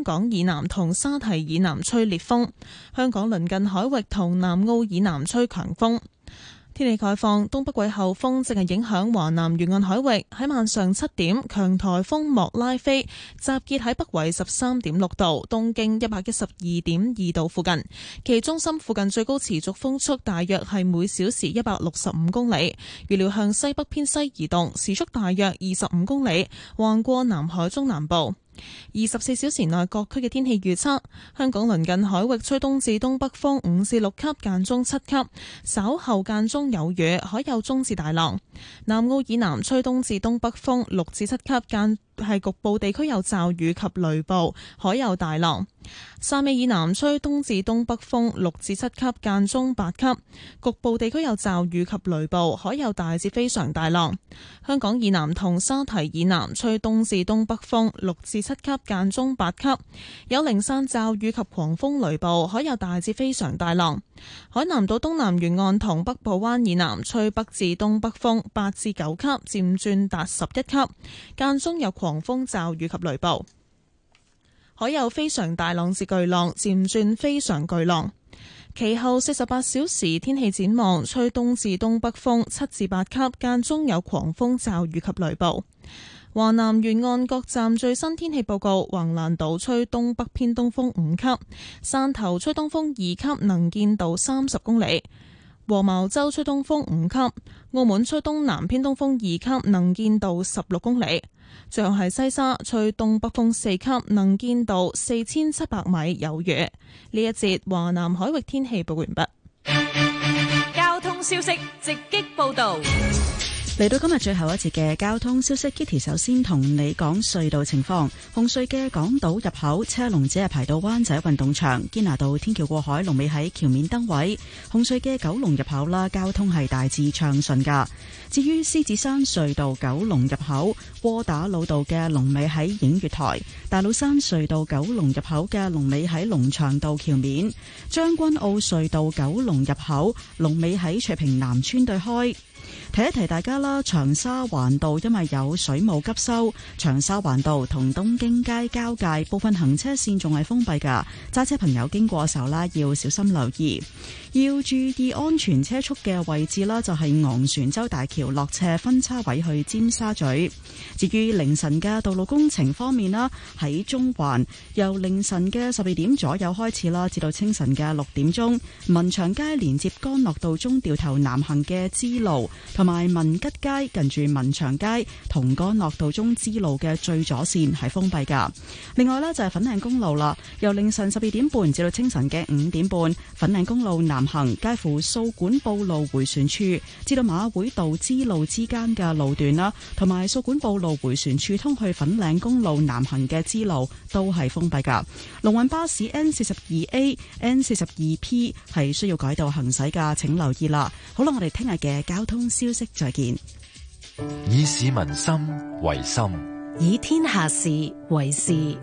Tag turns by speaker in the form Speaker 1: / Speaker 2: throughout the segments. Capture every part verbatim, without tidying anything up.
Speaker 1: 港以南同沙堤以南吹烈風，香港鄰近海域同南澳以南吹強風。天氣概況，東北季候風正係影響華南沿岸海域。喺晚上七點，強颱風莫拉菲集結喺北緯十三點六度、東經一百一十二點二度附近，其中心附近最高持續風速大約係每小時一百六十五公里，預料向西北偏西移動，時速大約二十五公里，橫過南海中南部。二十四小時內各區嘅天氣預測：香港鄰近海域吹東至東北風五至六級，間中七級，稍後間中有雨，海有中至大浪。南澳以南吹東至東北風六至七級，間係局部地區有驟雨及雷暴，海有大浪。汕尾以南吹東至東北風六至七級，間中八級，局部地區有驟雨及雷暴，海有大至非常大浪。香港以南同沙堤以南吹東至東北風六至七級，間中八級，有零散驟雨及狂風雷暴，海有大至非常大浪。海南島東南沿岸同北部灣以南吹北至東北風八至九級，漸轉達十一級，間中有狂風驟雨及雷暴。海有非常大浪至巨浪，漸轉非常巨浪。其後四十八小時天氣展望，吹東至東北風七至八級，間中有狂風驟雨及雷暴。華南沿岸各站最新天氣報告：橫瀾島吹東北偏東風五級，汕頭吹東風二級，能見度三十公里；和茅洲吹東風五級，澳門吹東南偏東風二級，能見度十六公里。最後係西沙吹東北風四級，能見度四千七百米，有雨。呢一節華南海域天氣報告完畢。
Speaker 2: 交通消息直擊報道。
Speaker 3: 嚟到今日最後一節嘅交通消息 ，Kitty 首先同你講隧道情況。紅隧嘅港島入口車龍只係排到灣仔運動場，堅拿道天橋過海龍尾喺橋面燈位。紅隧嘅九龍入口啦，交通係大致暢順噶。至於獅子山隧道九龍入口窩打老道嘅龍尾喺映月台，大老山隧道九龍入口嘅龍尾喺龍翔道橋面，將軍澳隧道九龍入口龍尾喺翠屏南村對開。提一提大家啦，長沙環道因為有水務急修，長沙環道同東京街交界部分行車線仲係封閉噶，揸車朋友經過嘅時候啦，要小心留意。要注意安全車速嘅位置啦，就係昂船洲大橋落斜分叉位去尖沙咀。至於凌晨嘅道路工程方面啦，喺中環由凌晨嘅十二點左右開始啦，至到清晨嘅六點鐘，民祥街連接干諾道中掉頭南行嘅支路，同埋民吉街近住民祥街同干諾道中支路嘅最左線係封閉噶。另外呢，就係粉嶺公路啦，由凌晨十二點半至到清晨嘅五點半，粉嶺公路南行介乎掃管埔路回旋處至到馬會道支路之間嘅路段啦，同埋掃管埔路回旋處通去粉嶺公路南行嘅支路都係封閉噶。龍運巴士 N 四十二 A、N 四十二 P 係需要改道行駛噶，請留意啦。好啦，我哋聽日嘅交通消息再見。
Speaker 4: 以市民心為心，
Speaker 2: 以天下事為事。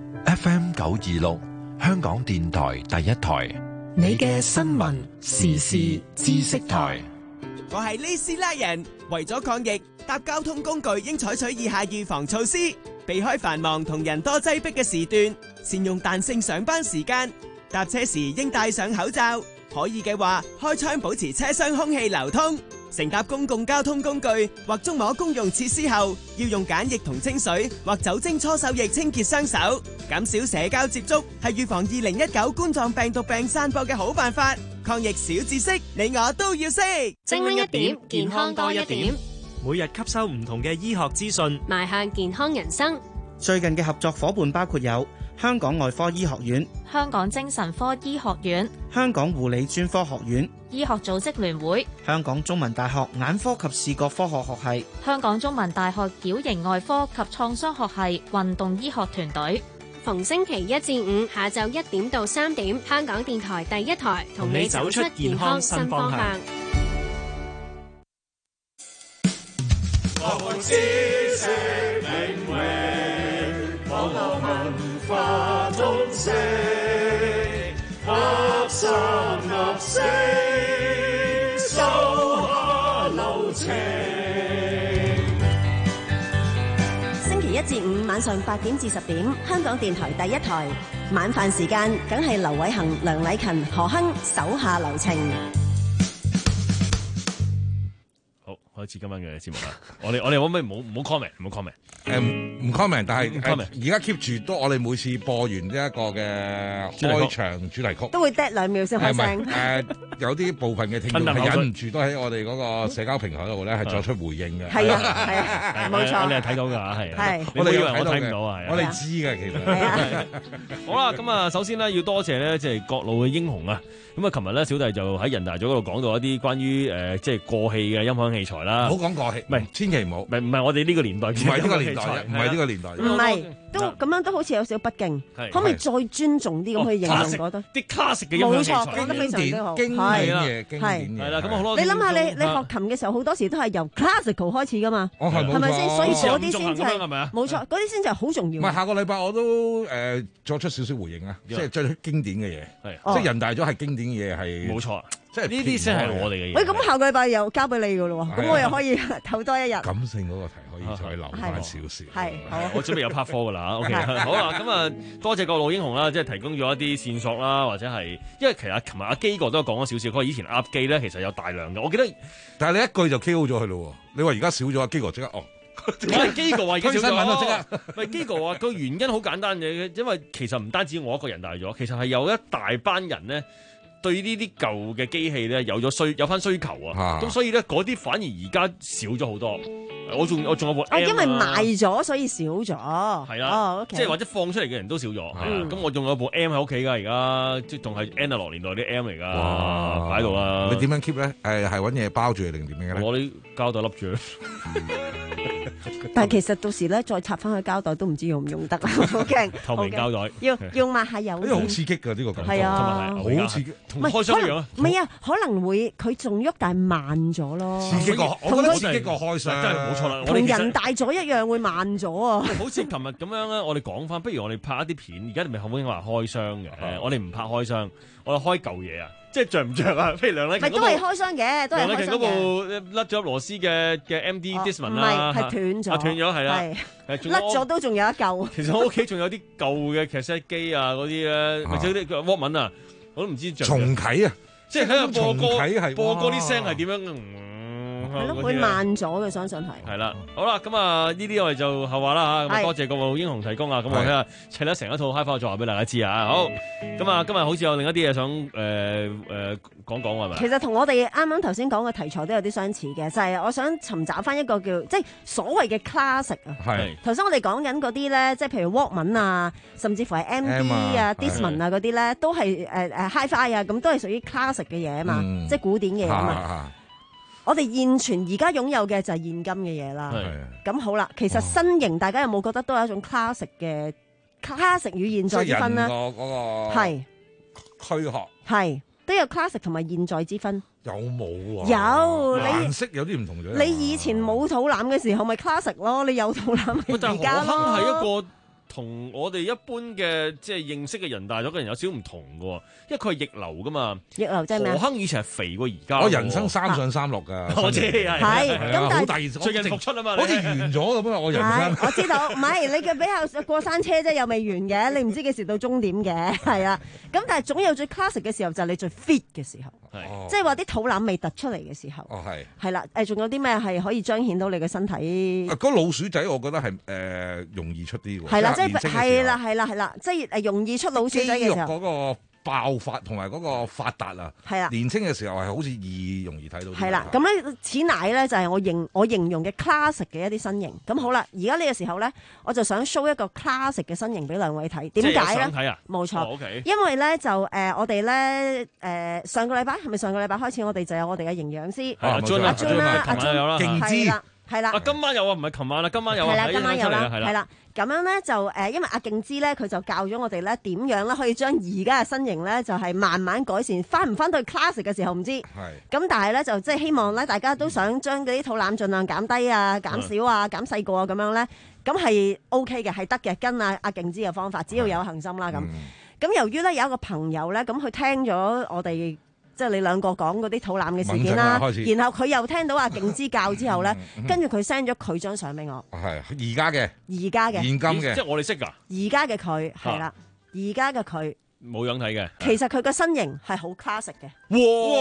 Speaker 4: F M 九二六，香港電台第一台。
Speaker 2: 你嘅新聞時事知識台。
Speaker 5: 我係李斯拉人，為咗抗疫，搭交通工具應採取以下預防措施：避開繁忙同人多擠迫嘅時段，善用彈性上班時間，搭車時應戴上口罩，可以嘅話開窗保持車廂空氣流通。乘搭公共交通工具或觸摸公用設施後，要用梘液同清水或酒精搓手液清潔雙手，減少社交接觸，係預防二零一九冠狀病毒病散播嘅好辦法。抗疫小知識，你我都要識。
Speaker 2: 精靈一點，健康多一點。
Speaker 6: 每日吸收唔同嘅醫學資訊，
Speaker 2: 邁向健康人生。
Speaker 7: 最近嘅合作夥伴包括有香港外科醫學院、
Speaker 8: 香港精神科醫學院、
Speaker 7: 香港護理專科學院、
Speaker 8: 醫學組織聯會、
Speaker 7: 香港中文大學眼科及視覺科學學系、
Speaker 8: 香港中文大學矯形外科及創傷學系運動醫學團隊。
Speaker 9: 逢星期一至五下晝一點到三點，香港電台第一台同你走出健康新方向。
Speaker 10: 學知識領域，網絡文化通識，合心合色，手下留情。
Speaker 11: 星期一至五晚上八點至十點，香港電台第一台。晚飯時間梗係劉偉恒、梁禮勤、何亨手下留情。
Speaker 12: 好，開始今晚嘅節目啦。我哋我哋可唔可以唔好唔好 comment 唔好 comment？
Speaker 13: 誒唔 comment，但係
Speaker 12: comment
Speaker 13: 而家 keep 住都，我哋每次播完呢一個嘅開場主題曲，
Speaker 11: 都會 dead 兩秒先開聲。
Speaker 13: 誒有啲部分嘅聽眾係忍唔住都喺我哋嗰個社交平台嗰度咧係作出回應嘅。
Speaker 11: 係啊係啊，冇錯。
Speaker 12: 我哋係睇到㗎，係。
Speaker 11: 係。
Speaker 13: 我哋以為
Speaker 12: 我睇唔到啊，
Speaker 13: 我哋知嘅其實。
Speaker 11: 係啊。
Speaker 12: 好啦，咁啊，首先咧要多謝咧，即係各路嘅英雄啊。咁啊，琴日咧小弟就喺人大組嗰度講到一啲關於誒即係過氣嘅音響器材啦。
Speaker 13: 唔好講過氣，
Speaker 12: 唔係
Speaker 13: 千祈唔好。
Speaker 12: 唔係唔係我哋呢個年代，唔
Speaker 13: 係呢個年代，唔係呢個年代。
Speaker 11: 唔係，都咁樣都好似有少少不敬，可唔可以再尊重啲咁去形容嗰度？
Speaker 12: 啲 classic 嘅音響器材，
Speaker 11: 冇錯，講得非常之好，
Speaker 13: 經典嘅經典
Speaker 12: 嘅，係啦，咁好多。
Speaker 11: 你諗下，你你學琴嘅時候，好多時都係由 classical 開始噶嘛，係咪先？所以嗰啲先至係冇錯，嗰啲先至係好重要。
Speaker 13: 唔係下個禮拜我都誒作出少少回應啊，即係最經典嘅嘢，即係人大咗係經典嘅嘢係
Speaker 12: 冇錯，
Speaker 13: 即係
Speaker 12: 呢啲先係我哋嘅嘢。
Speaker 11: 喂，咁下個禮拜又交俾你噶咯喎，咁我又可以唞多一日。
Speaker 13: 感性嗰個題可以再留翻少少。
Speaker 11: 係，
Speaker 12: 我準備有 part four 噶啦 ，OK，好啦，咁啊，多謝各路英雄啦，即係提供咗一啲線索啦，或者係，因為其實琴日阿基哥都講咗少少，佢話以前鴨記咧其實有大量嘅，我記得，
Speaker 13: 但係你一句就 K O 咗佢咯，你話而家少咗，阿基哥即刻哦。
Speaker 12: 我基哥話而家少咗，
Speaker 13: 即刻。
Speaker 12: 喂，基哥話個原因好簡單嘅，因為其實唔單止我一個人大咗，其實係有一大班人咧對呢啲舊嘅機器咧有咗需有翻需求啊，咁所以咧嗰啲反而而家少咗好多。我仲我仲有部 M 啊，
Speaker 11: 因為賣咗所以少咗。
Speaker 12: 係啦，即係或者放出嚟嘅人都少咗。咁我仲有部 M 喺屋企㗎，而家即仲係 Analog 年代啲 M 嚟㗎，擺喺度啦。
Speaker 13: 你點樣 keep 咧？誒係揾嘢包住定點樣嘅咧？
Speaker 12: 我啲膠袋笠住。
Speaker 11: 但係其實到時咧再插翻去膠袋都唔知用唔用得，好驚。
Speaker 12: 透明膠袋
Speaker 11: 要要抹下油。
Speaker 13: 呢個好刺激㗎，呢個感覺。
Speaker 11: 係啊，
Speaker 13: 好刺激。
Speaker 12: 同開箱一樣啊。
Speaker 11: 唔係啊，可能會佢仲喐，但係慢咗咯。
Speaker 13: 刺激過，我覺得刺激過開箱。
Speaker 12: 真係冇錯啦。
Speaker 11: 同人大咗一樣會慢咗啊。
Speaker 12: 好似琴日咁樣咧，我哋講翻，不如我哋拍一啲片。而家你咪後尾話開箱嘅，我哋唔拍開箱，我哋開舊嘢啊。即係着唔着啊？譬如梁禮勤嗰部，
Speaker 11: 都係開箱嘅，都係開箱嘅。梁禮勤嗰
Speaker 12: 部甩咗螺絲嘅嘅 M D Discman 啦，
Speaker 11: 唔係係斷咗，
Speaker 12: 斷咗係啦，
Speaker 11: 甩咗都仲有一嚿。
Speaker 12: 其實我屋企仲有啲舊嘅卡式機啊，嗰啲咧，或者啲 Walkman 啊，我都唔知着。
Speaker 13: 重啟啊！
Speaker 12: 即係喺度播歌，播歌啲聲係點樣？
Speaker 11: 係咯，會慢咗嘅，相信係。
Speaker 12: 係啦，好啦，咁啊，呢啲我哋就後話啦嚇。咁多謝各位英雄提供啊，咁我睇下砌得成一套 HiFi 再話俾大家知啊。好，咁啊，今日好似有另一啲嘢想誒誒講講係咪？
Speaker 11: 其實同我哋啱啱頭先講嘅題材都有啲相似嘅，就係我想尋找翻一個叫即係所謂嘅 classic 啊。
Speaker 13: 係。
Speaker 11: 頭先我哋講緊嗰啲咧，即係譬如 Walkman 啊，甚至乎係 M D 啊、Discman 啊嗰啲咧，都係誒誒 HiFi 啊，咁都係屬於 classic 嘅嘢啊嘛，即係古典嘅嘢啊嘛。我哋現存而家擁有嘅就係現今嘅嘢啦。咁好啦，其實身形大家有冇覺得都有一種 classic 嘅 classic 與現在之分咧？
Speaker 13: 嗰個
Speaker 11: 係
Speaker 13: 軀殼
Speaker 11: 係都有 classic 同埋現在之分。
Speaker 13: 有冇啊？
Speaker 11: 有，
Speaker 13: 顏色有啲唔同咗。
Speaker 11: 你以前冇肚腩嘅時候咪 classic 咯，你有肚腩嘅而家咯。
Speaker 12: 但係何亨係一個同我哋一般嘅即係認識嘅人大咗嘅人有少少唔同嘅，因為佢係逆流噶嘛。
Speaker 11: 逆流即係咩？
Speaker 12: 何亨以前係肥過而家。
Speaker 13: 我人生三上三落㗎。
Speaker 12: 我知係。
Speaker 11: 係咁，但係
Speaker 12: 最近復出啊嘛，
Speaker 13: 好似完咗咁啊！我人生。
Speaker 11: 我知道，唔係你嘅比較過山車啫，又未完嘅，你唔知幾時到終點嘅，係啊。咁但係總有最 classic 嘅時候，就係你最 fit 嘅時候。即係話啲肚腩未突出嚟嘅時候。
Speaker 13: 哦，係。
Speaker 11: 係啦，誒，仲有啲咩係可以彰顯到你嘅身體？
Speaker 13: 嗰老鼠仔，我覺得係誒容易出啲喎。
Speaker 11: 係啦，即係係啦，係啦，係啦，即係誒容易出老鼠仔嘅時候。
Speaker 13: 肌肉嗰個爆發同埋嗰個發達啊，
Speaker 11: 係啦。
Speaker 13: 年輕嘅時候係好似易容易睇到。
Speaker 11: 係啦，咁咧此乃咧就係我形我形容嘅 classic 嘅一啲身形。咁好啦，而家呢個時候咧，我就想 show 一個 classic 嘅身形俾兩位睇。點解咧？
Speaker 12: 睇啊！
Speaker 11: 冇錯。
Speaker 12: 哦 okay、
Speaker 11: 因為咧就誒、呃、我哋咧誒上個禮拜係咪上個禮拜開始我哋就有我哋嘅營養師
Speaker 12: 阿 John 啦，阿
Speaker 11: John 啦，
Speaker 12: 阿 John 有啦，
Speaker 13: 勁知
Speaker 11: 係啦。
Speaker 12: 啊今晚有啊，唔係琴晚啦，今晚有啊。
Speaker 11: 係啦，今晚有啦，
Speaker 12: 係啦。
Speaker 11: 咁樣咧就誒、呃，因為阿勁之咧佢就教咗我哋咧點樣咧可以將而家嘅身形咧就係、是、慢慢改善，翻唔翻到去 classic 嘅時候唔知。係。咁但係咧就即係希望咧大家都想將嗰啲肚腩盡量減低啊、減少啊、減細個啊咁樣咧，咁係 OK 嘅，係得嘅，跟阿阿勁之嘅方法，只要有恒心啦咁。咁由於咧有一個朋友咧，咁佢聽咗我哋即係你兩個講嗰啲肚腩嘅事件啦。然後佢又聽到阿勁之教之後咧，跟住佢 send 咗佢張相俾我。係
Speaker 13: 而家嘅，
Speaker 11: 而家嘅現
Speaker 13: 金嘅，
Speaker 12: 即係我哋識㗎。
Speaker 11: 而家嘅佢係啦，而家嘅佢。
Speaker 12: 冇樣睇嘅，
Speaker 11: 其實佢個身形係好 classic 嘅。
Speaker 12: 哇！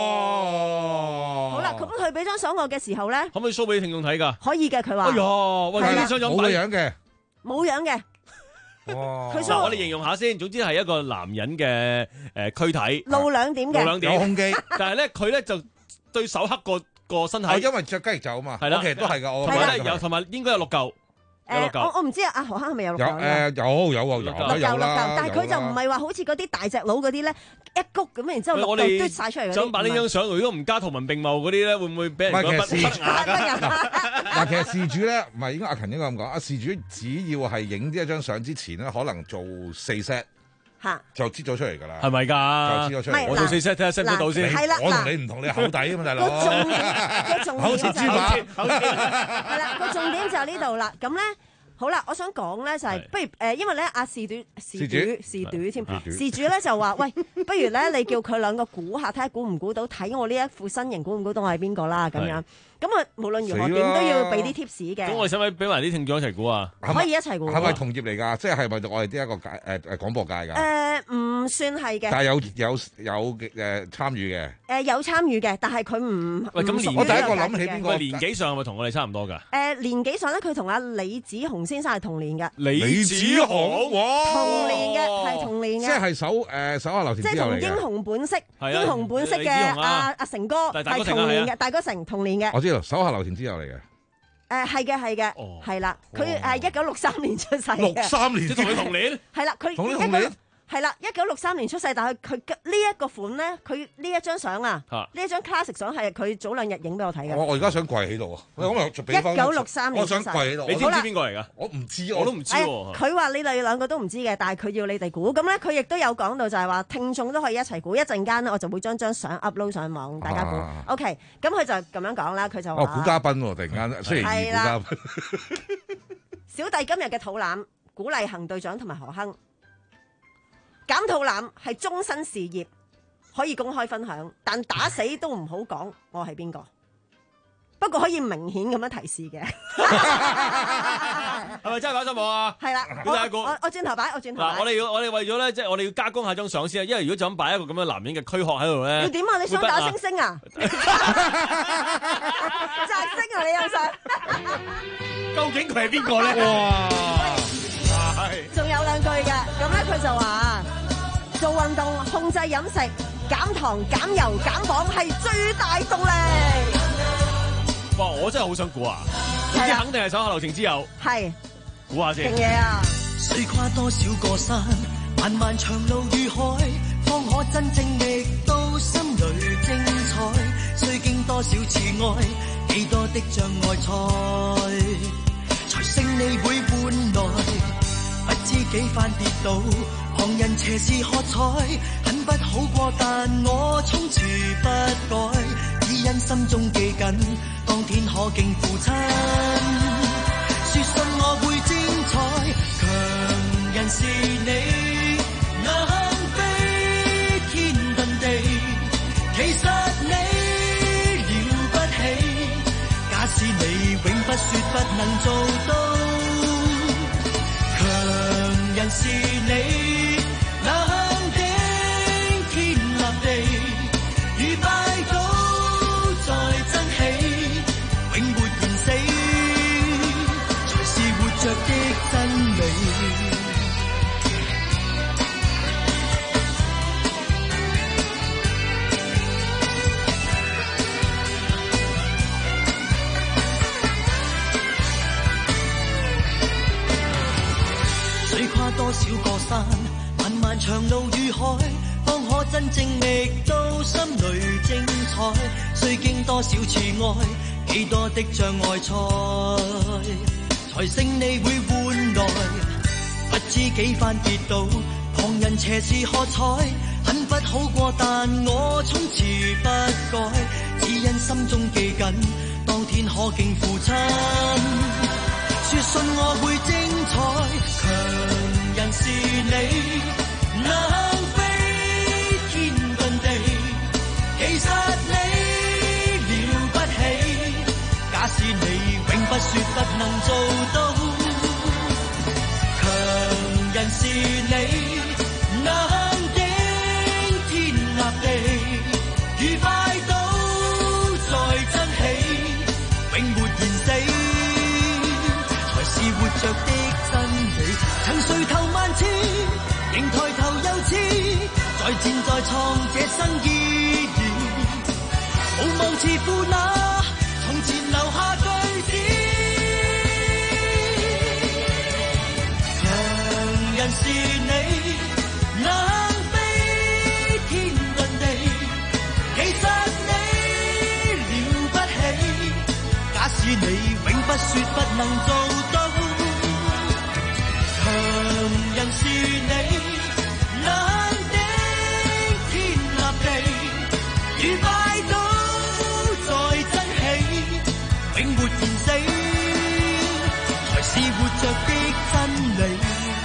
Speaker 11: 好啦，咁佢俾張相我嘅時候咧，
Speaker 12: 可唔可以 show 俾聽眾睇㗎？
Speaker 11: 可以嘅，佢話。
Speaker 12: 哎呀，喂，呢張相
Speaker 13: 冇個樣嘅，
Speaker 11: 冇樣嘅。
Speaker 12: 哇！嗱，我哋形容下先，總之係一個男人嘅誒軀體，
Speaker 11: 露兩點嘅，
Speaker 12: 露兩點，
Speaker 13: 有胸肌。
Speaker 12: 但係咧，佢咧就對手黑個個身體，
Speaker 13: 因為着雞翼袖啊嘛。
Speaker 12: 係啦，
Speaker 13: 其實都係㗎，我
Speaker 12: 同埋咧有同埋應該有六嚿。
Speaker 11: 誒，我我唔知啊，阿何生係咪有六嚿？
Speaker 13: 誒有有有有
Speaker 11: 六嚿六嚿，但係佢就唔係話好似嗰啲大隻佬嗰啲咧，一谷咁，然之後六嚿嘟晒出嚟嗰啲。
Speaker 12: 想擺呢張相，如果唔加圖文並茂嗰啲咧，會唔會俾人覺得不雅㗎？
Speaker 13: 嗱，其實事主咧，唔係應該阿勤應該咁講，阿事主只要係影呢一張相之前咧，可能做四 set。嚇，就擠咗出嚟㗎啦，
Speaker 12: 係咪㗎？
Speaker 13: 就擠咗出嚟。
Speaker 12: 我做四 set 睇下識唔識到先。
Speaker 11: 係啦，
Speaker 13: 我同你唔同，你口底啊嘛，大佬。
Speaker 11: 個重點，個重點就
Speaker 13: 係
Speaker 11: 係啦，個重點就係呢度啦。咁咧。好啦，我想講咧就係、是，不如誒、呃，因為咧阿事主事主事主添，事主咧就話：喂，不如咧你叫佢兩個估下，睇下估唔估到，睇我呢一副身形估唔估到我係邊個啦咁樣。咁啊，無論如何點都要俾啲 tips 嘅。
Speaker 12: 咁我哋使唔使俾埋啲聽眾一齊估啊？
Speaker 11: 可以一齊估。
Speaker 13: 係咪同業嚟㗎？即係係咪我哋呢一個界誒誒廣播界㗎？
Speaker 11: 誒唔算係嘅。但
Speaker 13: 係有有有誒參與嘅。
Speaker 11: 誒有參與嘅，但係佢唔
Speaker 12: 喂咁年。
Speaker 13: 我第一個諗起邊個？
Speaker 12: 年紀上係咪同我哋差唔多㗎？
Speaker 11: 誒年紀上咧，佢同阿李子雄先生係同年嘅。
Speaker 12: 李子雄，哇！
Speaker 11: 同年嘅係同年嘅。
Speaker 13: 即係手誒手下留情之後嚟嘅。
Speaker 11: 即係同英雄本色，英雄本色嘅阿阿成哥係同年嘅，大哥成同年嘅。
Speaker 13: 我知道手下留情之後嚟嘅。
Speaker 11: 誒係嘅係嘅，係啦，佢誒一九六三年出世嘅。
Speaker 13: 六三年
Speaker 12: 即同佢同年。
Speaker 11: 係啦，佢
Speaker 13: 同同年。
Speaker 11: 係啦，一九六三年出世，但係佢呢一個款咧，佢呢一張相啊，呢一張 classic 相係佢早兩日影俾我睇嘅。
Speaker 13: 我我而家想跪喺度啊！
Speaker 11: 一九六三年
Speaker 13: 我想跪喺度。
Speaker 12: 你知唔知邊個嚟㗎？
Speaker 13: 我唔知，
Speaker 12: 我都唔知喎。
Speaker 11: 佢話你哋兩個都唔知嘅，但係佢要你哋估。咁咧，佢亦都有講到就係話聽眾都可以一齊估。一陣間咧，我就會將張相 upload 上網，大家估。OK，咁佢就咁樣講啦。佢就話：
Speaker 13: 哦，估嘉賓喎！突然間，雖然二估嘉賓。
Speaker 11: 小弟今日嘅肚腩，鼓勵行隊長同埋何亨。減肚腩係終身事業，可以公開分享，但打死都唔好講我係邊個。不過可以明顯咁樣提示嘅，
Speaker 12: 係咪真係搞錯冇啊？
Speaker 11: 係啦，我我我轉頭擺，我轉頭擺。
Speaker 12: 嗱，我哋要我哋為咗咧，即係我哋要加工下張相先啊，因為如果就咁擺一個咁嘅男人嘅軀殼喺度咧，
Speaker 11: 要點啊？你想打星星啊？摘星啊！你又想？
Speaker 12: 究竟佢係邊個咧？哇！
Speaker 11: 仲有兩句嘅，咁咧佢就話做運動、控制飲食、減糖、減油、減磅係最大動力。
Speaker 12: 哇！我真係好想估啊！總之肯定係手下留情之友。
Speaker 11: 係，
Speaker 12: 估下先。
Speaker 11: 勁嘢啊！
Speaker 2: 雖跨多少個山，漫漫長路與海，方可真正覓到心裏精彩。雖經多少次愛，幾多的障礙賽，才勝利會換來。不知幾番跌倒，旁人斜視喝彩，很不好過，但我從此不改，只因心中記緊，當天可敬父親。說信我會精彩，強人是你，能飛天遁地，其實你了不起，假使你永不說不能做到。人是你，能頂天立地，如拜倒再爭起，永沒言死，才是活着的真理。跨多少個山，漫漫長路與海，方可真正覓到心裏精彩。雖經多少次愛，幾多的障礙賽，才勝利會換來。不知幾番跌倒，旁人斜視喝彩，很不好過，但我從此不改，只因心中記緊，當天可敬父親。說信我會精彩，強人是你，能飛天遁地， 說不能做到。強人是你，能頂天立地，愉快都在爭氣，永沒言死，才是活着的真理。曾垂頭萬次，仍抬頭又似，再戰再創這生意義，無望自負那從前留下句子。強人是你，能飛天遁地，其實你了不起。假使你永不說不能做到，強人是你，能頂天立地，愉快都在爭氣，永沒言死，才是活着的真理。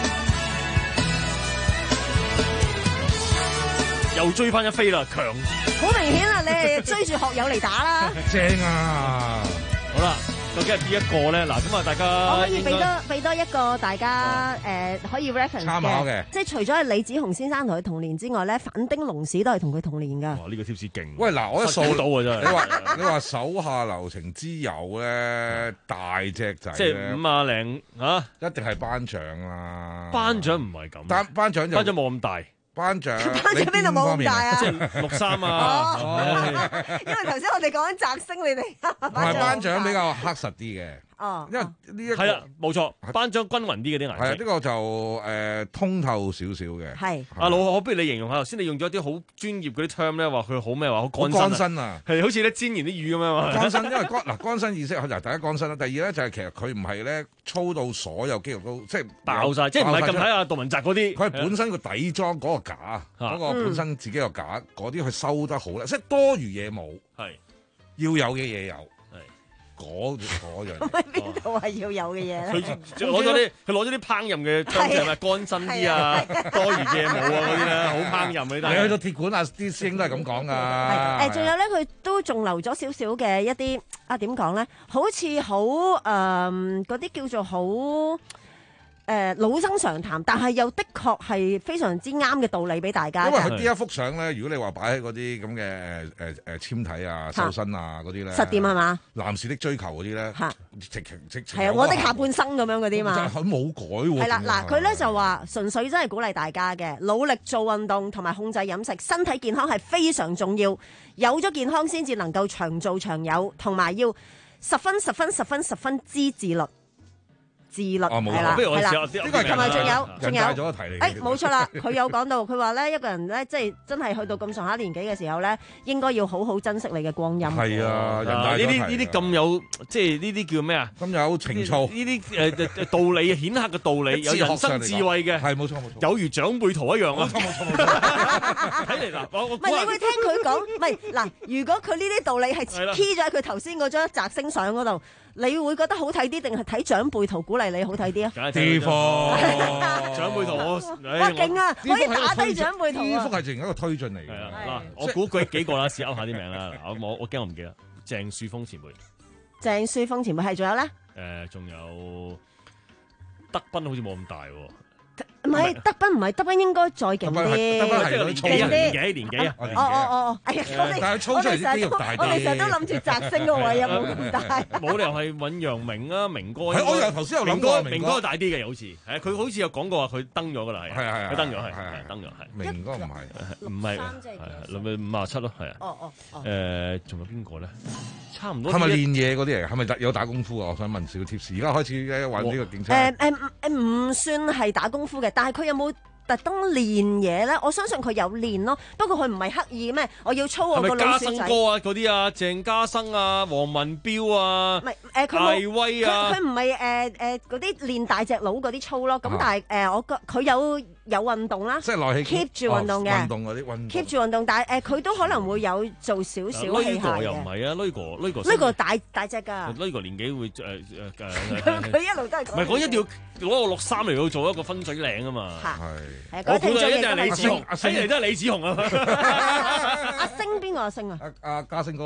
Speaker 12: 又追翻一飛啦，強！
Speaker 11: 好明顯啦，你係追住學友嚟打啦。
Speaker 13: 正啊！
Speaker 12: 好啦，究竟係邊一個咧？嗱，咁啊，大家
Speaker 11: 我可以俾多俾多一個大家誒可以 reference
Speaker 13: 參考嘅，
Speaker 11: 即係除咗係李子雄先生同佢同年之外咧，反町隆史都係同佢同年㗎。
Speaker 12: 哇！呢個 tips 勁。
Speaker 13: 喂，嗱，我一數
Speaker 12: 到啊真係。
Speaker 13: 你話你話手下留情之友咧，大隻仔
Speaker 12: 即係五啊零嚇，
Speaker 13: 一定係班長啦。
Speaker 12: 班長唔係咁。
Speaker 13: 班班長就
Speaker 12: 班長冇咁大。
Speaker 13: 班長，
Speaker 11: 班長邊度冇咁大啊？
Speaker 12: 即係六三啊！
Speaker 11: 因為頭先我哋講緊澤星，你哋
Speaker 13: 同埋班長比較黑實啲嘅。
Speaker 11: 哦，
Speaker 13: 因為呢一個
Speaker 12: 係啦，冇錯，班長均勻啲嘅啲顏色。
Speaker 13: 係啊，呢個就誒通透少少嘅。
Speaker 11: 係。
Speaker 12: 阿老何，不如你形容下頭先，你用咗啲好專業嗰啲 term 咧，話佢好咩話好乾身啊？
Speaker 13: 乾身啊！
Speaker 12: 係好似咧煎完啲魚咁樣嘛。
Speaker 13: 乾身，因為乾嗱乾身意識，嗱第一乾身啦，第二咧就係其實佢唔係咧粗到所有肌肉都即係
Speaker 12: 爆晒，即係唔係咁睇下杜汶澤嗰啲。
Speaker 13: 佢係本身個底裝嗰個架，嗰個本身自己個架嗰啲佢收得好咧，即係多餘嘢冇，
Speaker 12: 係
Speaker 13: 要有嘅嘢有。
Speaker 11: 咁
Speaker 13: 嗰嗰樣，
Speaker 11: 喺邊度係要有嘅嘢咧？
Speaker 12: 佢攞咗啲，佢攞咗啲烹飪嘅湯係咪乾身啲啊？多餘嘅冇啊嗰啲咧，好烹飪嗰啲。
Speaker 13: 你去到鐵館啊，啲師兄都係咁講噶。
Speaker 11: 誒，仲有咧，佢都仲留咗少少嘅一啲啊，點講咧？好似好誒嗰啲叫做好。誒老生常談，但係又的確係非常之啱嘅道理俾大家。
Speaker 13: 因為佢呢一幅相咧，如果你話擺喺嗰啲咁嘅誒誒誒纖體啊、瘦身啊嗰啲咧，
Speaker 11: 實掂係嘛？
Speaker 13: 男士的追求嗰啲咧，直情直情
Speaker 11: 係啊，我的下半生咁樣嗰啲嘛，
Speaker 13: 佢冇改喎。
Speaker 11: 係啦，嗱，佢咧就話純粹真係鼓勵大家嘅，努力做運動同埋控制飲食，身體健康係非常重要。有咗健康先至能夠長做長有，同埋要十分十分十分十分之自律。自律係啦，係啦，呢個同埋仲有仲有，誒冇錯啦，佢有講到，佢話咧一個人咧，即係真係去到咁上下年紀嘅時候咧，應該要好好珍惜你嘅光陰。
Speaker 13: 係啊，呢
Speaker 12: 啲呢啲咁有，即係呢啲叫咩啊？
Speaker 13: 咁有情操，
Speaker 12: 呢啲誒道理顯赫嘅道理，有人生智慧嘅，
Speaker 13: 係冇錯冇錯，
Speaker 12: 有如長輩圖一樣啊！
Speaker 13: 冇錯冇錯冇錯，
Speaker 12: 睇嚟嗱，我我
Speaker 11: 唔係你會聽佢講，唔係嗱，如果佢呢啲道理係 key 咗喺佢頭先嗰張摘星相嗰度。你會覺得好睇啲，定係睇長輩圖鼓勵你好睇啲啊？
Speaker 12: 地方長輩圖，
Speaker 11: 哇勁啊！可以打低長輩圖啊！
Speaker 13: 呢幅係淨係一個推進嚟嘅。
Speaker 12: 嗱，我估佢幾個啦，試勾下啲名啦。我我我驚我唔記得。鄭樹峰前輩，
Speaker 11: 鄭樹峰前輩係仲有咧？
Speaker 12: 誒，仲有德斌，好似冇咁大喎。
Speaker 11: 唔係德斌，唔係德斌，應該再勁啲。
Speaker 12: 德斌係粗年紀年紀啊！
Speaker 11: 哦哦哦！哎呀，我哋
Speaker 13: 但係粗出嚟啲肌肉大啲。
Speaker 11: 我哋成日都諗住摘星個位有冇咁大？
Speaker 12: 冇理由係尹陽明啊，明哥。
Speaker 13: 係我又頭先有諗過，
Speaker 12: 明哥大啲嘅，好似係佢好似有講過話佢登咗噶啦，係
Speaker 13: 係係
Speaker 12: 佢登咗係係登咗係。
Speaker 13: 明哥唔係
Speaker 12: 唔係係咪五啊七咯？係啊。
Speaker 11: 哦哦哦。
Speaker 12: 誒，仲有邊個咧？差唔多。
Speaker 13: 係咪練嘢嗰啲嚟？係咪有打功夫啊？我想問少個 tips。而家開始咧玩呢個競賽。
Speaker 11: 誒誒誒，唔算係打功夫嘅，但係佢有冇特登練嘢咧？我相信佢有練咯，不過佢唔係刻意咩？我要操我個老鼠仔。
Speaker 12: 係咪嘉生哥啊？嗰啲啊，鄭嘉生啊，黃文彪啊，
Speaker 11: 唔係誒，佢
Speaker 12: 大威啊，
Speaker 11: 佢佢唔係誒誒嗰啲練大隻佬嗰啲操咯。咁但係誒，我覺佢有有運動啦，
Speaker 13: 即係內氣
Speaker 11: keep 住運動嘅，
Speaker 13: 運動嗰啲運動
Speaker 11: keep 住運動，但係誒佢都可能會有做少少器械嘅。
Speaker 12: 又唔係啊，呢個呢個
Speaker 11: 呢個大大隻㗎。
Speaker 12: 呢個年紀會誒誒誒。
Speaker 11: 佢一路都係講。
Speaker 12: 唔係講一定要攞個六三嚟到做一個分水嶺啊嘛。
Speaker 11: 係。
Speaker 12: 我估係一定係李子雄，睇嚟都係李子雄啊！
Speaker 11: 阿星邊個阿星啊？
Speaker 13: 阿阿嘉星哥咯。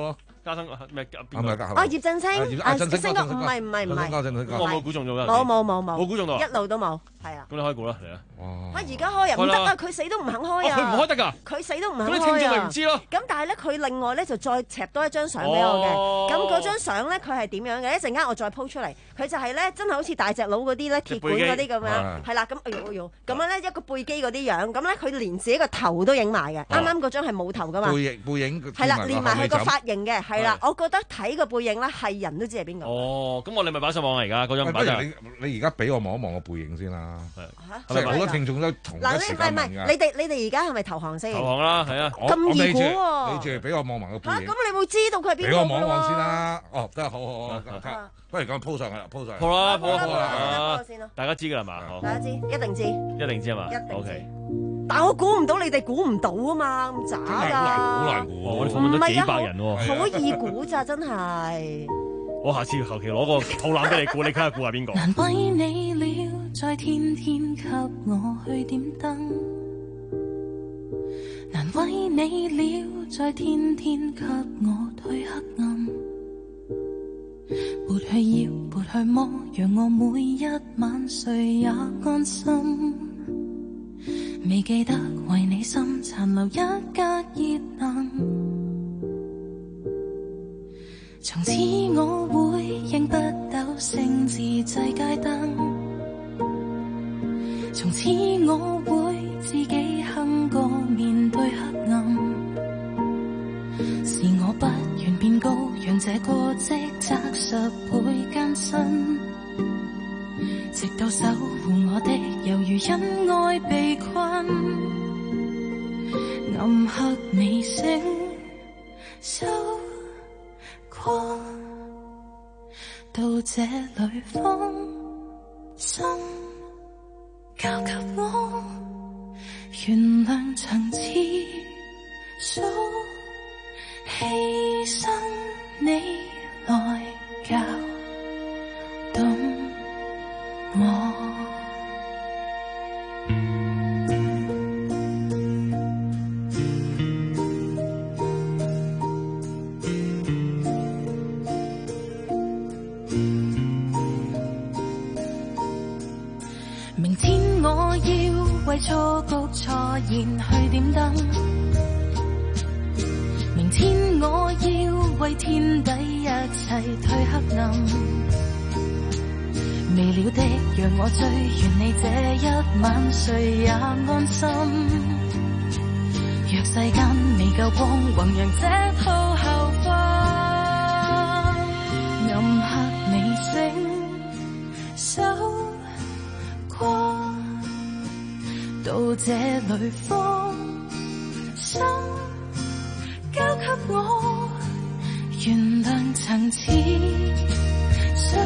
Speaker 12: 加生咩？邊
Speaker 13: 個？
Speaker 11: 啊葉振聲，
Speaker 13: 啊振聲哥，
Speaker 11: 唔係唔係唔係，
Speaker 12: 我冇估中咗㗎。
Speaker 11: 冇冇冇冇，
Speaker 12: 冇估中到，
Speaker 11: 一路都冇，係啊。
Speaker 12: 咁你開估啦，嚟啊！
Speaker 11: 啊而家開啊，唔得啊！佢死都唔肯開啊！
Speaker 12: 佢唔開得㗎，
Speaker 11: 佢死都唔肯開啊！
Speaker 12: 咁你聽眾咪唔知咯？
Speaker 11: 咁但係咧，佢另外咧就再插多一張相俾我嘅。咁嗰張相咧，佢係點樣嘅？一陣間我再 po 出嚟。佢就係咧，真係好似大隻佬嗰啲咧，鐵管嗰啲咁樣，係啦。咁哎呦哎呦，咁樣咧一個背肌嗰啲樣，咁咧佢連自己個頭都影埋嘅。啱啱嗰張係冇頭㗎嘛？
Speaker 13: 背影背影
Speaker 11: 係啦，連埋佢個髮型嘅，係啦。我覺得睇個背影咧，係人都知係邊個。
Speaker 12: 哦，咁我哋咪擺上網啊！而家嗰張擺上。
Speaker 13: 你你而家俾我望一望個背影先啦。係咪好多聽眾都同一時間問㗎？
Speaker 11: 你哋你哋而家係咪投降先？
Speaker 12: 投降啦，係啊！
Speaker 11: 咁易估喎！
Speaker 13: 你住俾我望埋個背影。
Speaker 11: 咁你會知道佢係邊個？
Speaker 13: 俾我望一望先啦。哦，得好好好，不如咁 po 上去啦 ，po 上去。
Speaker 12: 好啦，好啦，好
Speaker 11: 啦，
Speaker 12: 大家知㗎啦嘛？
Speaker 11: 大家知，一定知。
Speaker 12: 一定知係嘛？
Speaker 11: 一定知。
Speaker 12: O K。
Speaker 11: 但我估唔到你哋估唔到啊嘛，咁渣㗎。
Speaker 13: 好難估，
Speaker 12: 我哋訪問咗幾百人喎。
Speaker 11: 好易估咋，真係。
Speaker 12: 我下次求其攞個肚腩俾你估，你睇下估下邊個？
Speaker 14: 難為你了，再天天給我去點燈。難為你了，再天天給我退黑暗。撥去搖，撥去摸，讓我每一晚睡也安心。未記得為你心殘留一格熱能。從此我會認不到聖字制街燈。從此我會自己哼歌面對黑暗。是我不願變高，讓這個職責十倍艱辛。直到守護我的，猶如因愛被困。暗黑尾聲收過，到這裏放心，交給我，原諒層次數，犧牲你來教懂我。明天我要為錯局錯言去點燈，明天我要為天底一切退黑暗。未了的讓我追，願你這一晚睡也安心。若世間未夠光，弘揚這套後花。暗黑尾聲收過，到這裏放心，交給我，原諒層次數，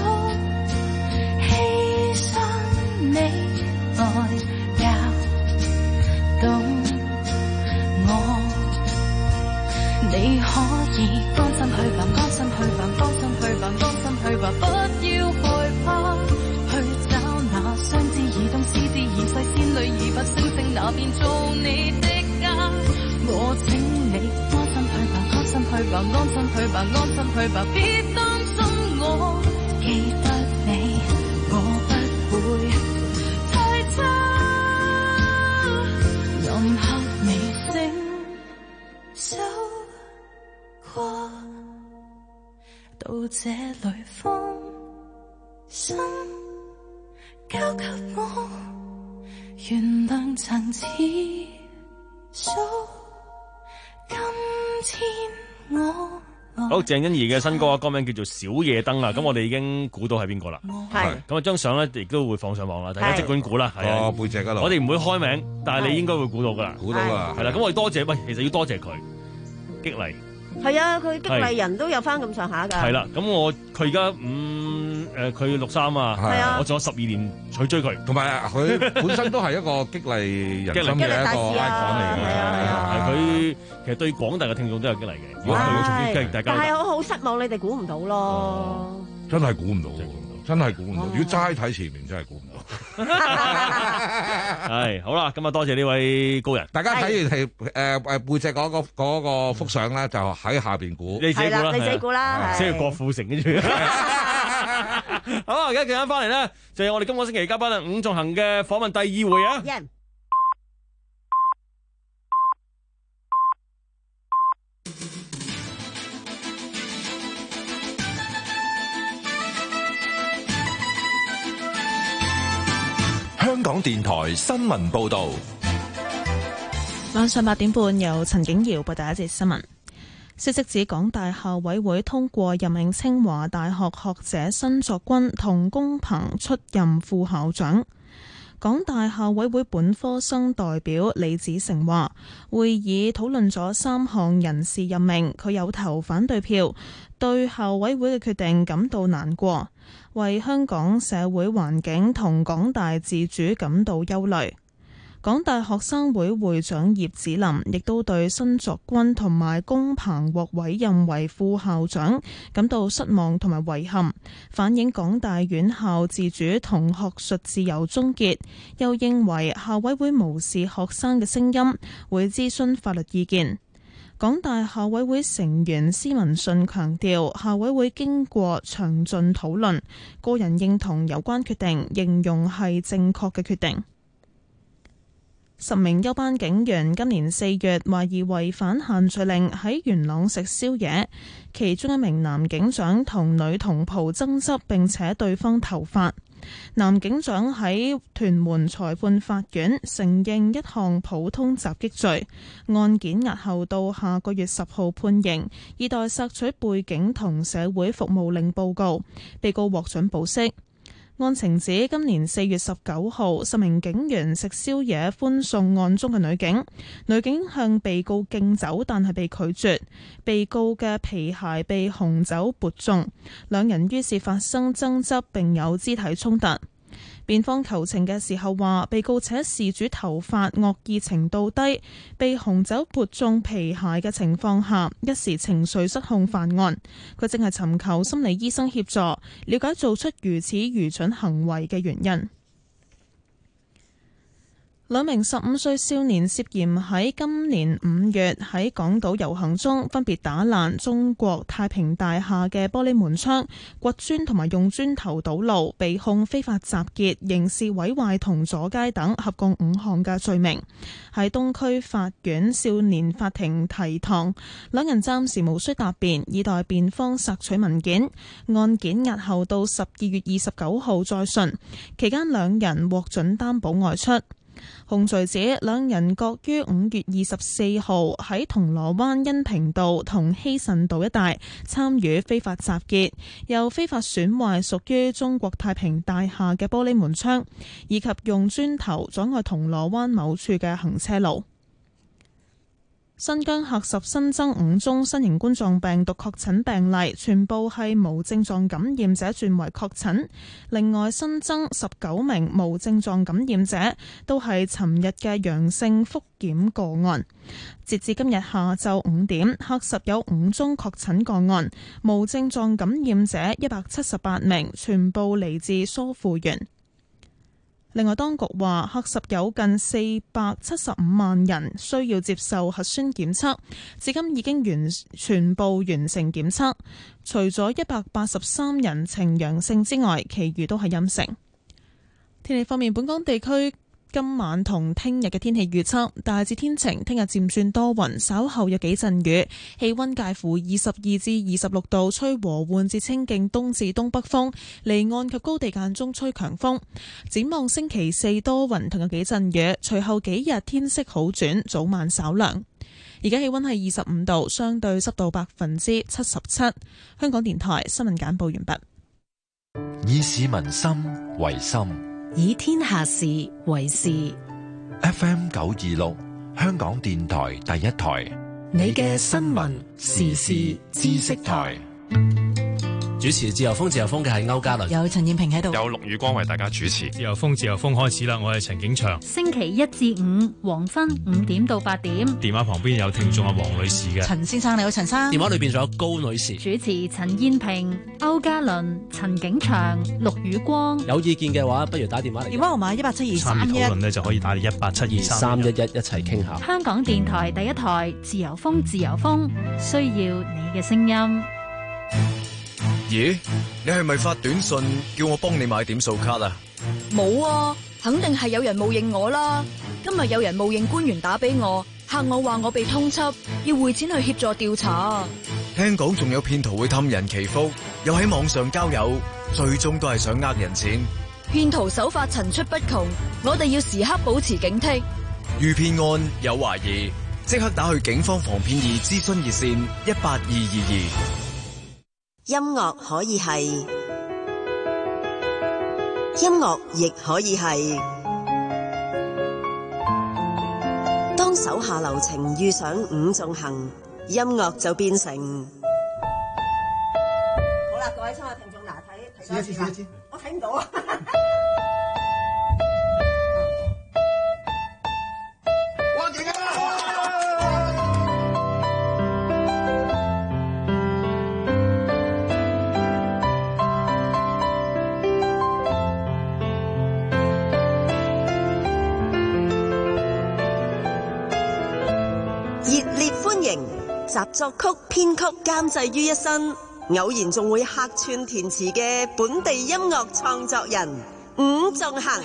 Speaker 14: 犧牲你來教懂我。你可以安心去吧，安心去吧，安心去吧，安心去吧，不要害怕，去找那雙枝移動、絲枝移細、仙女移拔、星星那邊做你的家。我請你安心去吧，安心去吧，安心去吧，安心去吧，別擔心我，記得你，我不會太差。暗黑尾聲收過，到這裏放心，交給我，原諒層次數，今天我。
Speaker 12: 好，鄭欣宜嘅新歌啊，歌名叫做《小夜燈》啊，咁我哋已經估到係邊個啦。係，咁啊張相咧亦都會放上網啦，大家即管估啦。係啊，
Speaker 13: 背脊嗰度。
Speaker 12: 我哋唔會開名，但係你應該會估到噶啦。
Speaker 13: 估到啊，
Speaker 12: 係啦，咁我哋多謝，喂，其實要多謝佢激勵。
Speaker 11: 係啊，佢激勵人都有翻咁上下㗎。
Speaker 12: 係啦，咁我佢而家五誒佢六三啊，
Speaker 11: 係啊，
Speaker 12: 我仲有十二年去追佢，
Speaker 13: 同埋佢本身都係一個激勵人心嘅一個 icon 嚟嘅。
Speaker 12: 係佢其實對廣大嘅聽眾都有激勵嘅。如果佢重新激勵大家，
Speaker 11: 但係我好失望，你哋估唔到咯。
Speaker 13: 真係估唔到。 真係估唔到。如果齋睇前面，真係估唔到。
Speaker 12: 係好啦，咁啊多謝呢位高人。
Speaker 13: 大家睇完係誒誒背脊嗰個嗰個幅相咧，就喺下邊估。
Speaker 12: 你自己估啦，
Speaker 11: 你自己估啦，
Speaker 12: 即係郭富城跟住。好啊，而家陣間翻嚟咧，就係我哋今個星期嘉賓啊，伍仲衡嘅訪問第二回啊。
Speaker 11: Yeah.
Speaker 4: 香港電台新聞報道，
Speaker 1: 晚上八點半由陳景瑤報第一節新聞。消息指港大校委會通過任命清華大學學者申作軍同龔鵬出任副校長。港大校委會本科生代表李子成話，會議討論咗三項人事任命，佢有投反對票，對校委會嘅決定感到難過，為香港社會環境同港大自主感到憂慮。港大學生會會長葉子林亦都對申作軍同埋龔鵬獲委任為副校長感到失望同埋遺憾，反映港大院校自主同學術自由終結，又認為校委會無視學生嘅聲音，會諮詢法律意見。港大校委會成員施文信強調，校委會經過詳盡討論，個人認同有關決定，形容係正確嘅決定。十名休班警員今年四月懷疑違反限聚令喺元朗食宵夜，其中一名男警長同女同袍爭執，並且對方頭髮。男警長喺屯門裁判法院承認一項普通襲擊罪，案件押後到下個月十號判刑，以待索取背景同社會服務令報告。被告獲准保釋。案情指今年四月十九號，十名警員食宵夜歡送案中嘅女警，女警向被告敬酒，但係被拒絕。被告嘅皮鞋被紅酒潑中，兩人於是發生爭執，並有肢體衝突。辯方求情嘅時候話，被告扯事主頭髮惡意程度低，被紅酒潑中皮鞋嘅情況下，一時情緒失控犯案。佢正係尋求心理醫生協助，了解做出如此愚蠢行為嘅原因。兩名十五歲少年涉嫌喺今年五月喺港島遊行中分別打爛中國太平大廈嘅玻璃門窗、掘磚同埋用磚頭堵路，被控非法集結、刑事毀壞同阻街等合共五項嘅罪名，喺東區法院少年法庭提堂。兩人暫時無需答辯，以待辯方索取文件。案件押後到十二月二十九號再訊，期間兩人獲准擔保外出。控罪指兩人各於五月二十四號喺銅鑼灣恩平道同希慎道一帶參與非法集結，又非法損壞屬於中國太平大廈嘅玻璃門窗，以及用磚頭阻礙銅鑼灣某處嘅行車路。新疆喀什新增五宗新型冠狀病毒確診病例，全部係無症狀感染者轉為確診。另外新增十九名無症狀感染者，都係尋日嘅陽性復檢個案。截至今日下晝五點，喀什有五宗確診個案，無症狀感染者一百七十八名，全部嚟自蘇富源。另外，當局話喀什有近四百七十五萬人需要接受核酸檢測，至今已經完全部完成檢測，除咗一百八十三人呈陽性之外，其餘都係陰性。天氣方面，本港地區今晚同聽日嘅天氣預測大致天晴，聽日漸轉多雲，稍後有幾陣雨，氣溫介乎二十二至二十六度，吹和緩至清勁東至東北風，離岸及高地間中吹強風。展望星期四多雲同有幾陣雨，隨後幾日天色好轉，早晚稍涼。而家氣溫係二十五度，相對濕度百分之七十七。香港電台新聞簡報完畢。
Speaker 4: 以市民心為心，
Speaker 15: 以天下事為事。
Speaker 4: F M 九二六，香港電台第一台，
Speaker 15: 你嘅新聞時事知識台。
Speaker 16: 主持自由風自由風嘅係歐嘉倫，
Speaker 3: 有陳燕平喺度，
Speaker 17: 有陸宇光為大家主持。
Speaker 6: 自由風自由風開始啦，我係陳景祥。
Speaker 18: 星期一至五黃昏五點到八點，
Speaker 6: 電話旁邊有聽眾阿黃女士嘅。
Speaker 3: 陳先生你好，陳生。
Speaker 16: 電話裏邊仲有高女士。
Speaker 18: 主持陳燕平、歐嘉倫、陳景祥、陸宇光。
Speaker 16: 有意見嘅話，不如打電話嚟。
Speaker 3: 電話號碼一八七二三一。
Speaker 6: 參與討論呢就可以打嚟一八七二
Speaker 16: 三一一一齊傾下。
Speaker 18: 香港電台第一台自由風自由風，需要你嘅聲音。
Speaker 19: 咦，你係咪發短信叫我幫你買點數卡啊？
Speaker 20: 冇啊，肯定係有人冒認我啦。今日有人冒認官員打俾我，嚇我話我被通緝，要匯錢去協助調查。
Speaker 19: 聽講仲有騙徒會氹人祈福，又喺網上交友，最終都係想呃人錢。
Speaker 20: 騙徒手法層出不窮，我哋要時刻保持警惕。
Speaker 19: 遇騙案有懷疑，即刻打去警方防騙易諮詢熱線一八二二二。
Speaker 21: 音樂可以係，音樂亦可以係。當手下留情遇上伍仲衡，音樂就變成。
Speaker 11: 好啦，各位親愛聽眾，嗱，睇睇多次，試一次，我睇唔到啊。
Speaker 10: 哇，勁啊！
Speaker 21: 集作曲、編曲、監製於一身，偶然仲會客串填詞嘅本地音樂創作人伍仲衡。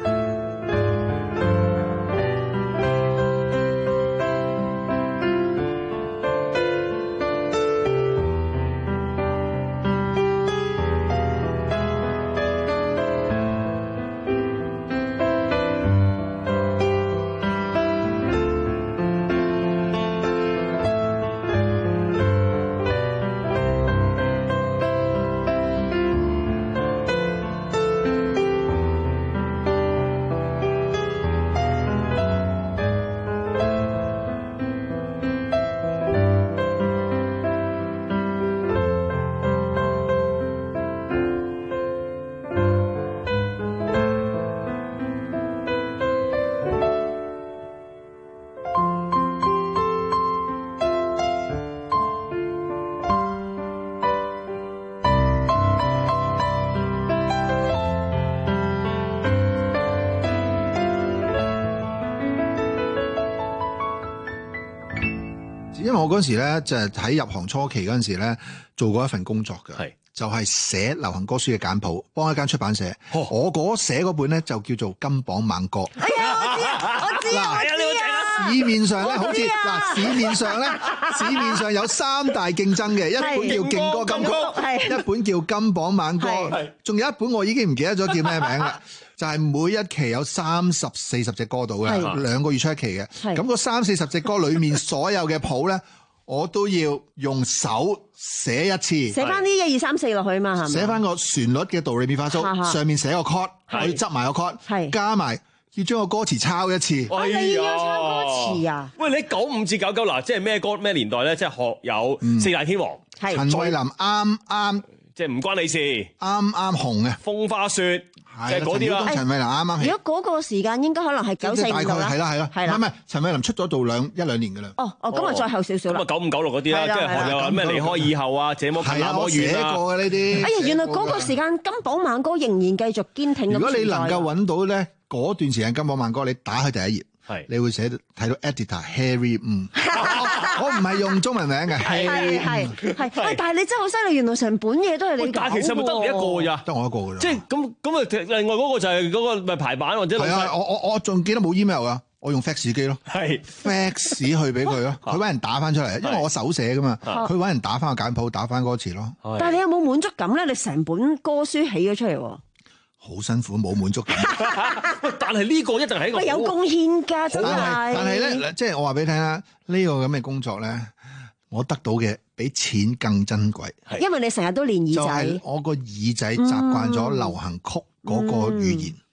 Speaker 22: 因為我嗰時咧就係喺入行初期嗰陣時咧做過一份工作嘅，
Speaker 12: 係
Speaker 22: 就係寫流行歌書嘅簡譜，幫一間出版社。哦、我嗰寫嗰本咧就叫做《金榜猛歌》。
Speaker 11: 哎呀，我知啊，我知啊，
Speaker 22: 市面上咧好似嗱，市面上咧市面上有三大競爭嘅，一本叫勁歌金曲，一本叫金榜猛歌，仲有一本我已經唔記得咗叫咩名啦。就係每一期有三十四十隻歌到嘅，兩個月出一期嘅。咁嗰三四十隻歌裏面所有嘅譜咧，我都要用手寫一次，
Speaker 11: 寫翻啲一二三四落去嘛，係咪？
Speaker 22: 寫翻個旋律嘅道理變化蘇，上面寫個 chord，我要執埋個 chord，加埋要將個歌詞抄一次。
Speaker 11: 我哋要抄歌詞啊！
Speaker 12: 喂，你九五至九九嗱，即係咩歌咩年代咧？即係學友、四大天王、
Speaker 22: 陳慧琳啱啱，
Speaker 12: 即係唔關你事，
Speaker 22: 啱啱紅嘅
Speaker 12: 風花雪。即係嗰啲啦，
Speaker 22: 陳慧琳啱啱。
Speaker 11: 如果嗰個時間應該可能係九四年啦，
Speaker 22: 係啦係啦，係啦，唔係唔係，陳慧琳出咗道兩一兩年㗎啦。
Speaker 11: 哦哦，咁啊再後少少啦。
Speaker 12: 咁啊九五九六嗰啲啦，即係學友咩離開以後啊，這麼近那麼遠啦。
Speaker 22: 寫過嘅呢啲。
Speaker 11: 哎呀，原來嗰個時間金榜猛歌仍然繼續堅挺咁。
Speaker 22: 如果你能夠揾到咧嗰段時間金榜猛歌，你打開第一頁，係你會寫睇到 editor Harry 嗯。我唔係用中文名嘅，
Speaker 11: 係係係。喂，但係你真係好犀利，原來成本嘢都係你搞嘅喎。
Speaker 12: 但係其實咪得你一個咋？
Speaker 22: 得我一個㗎啦。
Speaker 12: 即係咁咁啊！另外嗰個就係嗰個咪排版或者
Speaker 22: 係啊！我我我仲記得冇 email 啊，我用 fax 機咯，係 fax 去俾佢咯，佢揾人打翻出嚟，因為我手寫㗎嘛，佢揾人打翻個簡譜，打翻歌詞咯。
Speaker 11: 但係你有冇滿足感咧？你成本歌書起咗出嚟喎。
Speaker 22: 好辛苦，冇滿足感。
Speaker 12: 但係呢個一定係一個
Speaker 11: 有貢獻㗎，真係。
Speaker 22: 但係咧，即係我話俾你聽啦，呢個咁嘅工作咧，我得到嘅比錢更珍貴。
Speaker 11: 因為你成日都練耳仔。
Speaker 22: 就係我個耳仔習慣咗流行曲嗰個語言。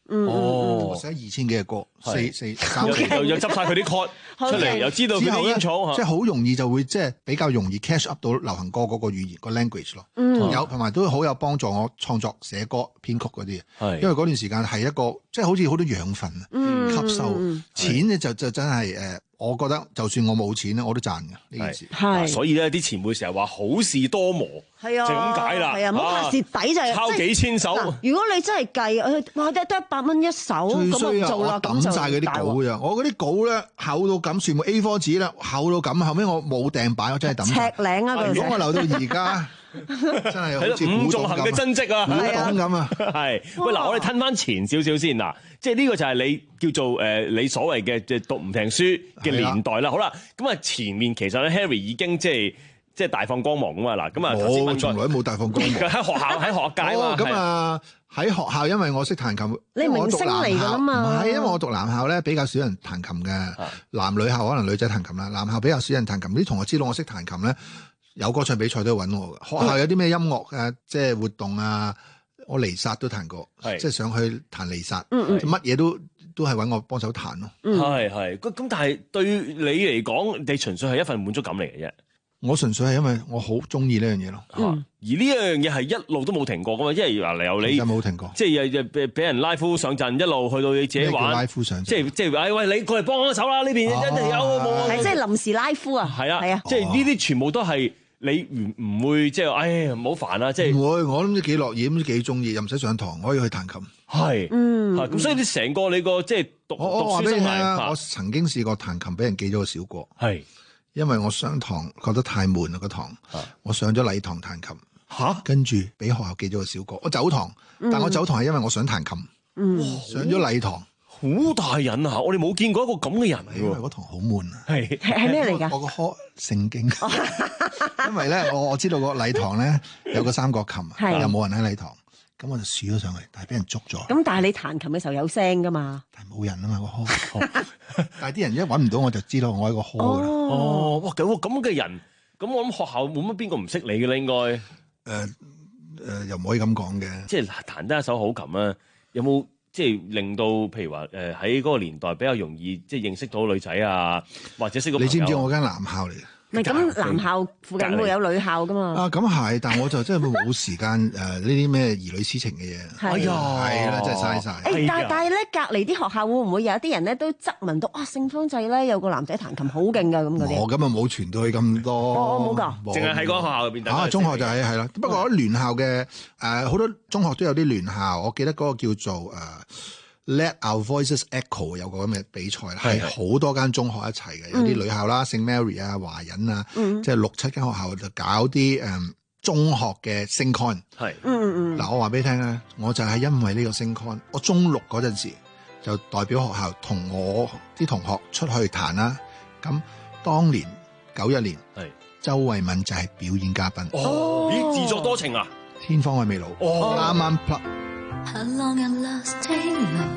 Speaker 22: 我寫二千幾嘅歌，四四三
Speaker 12: 又又執晒佢啲 chord 出嚟，又知道佢啲煙草，
Speaker 22: 即係好容易就會即係比較容易 catch up 到流行歌嗰個語言個 language 咯。有同埋都好有幫助我創作寫歌編曲嗰啲，因為嗰段時間係一個即係好似好多養分啊，吸收錢咧就就真係誒。我覺得就算我冇錢咧，我都賺嘅呢件事。
Speaker 12: 係，所以咧啲前輩成日話好事多磨，
Speaker 11: 係啊，
Speaker 12: 就咁解啦。
Speaker 11: 係啊，唔好怕蝕底就係
Speaker 12: 抄幾千首。
Speaker 11: 如果你真係計，哇得得一百蚊一首，咁我做啦，
Speaker 22: 抌晒嗰啲稿咋？我嗰啲稿咧厚到咁，全部 A 四 紙啦，厚到咁，後尾我冇訂版，我真係抌。
Speaker 11: 赤領啊！
Speaker 22: 如果我留到而家。真係好似
Speaker 12: 伍仲衡嘅真跡啊，
Speaker 22: 古董咁啊！
Speaker 12: 係喂嗱，我哋褪翻前少少先嗱，即係呢個就係你叫做誒、呃、你所謂嘅即係讀唔停書嘅年代啦。好啦，咁啊前面其實咧 Harry 已經即係即係大放光芒噶嘛嗱，咁啊
Speaker 22: 我從來都冇大放光芒
Speaker 12: 喺學校喺學校界啊
Speaker 22: 咁啊喺學校，因為我識彈琴，
Speaker 11: 你明星嚟㗎啦嘛？
Speaker 22: 唔係，因為我讀男校咧比較少人彈琴嘅，男女校可能女仔彈琴啦，男校比較少人彈琴。啲同學知道我識彈琴咧。有歌唱比賽都要揾我嘅，學校有啲咩音樂啊，即係活動啊，我離薩都彈過，即係上去彈離薩，乜嘢都都係揾我幫手彈咯。
Speaker 12: 係係，咁咁但係對你嚟講，你純粹係一份滿足感嚟嘅啫。
Speaker 22: 我純粹係因為我好中意呢樣嘢咯。
Speaker 12: 而呢一樣嘢係一路都冇停過噶嘛，因為嗱由你
Speaker 22: 冇停過，
Speaker 12: 即係又又俾人拉夫上陣，一路去到你自己玩。
Speaker 22: 拉夫上陣，
Speaker 12: 即係即係，哎喂，你過嚟幫我手啦！呢邊一定有冇？
Speaker 11: 係即係臨時拉夫啊！
Speaker 12: 係啊係啊，即係呢啲全部都係。你唔唔會即係，哎唔好煩啦，即係
Speaker 22: 唔會，我諗都幾樂意，咁都幾中意，又唔使上堂，可以去彈琴。
Speaker 12: 係，嗯，咁所以你成個你個即係讀讀書生涯，
Speaker 22: 我曾經試過彈琴，俾人記咗個小過。
Speaker 12: 係，
Speaker 22: 因為我上堂覺得太悶啦個堂，我上咗禮堂彈琴，
Speaker 12: 嚇，
Speaker 22: 跟住俾學校記咗個小過。我走堂，但我走堂係因為我想彈琴。嗯，上咗禮堂。
Speaker 12: 好大癮啊！我哋冇見過一個咁嘅人，
Speaker 22: 因為嗰堂好悶啊。
Speaker 12: 係
Speaker 11: 係咩嚟㗎？
Speaker 22: 我個科聖經，因為咧我我知道個禮堂咧有個三角琴，又冇人喺禮堂，咁我就豎咗上去，但係俾人捉咗。
Speaker 11: 咁但係你彈琴嘅時候有聲㗎嘛？
Speaker 22: 但係冇人啊嘛個科，但係啲人一揾唔到我就知道我喺個科㗎啦。
Speaker 12: 哦，哇！咁咁嘅人，咁我諗學校冇乜邊個唔識你嘅咧，應該誒
Speaker 22: 誒又唔可以咁講嘅。
Speaker 12: 即係彈得一手好琴啊，有冇？即係令到，譬如話誒喺嗰個年代比較容易，即係認識到女仔啊，或者識到朋友。
Speaker 22: 你知唔知我間男校嚟嘅？
Speaker 11: 唔係咁，男校附近會有女校噶嘛？
Speaker 22: 啊，咁係，但我就真係冇時間誒呢啲咩兒女私情嘅嘢。
Speaker 11: 哎呀，
Speaker 22: 係啦，真係嘥晒。
Speaker 11: 誒，但但係咧，隔離啲學校會唔會有啲人咧都質問到，哇，聖芳濟咧有個男仔彈琴好勁㗎咁嗰啲？
Speaker 22: 我咁啊冇傳到去咁多。
Speaker 11: 哦，冇㗎，
Speaker 12: 淨係喺嗰個學校入邊。
Speaker 22: 啊，中學就係係啦。不過聯校嘅誒好多中學都有啲聯校，我記得嗰個叫做誒。Let Our Voices Echo 有個咁嘅比賽啦，係好多間中學一齊嘅，有啲女校啦，聖 Mary 啊、華仁啊，即係六七間學校就搞啲誒中學嘅 Sing Con。係，嗯嗯嗯。嗱，我話俾你聽咧，我就係因為呢個 Sing Con，我中六嗰陣時就代表學校同我啲同學出去彈啦。咁當年九一年，係周慧敏就係表演嘉賓。
Speaker 12: 哦，咦，自作多情啊！
Speaker 22: 天荒愛未老，哦，啱啱 plug。
Speaker 14: How long and lasting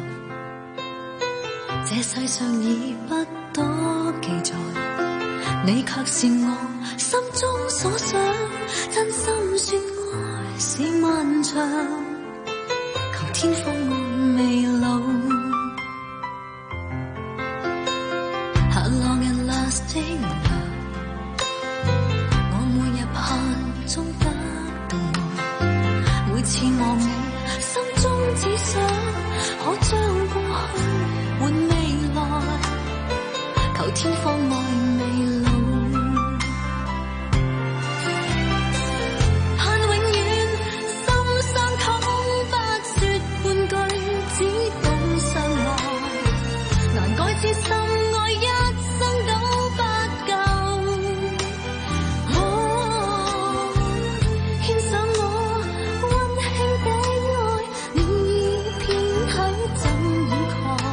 Speaker 14: love， 這世上已不多記載，你卻是我心中所想，真心說愛是漫長，求天荒愛未老。How long and lasting love， 我每日盼中得到愛，每次望你心中只想可將過去換未來，求天荒愛未老，盼永遠心相通，不說半句，只懂相愛，難改之心愛一生都不夠。哦，獻上我溫馨的愛，暖意遍體怎掩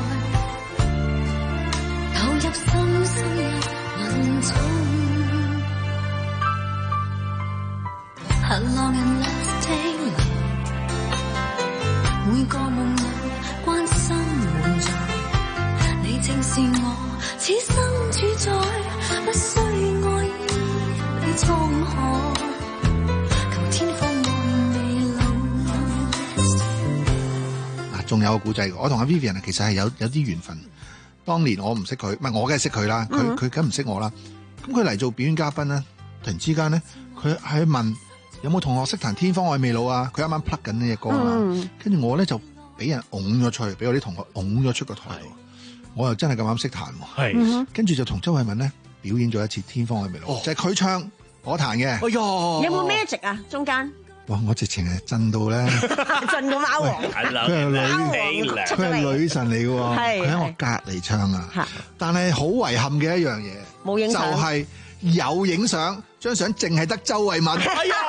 Speaker 14: 蓋，投入心深入雲中。How long and lasting love， 每個夢裏關心滿載，你正是我此生主宰，不需愛意比滄海，求天荒愛未老。
Speaker 22: 仲有個故仔，我同阿 Vivian 其實係有有啲緣分。當年我唔識佢，唔係我梗係識佢啦，佢佢梗唔識我啦。咁佢嚟做表演嘉賓咧，突然之間咧，佢喺問有冇同學識彈《天荒愛未老》啊？佢啱啱 plug 緊呢隻歌啊，跟住、嗯、我咧就俾人拱咗出去，俾我啲同學拱咗出個台度。我又真係咁啱識彈喎，跟住就同周慧敏咧表演咗一次《天荒愛未老》，就係佢唱我彈嘅。
Speaker 11: 哎呀，有冇 magic 啊？中間？哇！
Speaker 22: 我直情係震到咧，
Speaker 11: 震個貓王，
Speaker 22: 佢係女，佢係女神嚟嘅喎，佢喺我隔離唱啊。但係好遺憾嘅一樣嘢，
Speaker 11: 冇影相，
Speaker 22: 就係有影相，張相淨係得周慧敏。哎呀！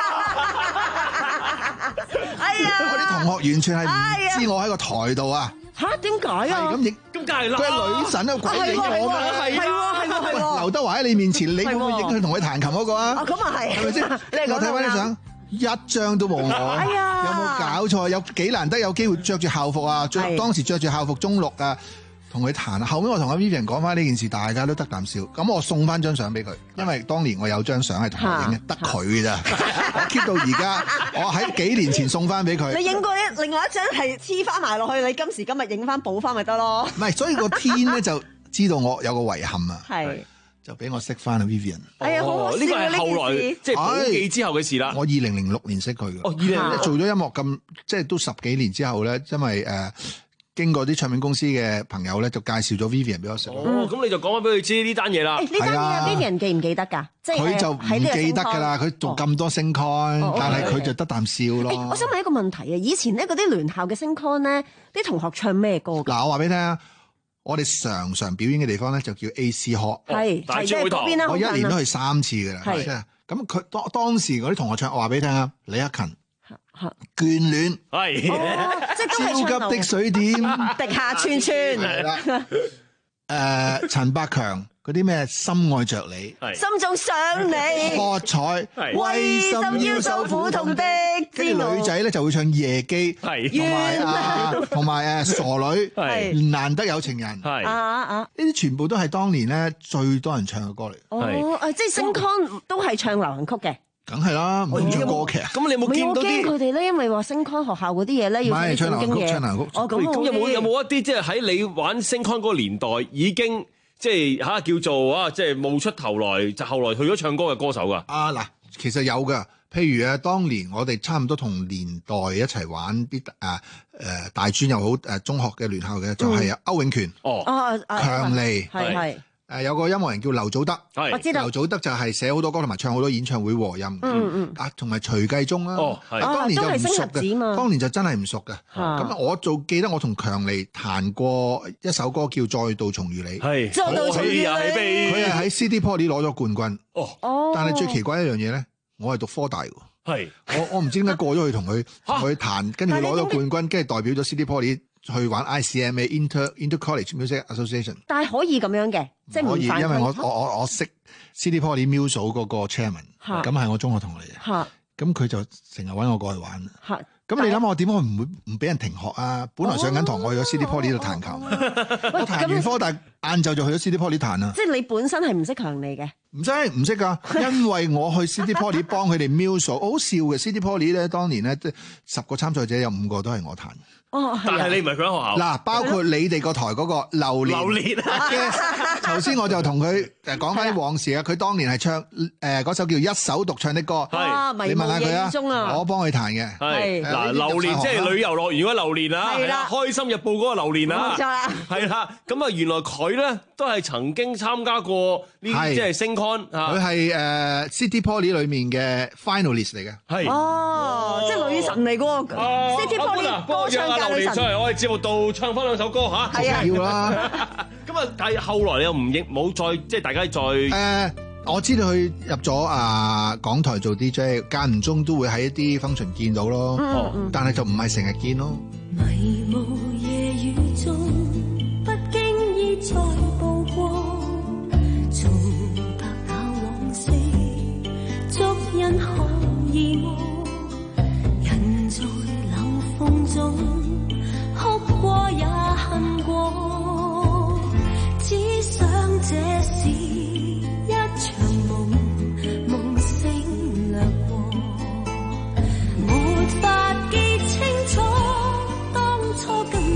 Speaker 11: 哎呀！
Speaker 22: 我啲同學完全係唔知我喺個台度啊。
Speaker 11: 嚇？點解啊？
Speaker 22: 咁影，
Speaker 12: 咁梗係啦，
Speaker 22: 佢係女神啊，鬼影我嘛，
Speaker 11: 係喎係喎係喎。
Speaker 22: 劉德華喺你面前，你會唔會影佢同佢彈琴嗰個啊？
Speaker 11: 咁啊係，
Speaker 22: 係咪先？我睇翻啲相。一張都冇我，
Speaker 11: 哎、呀
Speaker 22: 有冇搞錯？有幾難得有機會着住校服啊！着當時着住校服中六啊，同佢彈。後尾我同阿 Vivian 講翻呢件事，大家都得啖笑。咁我送翻張相俾佢，因為當年我有張相係同佢影嘅，得佢嘅咋。我 keep 到而家，我喺幾年前送翻俾佢。
Speaker 11: 你影過一另外一張係黐翻埋落去，你今時今日影翻補翻咪得咯？
Speaker 22: 唔係，所以個天咧就知道我有個遺憾啊。係。就俾我識翻阿 Vivian。
Speaker 11: 哎呀，好
Speaker 12: 呢個係後來即係寶記之後嘅事啦。
Speaker 22: 我二零零六年識佢嘅。
Speaker 12: 哦，二零
Speaker 22: 做咗音樂咁，即係都十幾年之後咧，因為誒、呃、經過啲唱片公司嘅朋友咧，就介紹咗 Vivian 俾我識。
Speaker 12: 哦，咁你就講翻俾佢知呢單嘢啦。
Speaker 11: 呢單嘢 Vivian 記唔記得㗎？即係
Speaker 22: 佢就唔記得㗎啦。佢做咁多星 con，、哦、但係佢就得啖笑咯、
Speaker 11: 欸。我想問一個問題啊，以前咧嗰啲聯校嘅星 con 咧，啲同學唱咩歌㗎？
Speaker 22: 嗱，我話俾你聽啊。我哋常常表演嘅地方咧就叫 A C Hall，
Speaker 11: 係
Speaker 22: 大
Speaker 11: 專會堂。
Speaker 22: 我一年都去三次㗎啦。係咁佢當當時嗰啲同學唱，我話俾你聽啊，李克勤、眷戀，
Speaker 12: 係、
Speaker 11: 哦、即係
Speaker 22: 超級的水點，
Speaker 11: 滴下串串，係啦。
Speaker 22: 誒，陳百強嗰啲咩深愛着你，
Speaker 11: 心中想你，
Speaker 22: 喝彩，
Speaker 11: 為什要受苦痛的？
Speaker 22: 跟住女仔咧就會唱夜機，同埋啊，同埋誒傻女，難得有情人，
Speaker 11: 啊啊！
Speaker 22: 呢啲全部都係當年咧最多人唱嘅歌嚟。
Speaker 11: 哦，誒，即係星 con 都係唱流行曲嘅。
Speaker 22: 梗係啦，唔係唱歌劇。
Speaker 12: 咁你有冇見到啲
Speaker 11: 佢哋咧？因為話星 con 學校嗰啲嘢咧，要唱正經嘢。
Speaker 22: 唱流行曲，
Speaker 11: 哦，咁
Speaker 12: 咁有冇有冇一啲即係喺你玩星 con 嗰個年代已經即係嚇叫做啊，即係冒出頭來就後來去咗唱歌嘅歌手㗎？
Speaker 22: 啊嗱，其實有㗎。譬如啊，當年我哋差唔多同年代一齊玩啲誒誒大專又好誒中學嘅聯校嘅，就係歐永權
Speaker 12: 哦，
Speaker 22: 強尼
Speaker 11: 係係。
Speaker 22: 誒有個音樂人叫劉祖德，
Speaker 11: 我知道
Speaker 22: 劉祖德就係寫好多歌同埋唱好多演唱會和音，
Speaker 11: 嗯嗯，
Speaker 22: 啊同埋徐繼忠啦，
Speaker 12: 哦係，
Speaker 22: 當年就唔熟嘅，當年就真係唔熟嘅。咁我做記得我同強尼彈過一首歌叫《再度重遇你》，
Speaker 12: 係，
Speaker 11: 再度重遇你，
Speaker 22: 佢係喺 C D Poly 攞咗冠軍，
Speaker 12: 哦，
Speaker 22: 但係最奇怪一樣嘢咧，我係讀科大㗎，
Speaker 12: 係，
Speaker 22: 我我唔知點解過咗去同佢同佢彈，跟住佢攞咗冠軍，跟住代表咗 C D Poly。去玩 I C M A Inter Inter College Music Association，
Speaker 11: 但係可以咁樣嘅，即係
Speaker 22: 可以，因為我我我我識 C D Poly Music 嗰個 chairman， 咁係我中學同學嚟嘅，咁佢就成日揾我過去玩。咁你諗我點解唔會唔俾人停學啊？本來上緊堂，我去咗 C D Poly 度彈琴，我彈完科大晏晝就去咗 C D Poly 彈啊。
Speaker 11: 即係你本身係唔識強尼嘅？
Speaker 22: 唔識唔識㗎，因為我去 C D Poly 幫佢哋 music， 好笑嘅 C D Poly 咧，當年咧十個參賽者有五個都係我彈。
Speaker 11: 哦，
Speaker 12: 但係你唔係佢喺學校
Speaker 22: 嗱，包括你哋個台嗰個榴蓮，
Speaker 12: 榴蓮
Speaker 22: 啊！頭先我就同佢誒講翻啲往事啊，佢當年係唱誒嗰首叫一手獨唱的歌，你問下佢啊，我幫佢彈嘅。
Speaker 12: 係嗱，榴蓮即係旅遊樂園嗰榴蓮啊，係啦，開心日報嗰個榴蓮啊，
Speaker 11: 冇錯啦，
Speaker 12: 係啦。咁啊，原來佢咧都係曾經參加過呢啲即係星 con 啊，
Speaker 22: 佢係誒 City Poly 裡面嘅 finalist 嚟嘅，
Speaker 12: 係
Speaker 11: 哦，即係女神嚟㗎，City Poly 歌唱。
Speaker 12: 榴蓮上嚟我哋節目度唱翻兩首歌吓，
Speaker 11: 係啊，
Speaker 22: 要啦。
Speaker 12: 咁啊，但係後來你又唔應冇再即係大家再誒、
Speaker 22: 呃，我知道佢入咗啊港台做 D J， 間唔中都會喺一啲 function 見到咯，嗯嗯、但係就唔係成日見咯。
Speaker 14: 迷霧夜雨中，不經意再曝光，重踏那往昔，足印可遺忘，人在冷風中。哭過也恨過，只想這是一場夢，夢醒掠過，沒法記清楚當初跟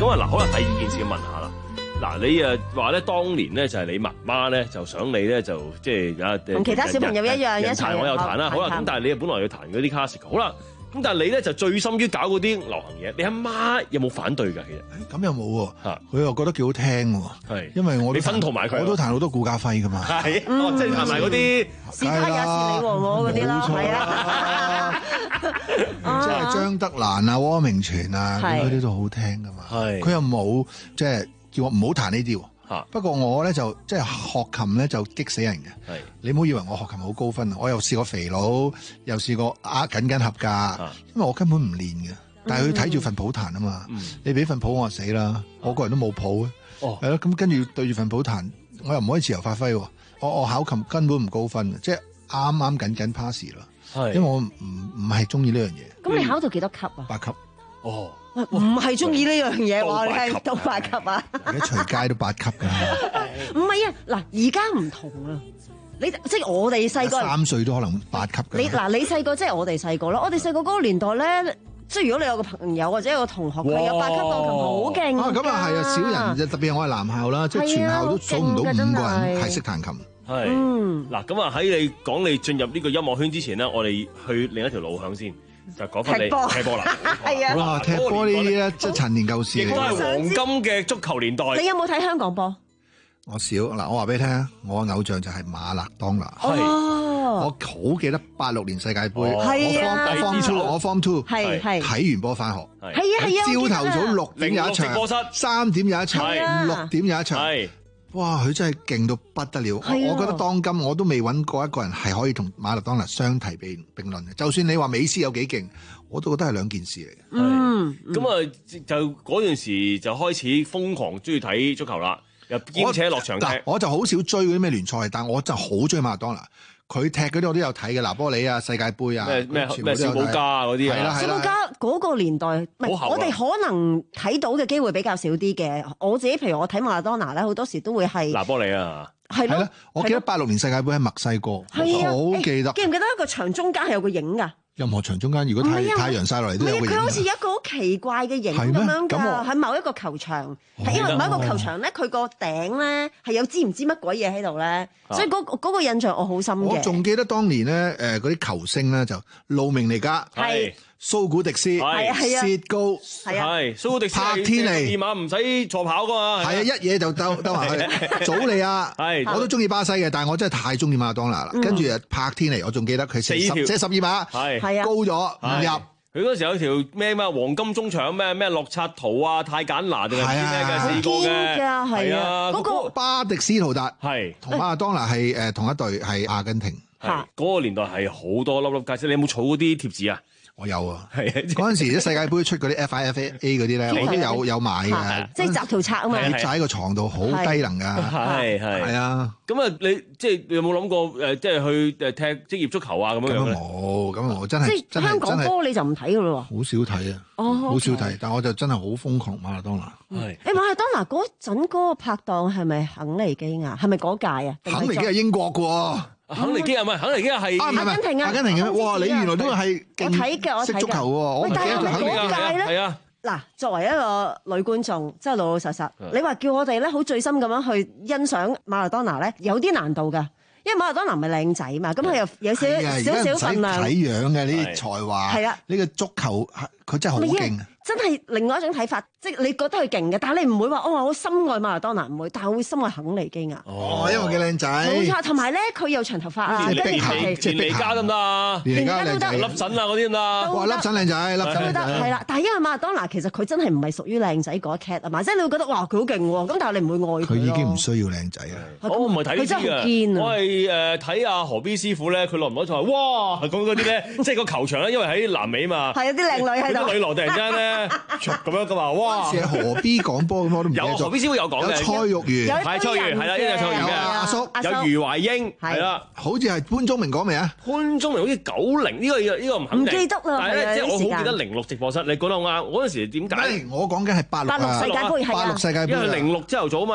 Speaker 12: 咁啊嗱，好啦，第二件事要問下啦。嗱，你誒話咧，當年咧就係你媽媽咧就想你咧就即係啊，
Speaker 11: 同其他小朋友一樣一齊
Speaker 12: 彈我又彈啦。好啦，咁但係你本來要彈嗰啲 classical， 好啦，咁但係你咧就最深於搞嗰啲流行嘢。你阿媽有冇反對㗎？其實
Speaker 22: 咁又冇喎，佢又覺得幾好聽喎。
Speaker 12: 係，
Speaker 22: 因為我
Speaker 12: 你分同埋佢，
Speaker 22: 我都彈好多顧嘉輝㗎嘛。
Speaker 12: 係，哦，即係彈埋嗰啲
Speaker 11: 是他也是你和我嗰啲啦，係啊。
Speaker 22: 即係張德蘭啊、汪明荃啊，嗰啲都好聽㗎嘛。係，佢又冇即係叫我唔好彈呢啲喎。不過我咧就即係學琴咧就激死人嘅。係，你唔好以為我學琴好高分啊！我又試過肥佬，又試過啊緊緊合格，因為我根本唔練嘅。但係佢睇住份譜彈啊嘛，嗯、你俾份譜我就死啦，我個人都冇譜嘅。哦，係咯，咁跟住對住份譜彈，我又唔可以自由發揮。我我考琴根本唔高分，即係啱啱緊緊 pass 啦。係，因為我唔唔係中意呢樣嘢。
Speaker 11: 咁你考到幾多級啊？
Speaker 22: 八級。
Speaker 12: 哦。
Speaker 11: 唔係中意呢樣嘢話你聽到八級啊！
Speaker 22: 而家隨街都八級㗎。
Speaker 11: 唔係啊，嗱，而家唔同啦。你即係我哋細個
Speaker 22: 三歲都可能八級。
Speaker 11: 你嗱，你細個即係我哋細個啦。我哋細個嗰個年代咧，即係如果你有個朋友或者有個同學佢有八級鋼琴好勁
Speaker 22: 啊！咁啊係啊，少人特別係我係男校啦，即係全校都數唔到五個人係識彈琴。
Speaker 12: 係。嗱咁啊，喺你講你進入呢個音樂圈之前呢，我哋去另一條路向先。就講翻你踢波啦，
Speaker 11: 係啊！
Speaker 22: 哇，踢波呢啲咧，即係陳年舊事嚟嘅，
Speaker 12: 亦都係黃金嘅足球年代。
Speaker 11: 你有冇睇香港波？
Speaker 22: 我少嗱，我話俾你聽，我偶像就係馬勒當拿。
Speaker 11: 係，
Speaker 22: 我好記得八六年世界盃，我 form two，我 form two，
Speaker 11: 係係
Speaker 22: 睇完波翻學，
Speaker 11: 係啊係啊，
Speaker 22: 朝頭早六點有一場，三點有一場，六點有一場。哇！佢真係勁到不得了，我我覺得當今我都未揾過一個人係可以同馬勒當拿相提並並論嘅。就算你話美斯有幾勁，我都覺得係兩件事嚟嘅。
Speaker 11: 嗯，
Speaker 12: 咁啊，就嗰段時就開始瘋狂中意睇足球啦，又兼且落場踢。
Speaker 22: 我就好少追嗰啲咩聯賽，但我真係好中意馬勒當拿。佢踢嗰啲我都有睇嘅，拿波里啊、世界盃啊，
Speaker 12: 咩咩小保加啊嗰啲啊，
Speaker 11: 小保加嗰個年代，我哋可能睇到嘅機會比較少啲嘅。我自己譬如我睇馬勒當拿咧，好多時都會係
Speaker 12: 拿波里啊，
Speaker 22: 係咯。我記得八六年世界盃喺墨西哥，好記得。
Speaker 11: 記唔記得一個場中間係有個影㗎？
Speaker 22: 任何場中間，如果太太陽曬落嚟都有個影。
Speaker 11: 佢好似一個好奇怪嘅影咁樣㗎，喺某一個球場，係因為某一個球場咧，佢個頂咧係有知唔知乜鬼嘢喺度咧，所以嗰嗰個印象我好深嘅。
Speaker 22: 我仲記得當年咧，誒嗰啲球星咧就路明尼加、蘇古迪斯、薛高、
Speaker 12: 係蘇古迪斯、
Speaker 22: 柏天尼，
Speaker 12: 二碼唔使坐跑㗎嘛。
Speaker 22: 係啊，一嘢就兜兜埋去。祖利亞，我都中意巴西嘅，但係我真係太中意馬勒當拿啦。跟住啊，柏天尼，我仲記得佢四十即係十二碼，係高咗唔入。
Speaker 12: 佢嗰時有條咩咩黃金中場咩咩洛察圖啊、泰簡拿定係啲咩嘅四個嘅，係啊，
Speaker 22: 嗰個巴迪斯圖達係同馬勒當拿係誒同一隊，係阿根廷。
Speaker 12: 係嗰個年代係好多粒粒戒指，你有冇儲嗰啲貼紙啊？
Speaker 22: 我有啊，係嗰陣時啲世界盃出嗰啲 F I F A 嗰啲咧，我都有有買嘅，
Speaker 11: 即係集圖冊啊嘛，
Speaker 22: 貼就喺個床度，好低能噶，
Speaker 12: 係係
Speaker 22: 係啊。
Speaker 12: 咁啊，你即係有冇諗過誒，即係去誒踢職業足球啊咁樣樣咧？
Speaker 22: 冇，咁我真係
Speaker 11: 即係香港波你就唔睇噶咯喎，
Speaker 22: 好少睇啊，好少睇，但我就真係好瘋狂馬勒當拿。
Speaker 11: 係誒馬勒當拿嗰陣嗰個拍檔係咪肯尼基亞？係咪嗰屆啊？
Speaker 22: 肯尼基係英國嘅喎。
Speaker 12: 肯尼基亞唔係，肯尼基亞係
Speaker 11: 阿根廷啊！
Speaker 22: 阿根廷嘅，哇！你原來都係
Speaker 11: 我睇嘅，我睇嘅。
Speaker 22: 識足球喎，我唔記得咗肯尼基
Speaker 11: 亞咧。係啊，嗱，作為一個女觀眾，即係老老實實，你話叫我哋咧好醉心咁樣去欣賞馬勒當拿咧，有啲難度㗎。因為馬勒當拿唔係靚仔嘛，咁佢又有少少少份量。
Speaker 22: 睇樣嘅呢啲才華，係啊，呢個足球佢真係好勁。
Speaker 11: 真係另外一種睇法，即係你覺得佢勁嘅，但係你唔會話哦，我深愛馬勒當拿唔會，但係我會深愛肯尼基亞。
Speaker 22: 哦，因為幾靚仔。
Speaker 11: 冇錯，同埋咧佢有長頭髮啊，跟住係
Speaker 12: 連尼加得唔得啊？
Speaker 11: 連尼加都得，
Speaker 12: 粒筍啊嗰啲得唔得？
Speaker 22: 哇，粒筍靚仔，粒筍
Speaker 11: 都得，係啦。但係因為馬勒當拿其實佢真係唔係屬於靚仔嗰一 cat 啊嘛，即係你會覺得哇佢好勁喎，咁但係你唔會愛佢。
Speaker 22: 佢已經唔需要靚仔啊！
Speaker 12: 我唔係睇呢啲嘅，我係誒睇阿何 B 師傅咧，佢落唔落就話哇講嗰啲咧，即係個球場咧，因為喺南美嘛，
Speaker 11: 係有啲靚女喺度，
Speaker 12: 啲女郎突然間咧。咁樣噶嘛？哇！
Speaker 22: 似係何 B 講波咁，我都唔記得咗。
Speaker 12: 有何 B 師傅有講嘅，
Speaker 22: 有蔡玉如，
Speaker 12: 係蔡玉如，係啦，一隻蔡玉如嘅阿叔，有余懷英，係啦，
Speaker 22: 好似係潘宗明講未啊？
Speaker 12: 潘宗明好似九零呢個呢個唔肯定，
Speaker 11: 唔記得啦。
Speaker 12: 但係咧，即係我好記得零六直播室，你講得好啱。嗰陣時點解？
Speaker 22: 我講緊係八六
Speaker 11: 八六世界盃，
Speaker 22: 八六世界盃，
Speaker 12: 因為零六朝頭早嘛。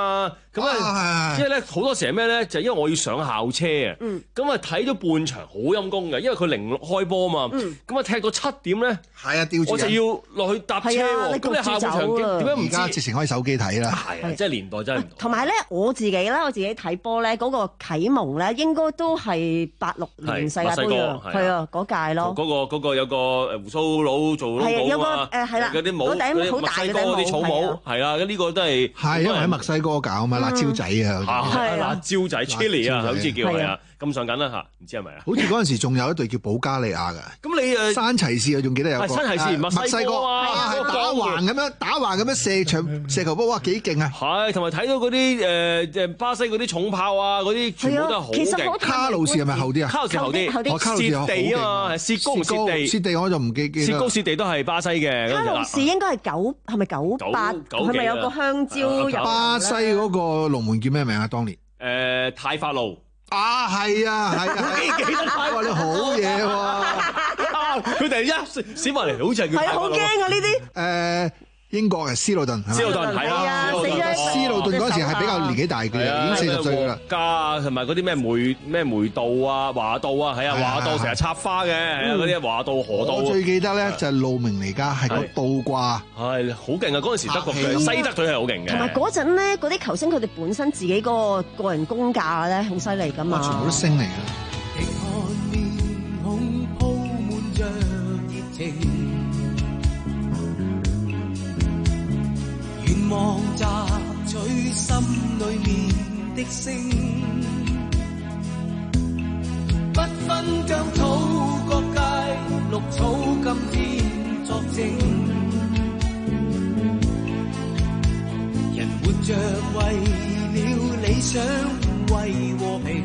Speaker 12: 咁啊，即係咧好多時係咩咧？就係因為我要上校車啊。咁啊睇咗半場好陰功嘅，因為佢零六開波啊嘛。咁啊踢到七點咧，
Speaker 22: 係啊，吊住
Speaker 12: 我就要落去搭車喎。咁你下半場點解唔知？
Speaker 22: 而家直情開手機睇啦。
Speaker 12: 係啊，即係年代真係唔同。
Speaker 11: 同埋咧，我自己咧，我自己睇波咧，嗰個啟蒙咧，應該都係八六年世界盃啊，係啊，嗰屆咯。
Speaker 12: 嗰個嗰個有個誒胡鬚佬做 logo 啊嘛，
Speaker 11: 誒係啦，
Speaker 12: 嗰啲帽，嗰墨西哥嗰啲草帽，係啊，呢個都係
Speaker 22: 係因為喺墨西哥搞啊嘛，辣椒仔啊，
Speaker 12: 辣椒仔 chili 啊，好似叫係啊。咁上緊啦嚇，唔知係咪啊？
Speaker 22: 好似嗰陣時仲有一隊叫保加利亞嘅。
Speaker 12: 咁你誒
Speaker 22: 山齊士啊，仲記得有個
Speaker 12: 山齊士墨西哥
Speaker 22: 啊，係打橫咁樣打橫咁樣射場射球波，哇幾勁啊！
Speaker 12: 係，同埋睇到嗰啲誒誒巴西嗰啲重炮啊，嗰啲全部都係好勁。
Speaker 22: 卡路士係咪後啲啊？
Speaker 12: 卡路士後啲，
Speaker 22: 卡路士
Speaker 12: 蝕地啊嘛，蝕高蝕地，
Speaker 22: 蝕地我就唔記記得。
Speaker 12: 蝕高蝕地都係巴西嘅。
Speaker 11: 卡路士應該係九係咪九八？係咪有個香蕉入？
Speaker 22: 巴西嗰個龍門叫咩名啊？當年
Speaker 12: 誒泰法路。
Speaker 22: 啊，係啊，係啊，
Speaker 12: 記得泰
Speaker 22: 哇！你好嘢喎，
Speaker 12: 佢哋一閃埋嚟，好似係叫。
Speaker 11: 係啊，好驚啊！呢啲
Speaker 22: 誒英國嘅斯魯頓，
Speaker 12: 斯魯頓係啊，
Speaker 22: 斯魯頓嗰陣時係比較年紀大嘅，已經四十歲啦。
Speaker 12: 加啊，同埋嗰啲咩梅咩梅道啊、華道啊，係啊，華道成日插花嘅，係啊，嗰啲華道河道。
Speaker 22: 我最記得咧就係路明尼加係個倒掛，
Speaker 12: 係好勁啊！嗰陣時德國嘅西德隊係好勁嘅。
Speaker 11: 同埋嗰陣咧，嗰啲球星佢哋本身自己嗰個個人功架咧，好犀利噶嘛。
Speaker 22: 全部都星嚟㗎。
Speaker 2: 願望摘取心裏面的星，不分疆土各界，綠草今天作證。人活着為了理想，為和平。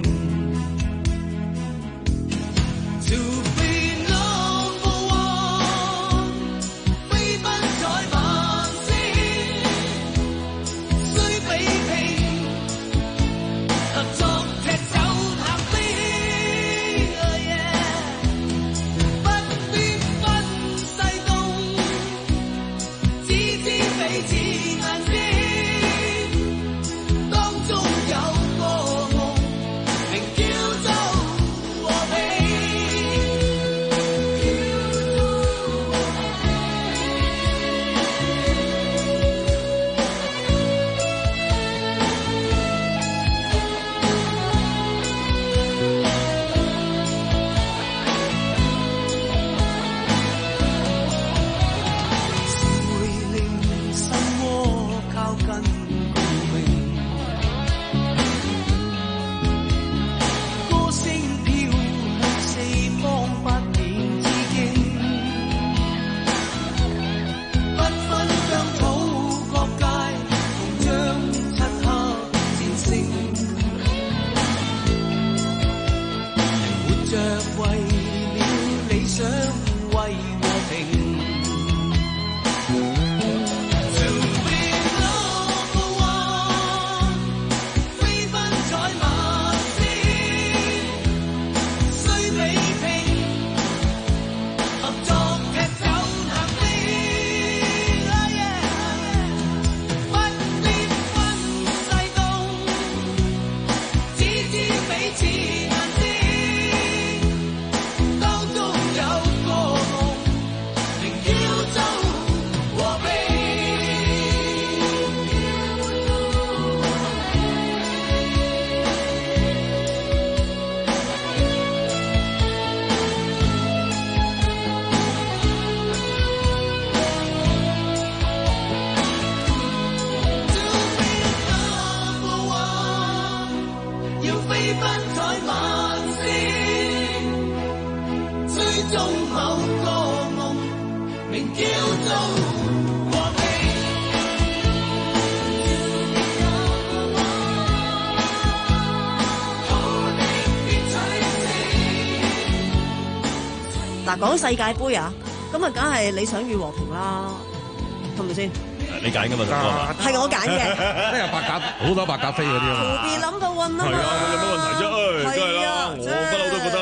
Speaker 11: 嗱，講世界盃啊，咁啊，梗係理想與和平啦，係咪先？
Speaker 12: 你揀噶嘛？
Speaker 11: 係我揀嘅。
Speaker 13: 即係白鴿，好多白鴿飛嗰啲啊嘛。
Speaker 11: 無邊諗到運啊嘛。
Speaker 12: 係啊，有乜問題啫？梗係啦，我不嬲都覺得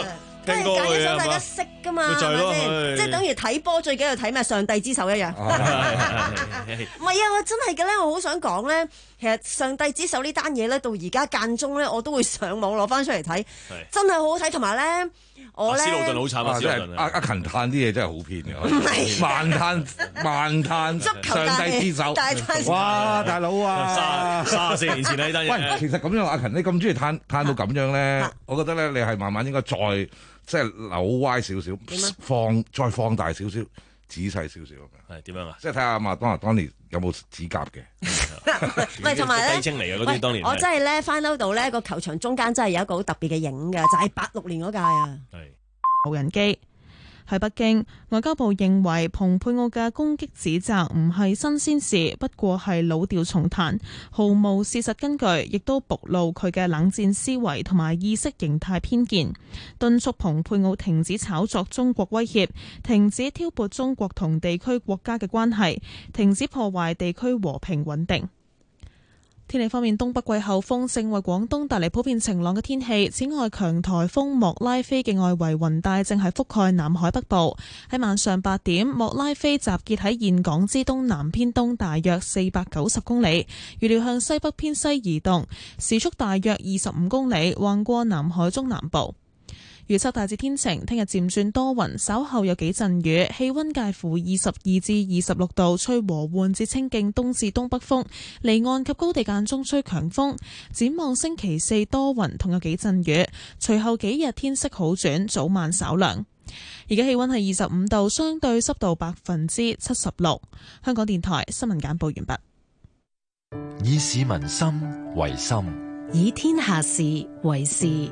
Speaker 12: 聽歌
Speaker 11: 揀一
Speaker 12: 嘅係嘛？
Speaker 11: 首大家識噶嘛，
Speaker 12: 咪就係咯
Speaker 11: 係咪先？
Speaker 12: 係
Speaker 11: 即係等於睇波最緊要睇咩？上帝之手一樣。唔係啊，我真係嘅咧，我好想講咧，其實上帝之手呢單嘢咧，到而家間中咧，我都會上網攞翻出嚟睇，真係好好睇。同埋咧，我咧，
Speaker 12: 司徒頓好慘啊！
Speaker 13: 即係阿阿勤嘆啲嘢真係好偏嘅，萬嘆萬嘆上帝之手，哇！大佬啊，
Speaker 12: 三十四年前啦呢單嘢。
Speaker 13: 喂，其實咁樣，阿勤你咁中意嘆嘆到咁樣咧，我覺得咧，你係慢慢應該再即係扭歪少少，放再放大少少，仔細少少。
Speaker 12: 係點樣啊？
Speaker 13: 即係睇下麥當勞當年有冇指甲嘅。
Speaker 11: 唔係同埋咧，
Speaker 12: 低清嚟嘅嗰啲當年。
Speaker 11: 我真係咧翻到度咧個球場中間真係有一個好特別嘅影嘅，就係八六年嗰屆啊。
Speaker 1: 係無人機。喺北京，外交部認為蓬佩奧嘅攻擊指責唔係新鮮事，不過係老調重彈，毫無事實根據，亦都暴露佢嘅冷戰思維同埋意識形態偏見，敦促蓬佩奧停止炒作中國威脅，停止挑撥中國同地區國家嘅關係，停止破壞地區和平穩定。天氣方面，東北季候風正為廣東帶嚟普遍晴朗嘅天氣。此外，強颱風莫拉菲嘅外圍雲帶正係覆蓋南海北部。喺晚上八點，莫拉菲集結喺現港之東南偏東大約四百九十公里，預料向西北偏西移動，時速大約二十五公里，橫過南海中南部。預測大致天晴，聽日漸轉多雲，稍後有幾陣雨，氣溫介乎二十二至二十六度，吹和緩至清勁東至東北風，離岸及高地間中吹強風。展望星期四多雲同有幾陣雨，隨後幾日天色好轉，早晚稍涼。而家氣溫係二十五度，相對濕度百分之七十六。香港電台新聞簡報完
Speaker 4: 畢。以市民心為心，
Speaker 15: 以天下事為事。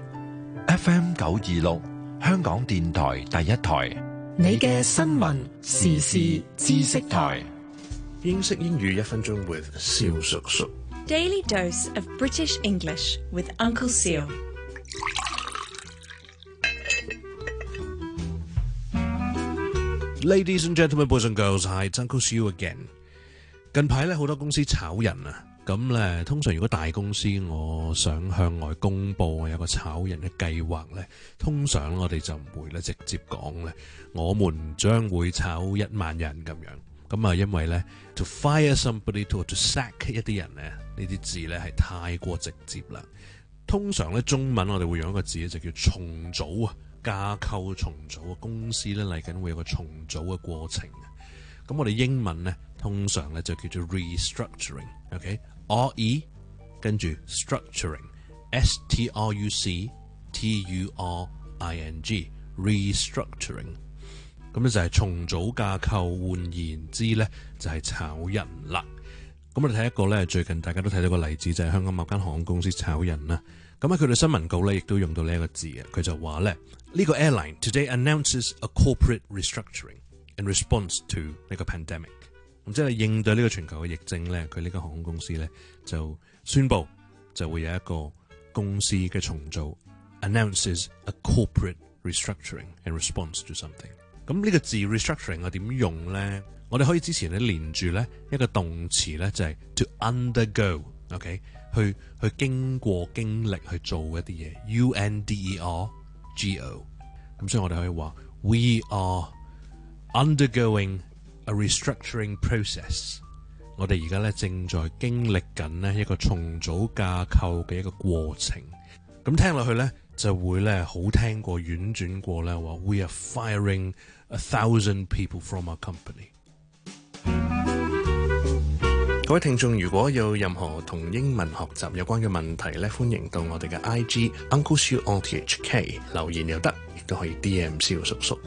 Speaker 4: F M 九二六，香港電台第一台，
Speaker 15: 你嘅新聞時事知識台。
Speaker 5: 英式英語一分鐘 with 蕭叔叔。
Speaker 17: Daily dose of British English with Uncle Seal。
Speaker 5: Ladies and gentlemen, boys and girls, hi, it's Uncle Seal again。近排咧好多公司炒人啊。咁咧，通常如果大公司我想向外公佈有個炒人嘅計劃咧，通常我哋就唔會咧直接講咧，我們將會炒一萬人咁樣。咁啊，因為咧 to fire somebody to to sack 一啲人咧，呢啲字咧係太過直接啦。通常咧中文我哋會用一個字咧就叫重組啊，架構重組啊，公司咧嚟緊會有個重組嘅過程。咁我哋英文咧通常咧就叫做 restructuring，OK？R E 跟住 structuring，S T R U C T U R I N G，restructuring。咁咧就係重組架構，換言之咧就係炒人啦。咁我哋睇一個咧最近大家都睇到個例子，就係香港某間航空公司炒人啦。咁喺佢哋新聞稿咧亦都用到呢一個字嘅，佢就話咧呢個 airline today announces a corporate restructuring in response to 呢個 pandemic。咁即係應對呢個全球嘅疫症咧，佢呢間航空公司咧就宣布就會有一個公司嘅重組 ，announces a corporate restructuring in response to something。咁呢個字 restructuring 我點用咧？我哋可以之前咧連住咧一個動詞咧就係 to undergo，OK， 去去經過經歷去做一啲嘢 ，U N D E R G O。咁所以我哋可以話 We are undergoing a restructuring process。我哋而家咧正在經歷緊咧一個重組架構嘅一個過程。咁聽落去咧就會咧好聽過婉轉過咧話 We are firing a thousand people from our company。各位聽眾，如果有任何同英文學習有關嘅問題咧，歡迎到我哋嘅 I G Uncle Siu R T H K 留言又得，亦都可以 D M 蕭叔叔。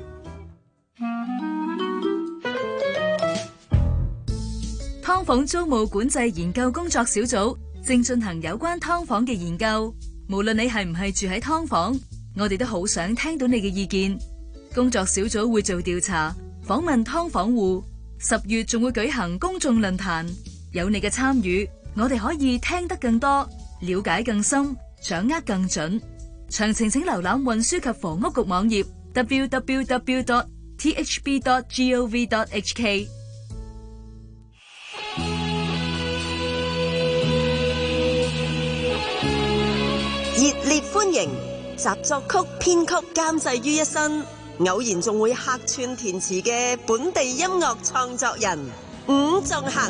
Speaker 18: 劏房租務管制研究工作小組正進行有關劏房嘅研究，無論你係唔係住喺劏房，我哋都好想聽到你嘅意見。工作小組會做調查，訪問劏房戶，十月仲會舉行公眾論壇。有你嘅參與，我哋可以聽得更多，了解更深，掌握更準。詳情請瀏覽運輸及房屋局網頁 double-u double-u double-u dot t h b dot gov dot h k。
Speaker 21: 熱烈歡迎集作曲、編曲、監製於一身，偶然仲會客串填詞嘅本地音樂創作人伍仲衡。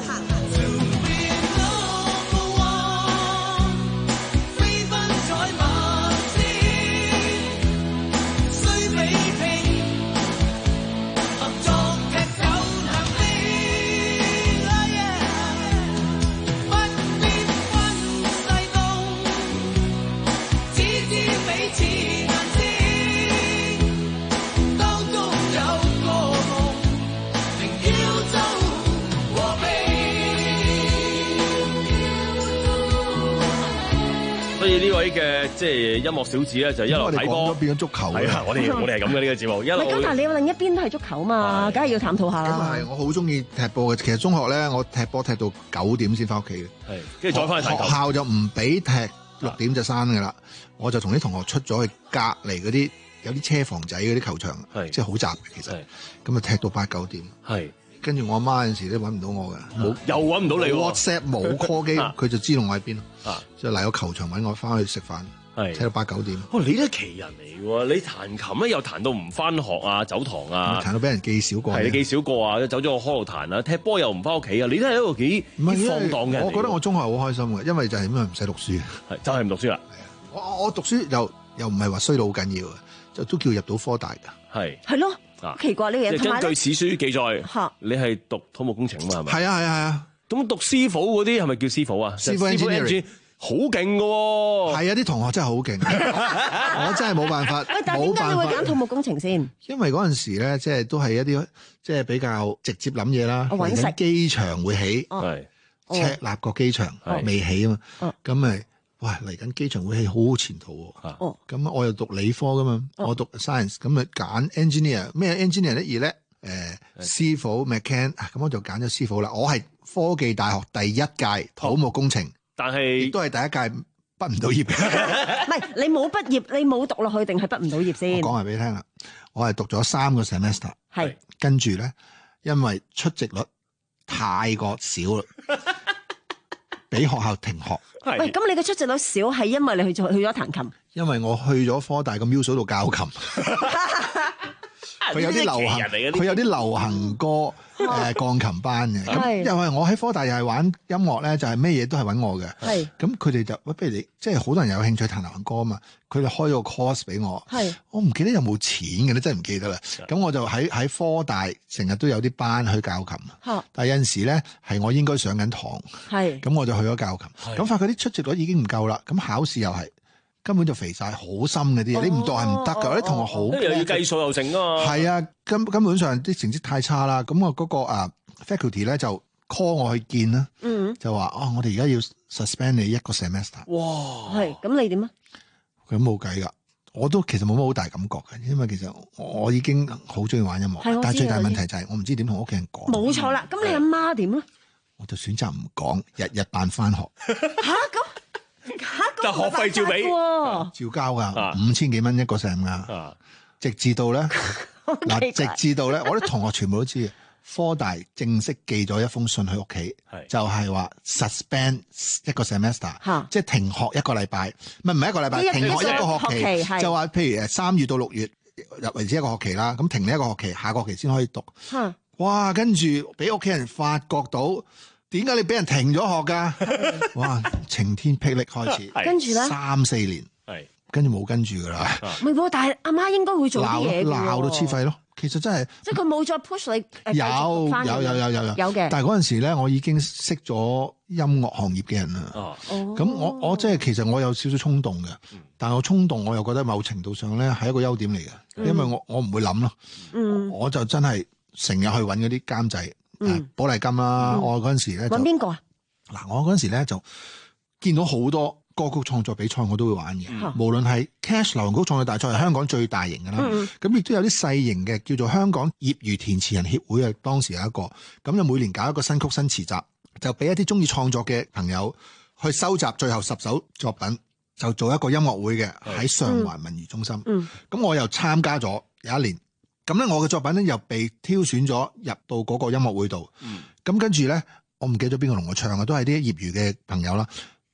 Speaker 12: 呢位嘅即係音樂小子咧，就一路睇波
Speaker 22: 變咗足球。
Speaker 12: 係啊，我哋我哋係咁嘅呢個節目一路。
Speaker 11: 咁但係你另一邊都係足球嘛，梗係要探討下啦。
Speaker 22: 咁係，我好中意踢波嘅。其實中學咧，我踢波踢到九點先翻屋企嘅。
Speaker 12: 係，跟住再翻去睇球。
Speaker 22: 學校就唔俾踢六點就閂㗎啦。我就同啲同學出咗去隔離嗰啲有啲車房仔嗰啲球場，即係好雜嘅其實。咁啊踢到八九點。係。跟住我阿媽有陣時都揾唔到我嘅，冇
Speaker 12: 又揾唔到你
Speaker 22: WhatsApp 冇 call 機，佢就知道我喺邊咯，就嚟個球場揾我翻去食飯，
Speaker 12: 係
Speaker 22: 踢到八九點。
Speaker 12: 哦，你都係奇人嚟喎！你彈琴咧又彈到唔翻學啊，走堂啊，
Speaker 22: 彈到俾人記少過，
Speaker 12: 係你記少過啊，走咗個 hall 度彈啊，踢波又唔翻屋企啊！你都係一個幾幾放蕩嘅人。
Speaker 22: 我覺得我中學好開心嘅，因為就係因為唔使讀書，
Speaker 12: 係就係唔讀書啦。
Speaker 22: 我我讀書又又唔係話衰到好緊要嘅，就都叫入到科大㗎。
Speaker 12: 係
Speaker 11: 係咯。奇怪呢樣嘢，
Speaker 12: 即係根據史書記載，你係讀土木工程嘛？係咪？
Speaker 22: 係啊係啊係啊！
Speaker 12: 咁讀師傅嗰啲係咪叫師傅啊？
Speaker 22: 師傅 engineering
Speaker 12: 好勁㗎喎！
Speaker 22: 係啊，啲同學真係好勁，我真係冇辦法。
Speaker 11: 喂，但係點解你會揀土木工程先？
Speaker 22: 因為嗰陣時咧，即係都係一啲即係比較直接諗嘢啦。
Speaker 11: 揾食
Speaker 22: 機場會起，
Speaker 12: 係
Speaker 22: 赤鱲角機場未起啊嘛，咁咪。哇！嚟緊機場會係好好前途喎。哦，咁我又讀理科噶嘛，哦、我讀 science，咁咪揀 engineer 咩 engineer 咧？而咧誒師傅 mechan， 咁我就揀咗師傅啦。我係科技大學第一屆土木工程，哦、但係亦都係第一屆畢唔到業嘅。
Speaker 11: 唔係你冇畢業，你冇讀落去定係畢唔到業先？
Speaker 22: 我講埋俾你聽啦，我係讀咗三個 semester，
Speaker 11: 係
Speaker 22: 跟住咧，因為出席率太過少啦。俾學校停學。
Speaker 11: 喂，咁你嘅出席率少係因為你去咗去咗彈琴？
Speaker 22: 因為我去咗科大個 music 度教琴，佢有啲流行，佢有啲流行歌誒、呃、鋼琴班嘅。咁因為我喺科大又係玩音樂咧，就係咩嘢都係揾我嘅。係咁佢哋就喂，不如你即係好多人有興趣彈流行歌啊嘛。佢哋開咗個 course 俾我，係我唔記得有冇錢嘅咧，真係唔記得啦。咁我就喺喺科大成日都有啲班去教琴，但係有陣時咧係我應該上緊堂，係咁我就去咗教琴。咁發覺啲出席率已經唔夠啦，咁考試又係根本就肥晒，好深嗰啲嘢，你唔讀係唔得㗎。啲同學好
Speaker 12: 又要計數又成啊嘛，
Speaker 22: 係啊，根根本上啲成績太差啦。咁我嗰個啊 faculty 咧就 call 我去見啦，嗯，就話哦，我哋而家要 suspend 你一個 semester。
Speaker 11: 哇，係咁你點啊？
Speaker 22: 咁冇計㗎，我都其實冇乜好大感覺嘅，因為其實我已經好中意玩音樂，但係最大問題就係我唔知點同屋企人講。
Speaker 11: 冇錯啦，咁你阿媽點咧？
Speaker 22: 我就選擇唔講，日日扮返學。
Speaker 11: 吓咁吓咁，
Speaker 12: 但學費照俾，
Speaker 22: 照交㗎，五千幾蚊一個 sem 㗎，直至到咧嗱，直至到咧，我啲同學全部都知嘅。科大正式寄咗一封信去屋企，就係話 suspend 一個 semester， 即係停學一個禮拜，唔係唔係一個禮拜，停學一個學期，學期就話譬如誒三月到六月入為止一個學期啦，咁停呢一個學期，下個學期先可以讀。哇！跟住俾屋企人發覺到，點解你俾人停咗學㗎？哇！晴天霹靂開始，
Speaker 11: 跟住咧
Speaker 22: 三四年，跟住冇跟住㗎啦。
Speaker 11: 唔係喎，但係阿媽應該會做啲嘢㗎喎，
Speaker 22: 鬧到黐肺咯。其實真係，
Speaker 11: 即係佢冇再 push 你。
Speaker 22: 有有有有有有
Speaker 11: 有嘅。
Speaker 22: 但係嗰陣時咧，我已經識咗音樂行業嘅人啦。哦，咁我我即係其實我有少少衝動嘅，但係我衝動我又覺得某程度上咧係一個優點嚟嘅，因為我我唔會諗咯。嗯，我就真係成日去揾嗰啲監製，誒寶麗金啦。我嗰陣時咧揾
Speaker 11: 邊個啊？
Speaker 22: 嗱，我嗰陣時咧就見到好多歌曲創作比賽我都會玩嘅，嗯、無論係 Cash 流行曲創作大賽係香港最大型嘅啦，咁亦都有啲細型嘅叫做香港業餘填詞人協會啊，當時有一個，咁就每年搞一個新曲新詞集，就俾一啲中意創作嘅朋友去收集最後十首作品，就做一個音樂會嘅喺上環文娛中心。咁、嗯嗯、我又參加咗有一年，咁咧我嘅作品咧又被挑選咗入到嗰個音樂會度。咁、嗯、跟住咧，我唔記得咗邊個同我唱嘅，都係啲業餘嘅朋友啦。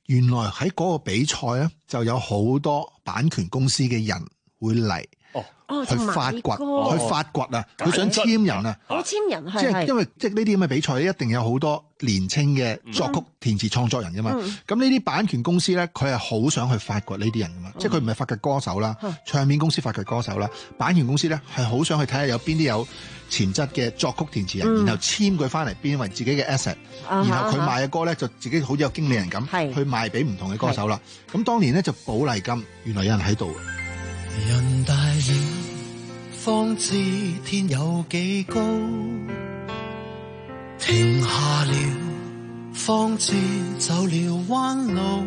Speaker 22: 原來喺嗰個比賽咧就有好多版權公司嘅人會嚟。
Speaker 11: 哦，
Speaker 22: 去發掘，去發掘啊！佢想簽人啊！
Speaker 11: 好簽人係，
Speaker 22: 即係因為即係呢啲咁嘅比賽一定有好多年青嘅作曲、填詞、創作人噶嘛。咁呢啲版權公司咧，佢係好想去發掘呢啲人噶嘛。即係佢唔係發掘歌手啦，唱片公司發掘歌手啦，版權公司咧係好想去睇下有邊啲有潛質嘅作曲、填詞人，然後簽佢翻嚟變為自己嘅 asset，然後佢賣嘅歌咧就自己好似有經理人咁去賣俾唔同嘅歌手啦。咁當年咧就寶麗金，原來有人喺度。
Speaker 2: 人大了，方知天有幾高；停下了，方知走了彎路。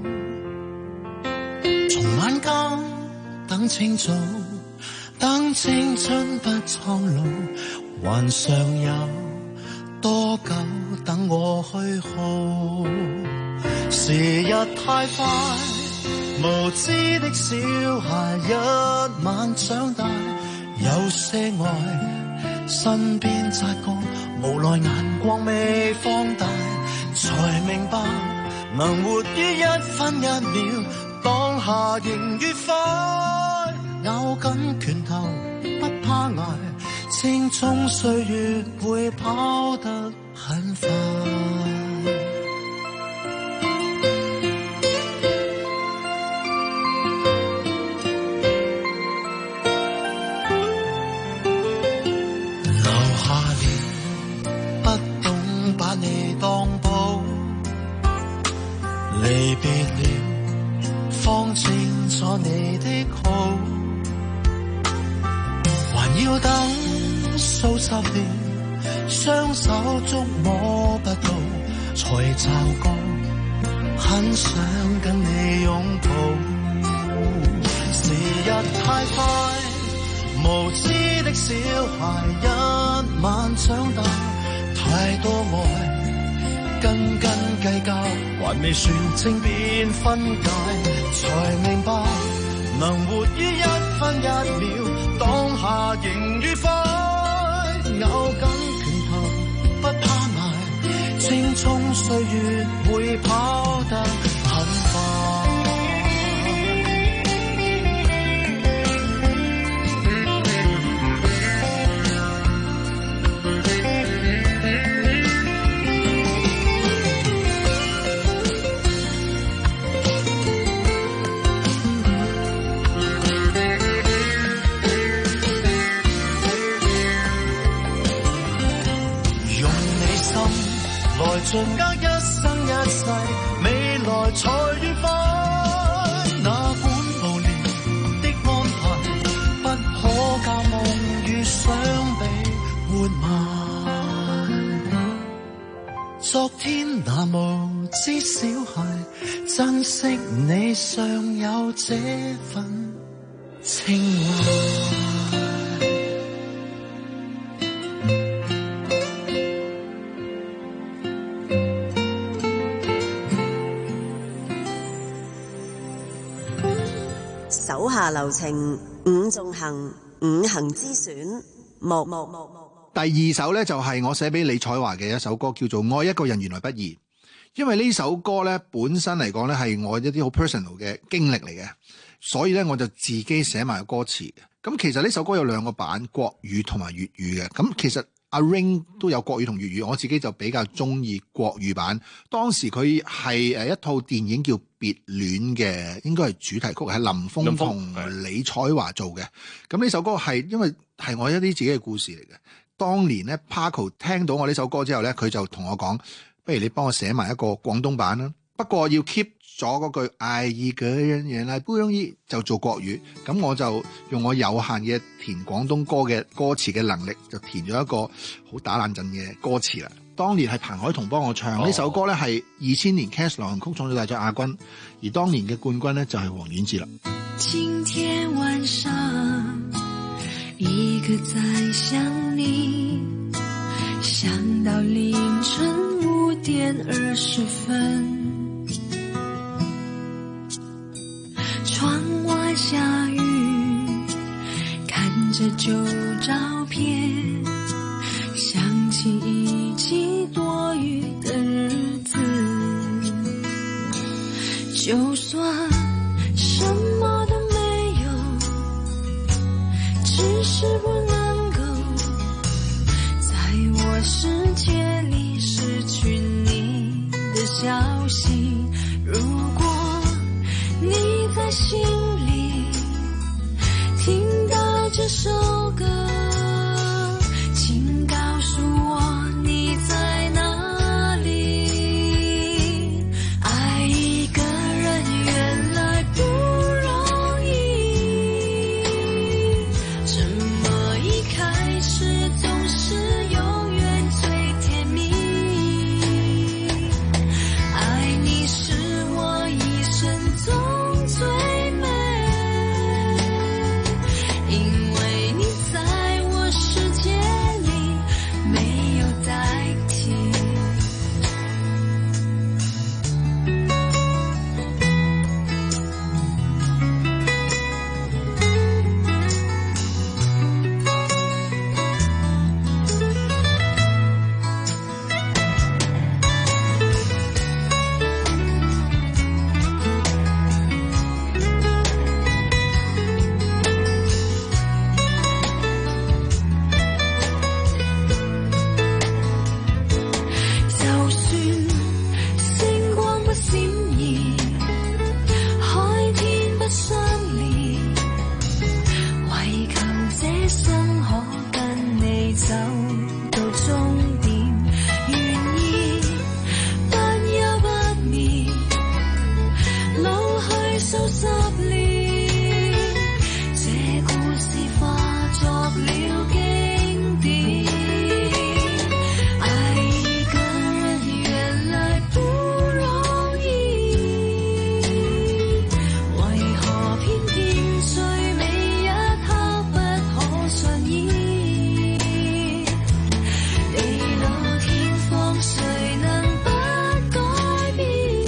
Speaker 2: 從晚間等清早，等青春不蒼老，還尚有多久等我去耗？時日太快，無知的小孩一晚長大，有些愛身邊擦過，無奈眼光未放大，才明白能活於一分一秒，當下仍愉快，咬緊拳頭不怕捱，青蔥歲月會跑得很快。離別了，方清楚你的好，還要等數十年，雙手觸摸不到，才驟覺很想跟你擁抱。時日太快，無知的小孩一晚長大，太多愛斤斤計較，還未算清便分解，才明白能活於一分一秒，當下仍愉快，咬緊拳頭不怕捱，青蔥歲月會跑得很快。盡隔一生一世，未來才愉快。哪管無聊的安排，不可教夢與想比活埋。昨天那無知小孩，珍惜你尚有這份情懷。
Speaker 21: 手下留情，伍仲衡，五行之選，木木木木。
Speaker 22: 第二首咧就係我寫俾李彩華嘅一首歌，叫做《愛一個人原來不易》。因為呢首歌咧本身嚟講咧係我一啲好 personal 嘅經歷嚟嘅，所以咧我就自己寫埋歌詞。咁其實呢首歌有兩個版，國語同埋粵語嘅。咁其實阿 Ring 都有國語同粵語，我自己就比較中意國語版。當時佢係誒一套電影叫《別戀》嘅，應該係主題曲，係林峯同李彩華做嘅。咁呢首歌係因為係我一啲自己嘅故事嚟嘅。當年咧 Paco 聽到我呢首歌之後咧，佢就同我講，不如你幫我寫埋一個廣東版啦。不過要 keep 咗嗰句愛一個人原來不容易，就做國語。咁我就用我有限嘅填廣東歌嘅歌詞嘅能力，就填咗一個好打冷震嘅歌詞啦。當年係彭海彤幫我唱呢、哦、首歌咧，係二千年 Cash 流行曲創作大獎亞軍，而當年嘅冠軍咧就係黃婉智啦。
Speaker 14: 今天晚上一個在想你，想到凌晨五點二十分，窗外下雨，看着舊照片，想起一起躲雨的日子， 就算什麼都沒有，只是不能夠在我世界裡失去你的消息。如果你在心裡聽到這首歌，請告訴我你在哪裡。愛一個人原來不容易，怎麼一開始總是永遠最甜蜜。愛你是我一生中最美，因為你在我世界裡沒有代替。就算星光不閃現，海天不相連，為求這生可跟你走到終點，願意不憂不眠，老去數十年，這故事化作了經典。愛一個人原來不容易，為何偏偏最美一刻不可相依？地老天荒誰能不改變？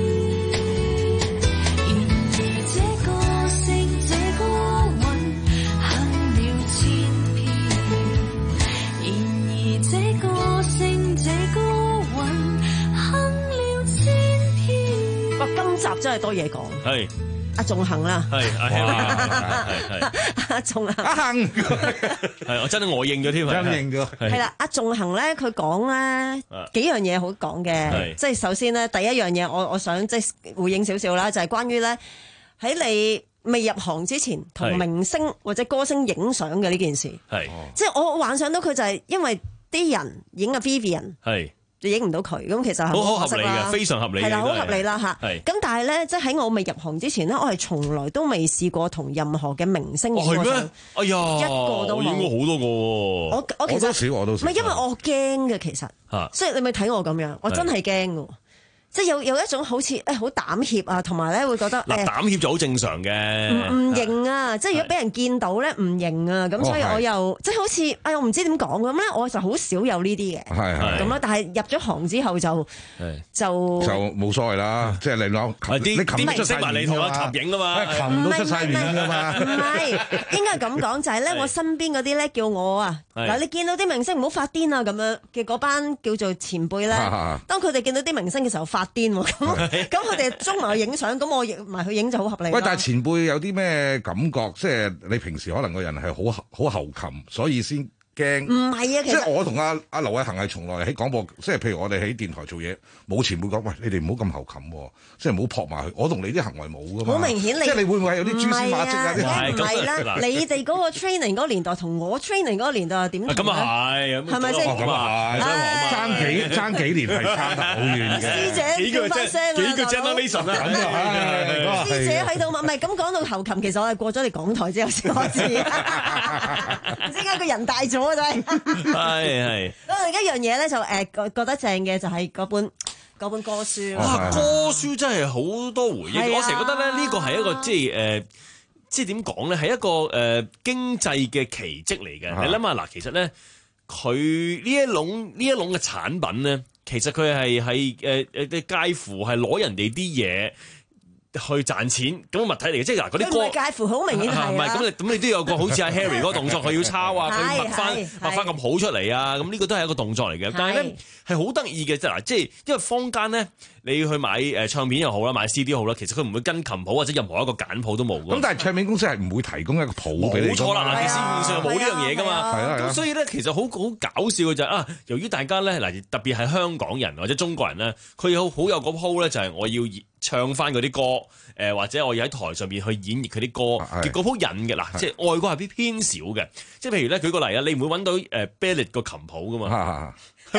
Speaker 14: 然而這個星這個魂行了千遍，然而這個星這個魂行了千遍。
Speaker 11: 哇！今集真係多嘢講。
Speaker 12: 係
Speaker 11: 阿仲恒啦，
Speaker 12: 係阿 Harry，係係
Speaker 11: 阿仲恒，
Speaker 13: 阿恒
Speaker 12: 係我真係我應咗添，
Speaker 13: 真應咗。
Speaker 11: 係啦，阿仲恒咧，佢講咧幾樣嘢好講嘅，
Speaker 12: 係
Speaker 11: 即係首先咧，第一樣嘢我我想即係回應少少啦，就係關於咧喺你未入行之前同明星或者歌星影相嘅呢件事，
Speaker 12: 係
Speaker 11: 即係我幻想到佢就係因為啲人影阿 Vivian。
Speaker 12: 係
Speaker 11: 就影唔到佢，咁其實係
Speaker 12: 好好
Speaker 11: 可惜啦
Speaker 12: 合理嘅，非常合理嘅
Speaker 11: 係啦，好
Speaker 12: 都係
Speaker 11: 合理啦嚇。
Speaker 12: 係
Speaker 11: 咁但係咧，即係喺我未入行之前咧，我係從來都未試過同任何嘅明星影過相。
Speaker 12: 哦係咩？哎呀，
Speaker 11: 一個都冇
Speaker 12: 我影過好多個喎。
Speaker 11: 我我其實
Speaker 13: 我都少，我都少。
Speaker 11: 唔係因為我驚嘅，其實，
Speaker 12: 嚇
Speaker 11: 所以你咪睇我咁樣，我真係驚嘅。即係有有一種好似誒好膽怯啊，同埋咧會覺得
Speaker 12: 嗱，
Speaker 11: 誒
Speaker 12: 膽怯就好正常嘅。
Speaker 11: 唔唔型啊！即係如果俾人見到咧唔型啊，咁所以我又即係好似哎我唔知點講咁咧，我就好少有呢啲嘅。
Speaker 13: 係係
Speaker 11: 咁啦，但係入咗行之後就就
Speaker 13: 就冇所謂啦，即係你攞
Speaker 12: 啲
Speaker 13: 你擒都出晒面
Speaker 12: 啲明星埋你同我合影啊嘛
Speaker 13: 擒都出晒面噶嘛。
Speaker 11: 唔係應該咁講，就係咧我身邊嗰啲咧叫我啊
Speaker 13: 係
Speaker 11: 嗱，你見到啲明星唔好發癲啊咁樣嘅嗰班叫做前輩咧，當佢哋見到啲明星嘅時候發癲喎，咁咁佢哋捉埋去影相，咁我影埋去影就好合理。
Speaker 13: 喂，但係前輩有啲咩感覺？即係你平時可能個人係好好喉擒，所以先驚。
Speaker 11: 唔係啊，其實
Speaker 13: 即係我同阿阿劉偉恒係從來喺廣播，即係譬如我哋喺電台做嘢，冇前輩講，喂，你哋唔好咁喉擒喎，即係唔好撲埋去。我同你啲行為冇噶嘛。
Speaker 11: 好明顯你，
Speaker 13: 即係你會唔會係有啲蛛絲馬跡啊？
Speaker 11: 唔係啦，你哋嗰個 training 嗰個年代同我 training 嗰個年代係點？
Speaker 12: 咁啊係，
Speaker 11: 係咪先？
Speaker 13: 咁啊係，爭幾爭幾年係差得好遠嘅。
Speaker 11: 師姐叫翻聲啊！
Speaker 12: 幾個 generation 啊？
Speaker 13: 咁啊係，
Speaker 11: 師姐喺度嘛？唔係咁講到喉擒，其實我係過咗嚟港台之後先開始，唔知點解個人大咗啊！真係。
Speaker 12: 係係。
Speaker 11: 咁另一樣嘢咧就誒覺覺得正嘅就係嗰本嗰本歌書。
Speaker 12: 哇！歌書真係好多回憶。我成日覺得咧，呢個係一個即係誒，即係點講咧，係一個誒經濟嘅奇蹟嚟嘅。你諗下嗱，其實咧佢呢一籠呢一籠嘅產品咧，其實佢係係誒誒介乎係攞人哋啲嘢去賺錢咁嘅物體嚟嘅，即係嗱嗰啲歌，
Speaker 11: 介乎好明顯係
Speaker 12: 唔係咁你咁你都有個好似阿 Harry 嗰個動作，佢要抄啊，佢要畫翻
Speaker 11: 係
Speaker 12: 畫翻咁好出嚟啊，咁呢個都係一個動作嚟嘅。但係咧係好得意嘅，即係嗱，即係因為坊間咧你要去買誒唱片又好啦，買 C D 好啦，其實佢唔會跟琴譜或者任何一個簡譜都冇㗎。
Speaker 13: 咁但係唱片公司係唔會提供一個譜俾你。
Speaker 12: 冇錯啦，市面上冇呢樣嘢㗎嘛。
Speaker 13: 係啊，
Speaker 12: 咁所以咧，其實好好搞笑嘅就係啊，由於大家咧嗱，特別係香港人或者中國人咧，佢有好有嗰鋪咧，就係我要唱翻嗰啲歌，誒、呃、或者我要喺台上邊去演繹佢啲歌，結嗰鋪癮嘅嗱，即係外國係偏偏少嘅，即係譬如咧舉個例啊，你唔會揾到誒 Ballad 個琴譜噶嘛。
Speaker 11: 唔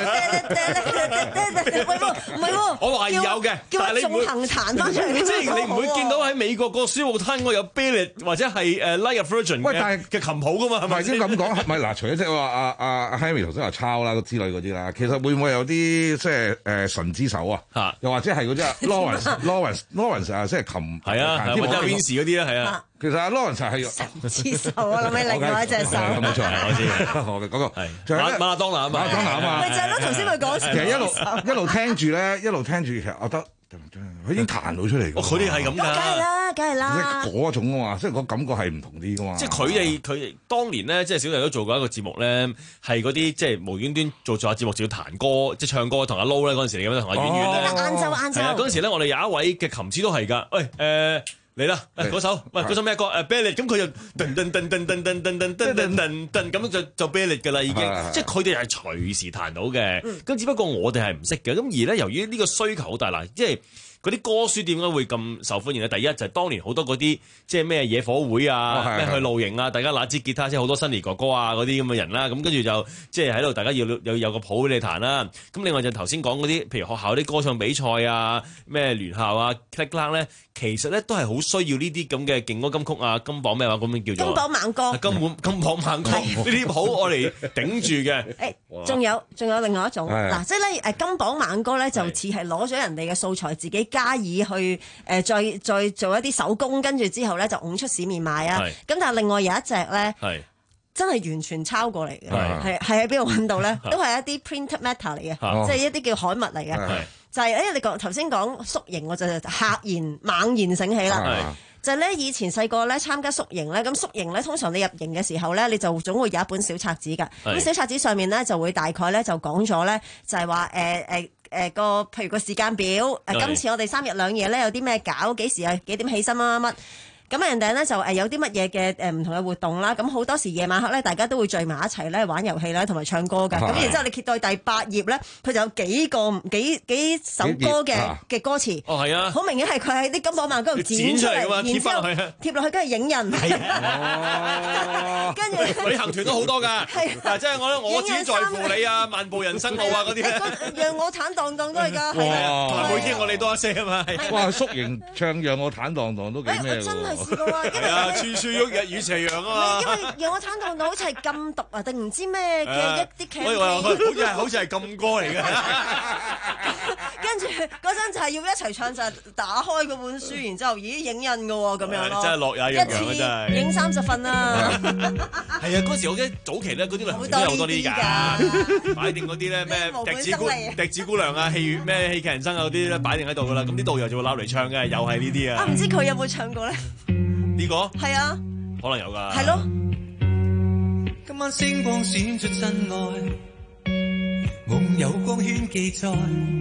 Speaker 11: 係喎，
Speaker 12: 我懷疑有嘅，
Speaker 11: 叫
Speaker 12: 但係你唔會
Speaker 11: 行彈翻出嚟，
Speaker 12: 即係你唔會見到喺美國個書報攤我有 Ballad 或者係誒 Like a Virgin
Speaker 13: 喂，但係
Speaker 12: 嘅琴譜噶嘛，係咪
Speaker 13: 先咁講？唔係嗱，除咗即係話阿阿阿 Henry 頭先話抄啦之類嗰啲啦，其實會唔會有啲即係誒神之手啊？又或者係嗰啲 Lawrence Lawrence Lawrence 啊，即係琴
Speaker 12: 係啊，或者 Vince 嗰啲咧，係啊。
Speaker 13: 其實阿 Lawrence 係
Speaker 11: 神之手啊，諗起另外一隻手。
Speaker 13: 冇錯，我知。我嘅嗰個
Speaker 12: 係馬馬拉當拿啊嘛，
Speaker 13: 馬拉當拿啊嘛。
Speaker 11: 咪就係咯，頭先佢講。
Speaker 13: 其實一路一路聽住咧，一路聽住，其實我覺得佢已經彈到出嚟。
Speaker 12: 佢哋係咁㗎。
Speaker 11: 梗係啦，梗係啦。
Speaker 13: 嗰種啊嘛，即係個感覺係唔同啲㗎嘛。
Speaker 12: 即係佢哋佢哋當年咧，即係小弟都做過一個節目咧，係嗰啲即係無端端做做下節目就要彈歌，即係唱歌同阿 Low 咧嗰陣時嚟咁樣，同阿婉婉咧。
Speaker 11: 晏晝晏晝。
Speaker 12: 嗰陣時咧，我哋有一位嘅琴師都係㗎。喂誒。嚟啦！嗰首喂嗰首咩歌？誒 Ballad 咁佢就噔噔噔噔噔噔噔噔噔噔噔咁就就 Ballad 㗎啦，已經即係佢哋係隨時彈到嘅。咁只不過我哋係唔識嘅。咁而咧，由於呢個需求好大啦，即係嗰啲歌書點解會咁受歡迎咧？第一就係當年好多嗰啲即係咩野火會啊，咩去露營啊，大家拿支吉他，即係好多新年哥哥啊嗰啲咁嘅人啦。咁跟住就即係喺度，大家要有有個譜俾你彈啦。咁另外就頭先講嗰啲，譬如學校啲歌唱比賽啊，咩聯校啊 click clack 咧。其實咧都係好需要呢啲咁嘅勁歌金曲啊，金榜咩話咁樣叫做
Speaker 11: 金榜猛歌，
Speaker 12: 金榜金榜猛歌呢啲譜我嚟頂住嘅。
Speaker 11: 誒，仲有仲有另外一種嗱，即係咧誒金榜猛歌咧就似係攞咗人哋嘅素材，自己加以去誒再再做一啲手工，跟住之後咧就拱出市面賣啊。咁但係另外有一隻咧，真係完全抄過嚟嘅，係係喺邊度揾到咧？都係一啲 printed matter 嚟嘅，即係一啲叫刊物嚟嘅。就係、是、誒，你講頭先講宿營，我就嚇然猛然醒起啦。就係咧，以前細個咧參加宿營咧，咁宿營咧通常你入營嘅時候咧，你就總會有一本小冊子㗎。咁小冊子上面咧就會大概咧就講咗咧，就係話誒誒誒個譬如個時間表，誒今次我哋三日兩夜咧有啲咩搞，幾時啊幾點起身乜乜乜。咁人哋咧就誒有啲乜嘢嘅誒唔同嘅活動啦，咁好多時夜晚黑咧，大家都會聚埋一齊咧玩遊戲啦，同埋唱歌㗎。咁然之後你揭到第八頁咧，佢就有幾個幾幾首歌嘅嘅歌詞。
Speaker 12: 哦，係啊，
Speaker 11: 好明顯係佢喺啲金榜猛歌度剪出嚟，然之後貼落去，跟住影印。係啊，跟住
Speaker 12: 旅行團都好多㗎。係嗱，即係我我只在乎你啊，漫步人生路啊嗰啲咧。
Speaker 11: 讓我坦蕩蕩都係㗎。係
Speaker 12: 啊，同埋每天我哋多一些啊嘛。
Speaker 13: 哇，宿營唱讓我坦蕩蕩都幾咩喎？
Speaker 12: 係啊，處處喐日與斜陽啊嘛！
Speaker 11: 因為讓我坦蕩蕩好似係禁毒啊，定唔知咩嘅一啲劇？
Speaker 12: 我以為好似係好似係禁歌嚟嘅。
Speaker 11: 跟住嗰陣就係要一齊唱，就係打開嗰本書，然之後咦影印嘅喎，咁樣咯。
Speaker 12: 真係落也一次
Speaker 11: 影三十份啦。
Speaker 12: 係啊，嗰時我記得早期咧，嗰啲旅行團都有好多啲㗎，擺定嗰啲咧咩笛子姑笛子姑娘啊，戲咩戲劇人生啊嗰啲咧擺定喺度㗎啦。咁啲導遊就會撈嚟唱嘅，又係呢啲啊。
Speaker 11: 啊，唔知佢有冇唱過咧？
Speaker 12: 呢個
Speaker 11: 係啊，
Speaker 12: 可能有㗎。
Speaker 11: 係咯。
Speaker 2: 今晚星光閃出真愛，夢有光圈記載，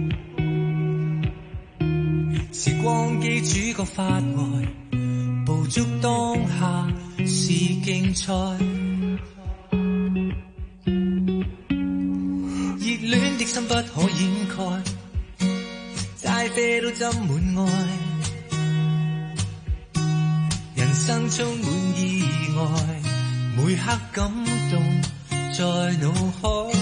Speaker 2: 時光機主角發呆，捕捉當下是競賽，熱戀的心不可掩蓋，齋啡都斟滿愛。人生充滿意外，每刻感動在腦海，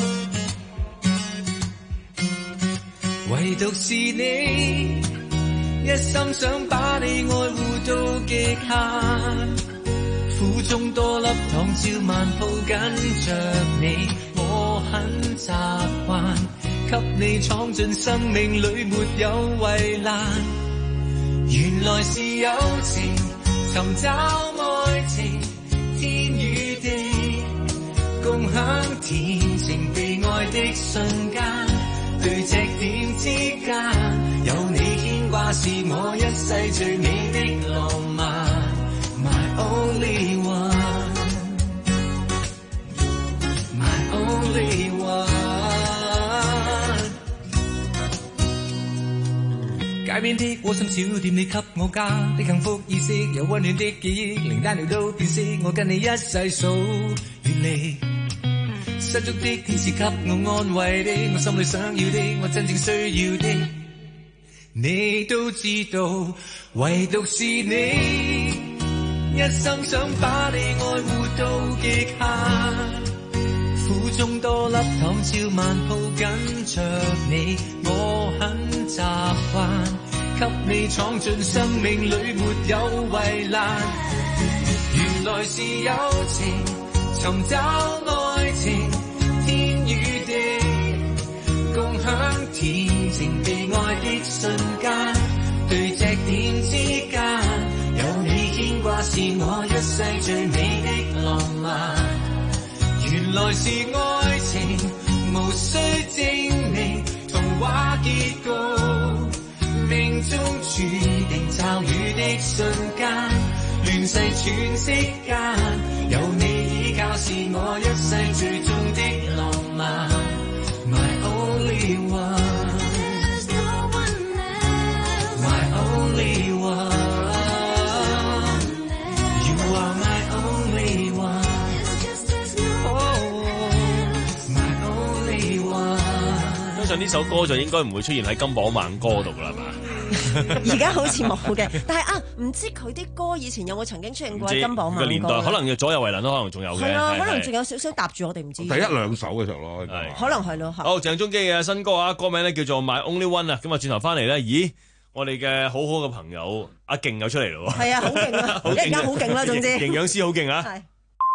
Speaker 2: 唯獨是你，一心想把你愛護到極限，苦中多粒糖照萬抱緊着你，我很習慣，給你闖進生命裏沒有圍欄，原來是友情。尋找愛情，天與地，共享甜情被愛的瞬間，對隻點之間，有你牽掛是我一世最美的浪漫 My only one My only one
Speaker 7: 街邊的窩心小店，你給我家的幸福意識，有溫暖的記憶，靈單調都變色，我跟你一世數遠離。失足的天使給我安慰的，我心裏想要的，我真正需要的，你都知道，唯獨是你，一生想把你愛護到極限。苦中多粒糖，照晚抱緊着你，我很習慣，給你闖進生命裏沒有圍欄。原來是友情，尋找愛情，天與地，共享甜情被愛的瞬間，對隻點之間，有你牽掛是我一世最美的浪漫。原來是愛情，無需證明，童話結局，命中注定驟雨的瞬間，亂世喘息間，有你依靠是我一世最終的浪漫。My only one，There's no one else，My only one，You are my only one。
Speaker 12: 相信呢首歌就應該唔會出現喺金榜猛歌度啦，係嘛？
Speaker 11: 而家好似冇嘅，但係啊，唔知佢啲歌以前有冇曾經出現過喺金榜猛歌？
Speaker 12: 個年代可能左右為難都可能仲有嘅。
Speaker 11: 係啊，可能仲有少少搭住我哋唔知。
Speaker 13: 第一兩首嘅時候咯，
Speaker 11: 可能係咯。
Speaker 12: 好，鄭中基嘅新歌啊，歌名咧叫做《My Only One》啊，咁啊轉頭翻嚟咧，咦，我哋嘅好好嘅朋友阿勁又出嚟咯喎。
Speaker 11: 係啊，好勁啊，一陣間好勁啦，總之。
Speaker 12: 營養師好勁啊！係。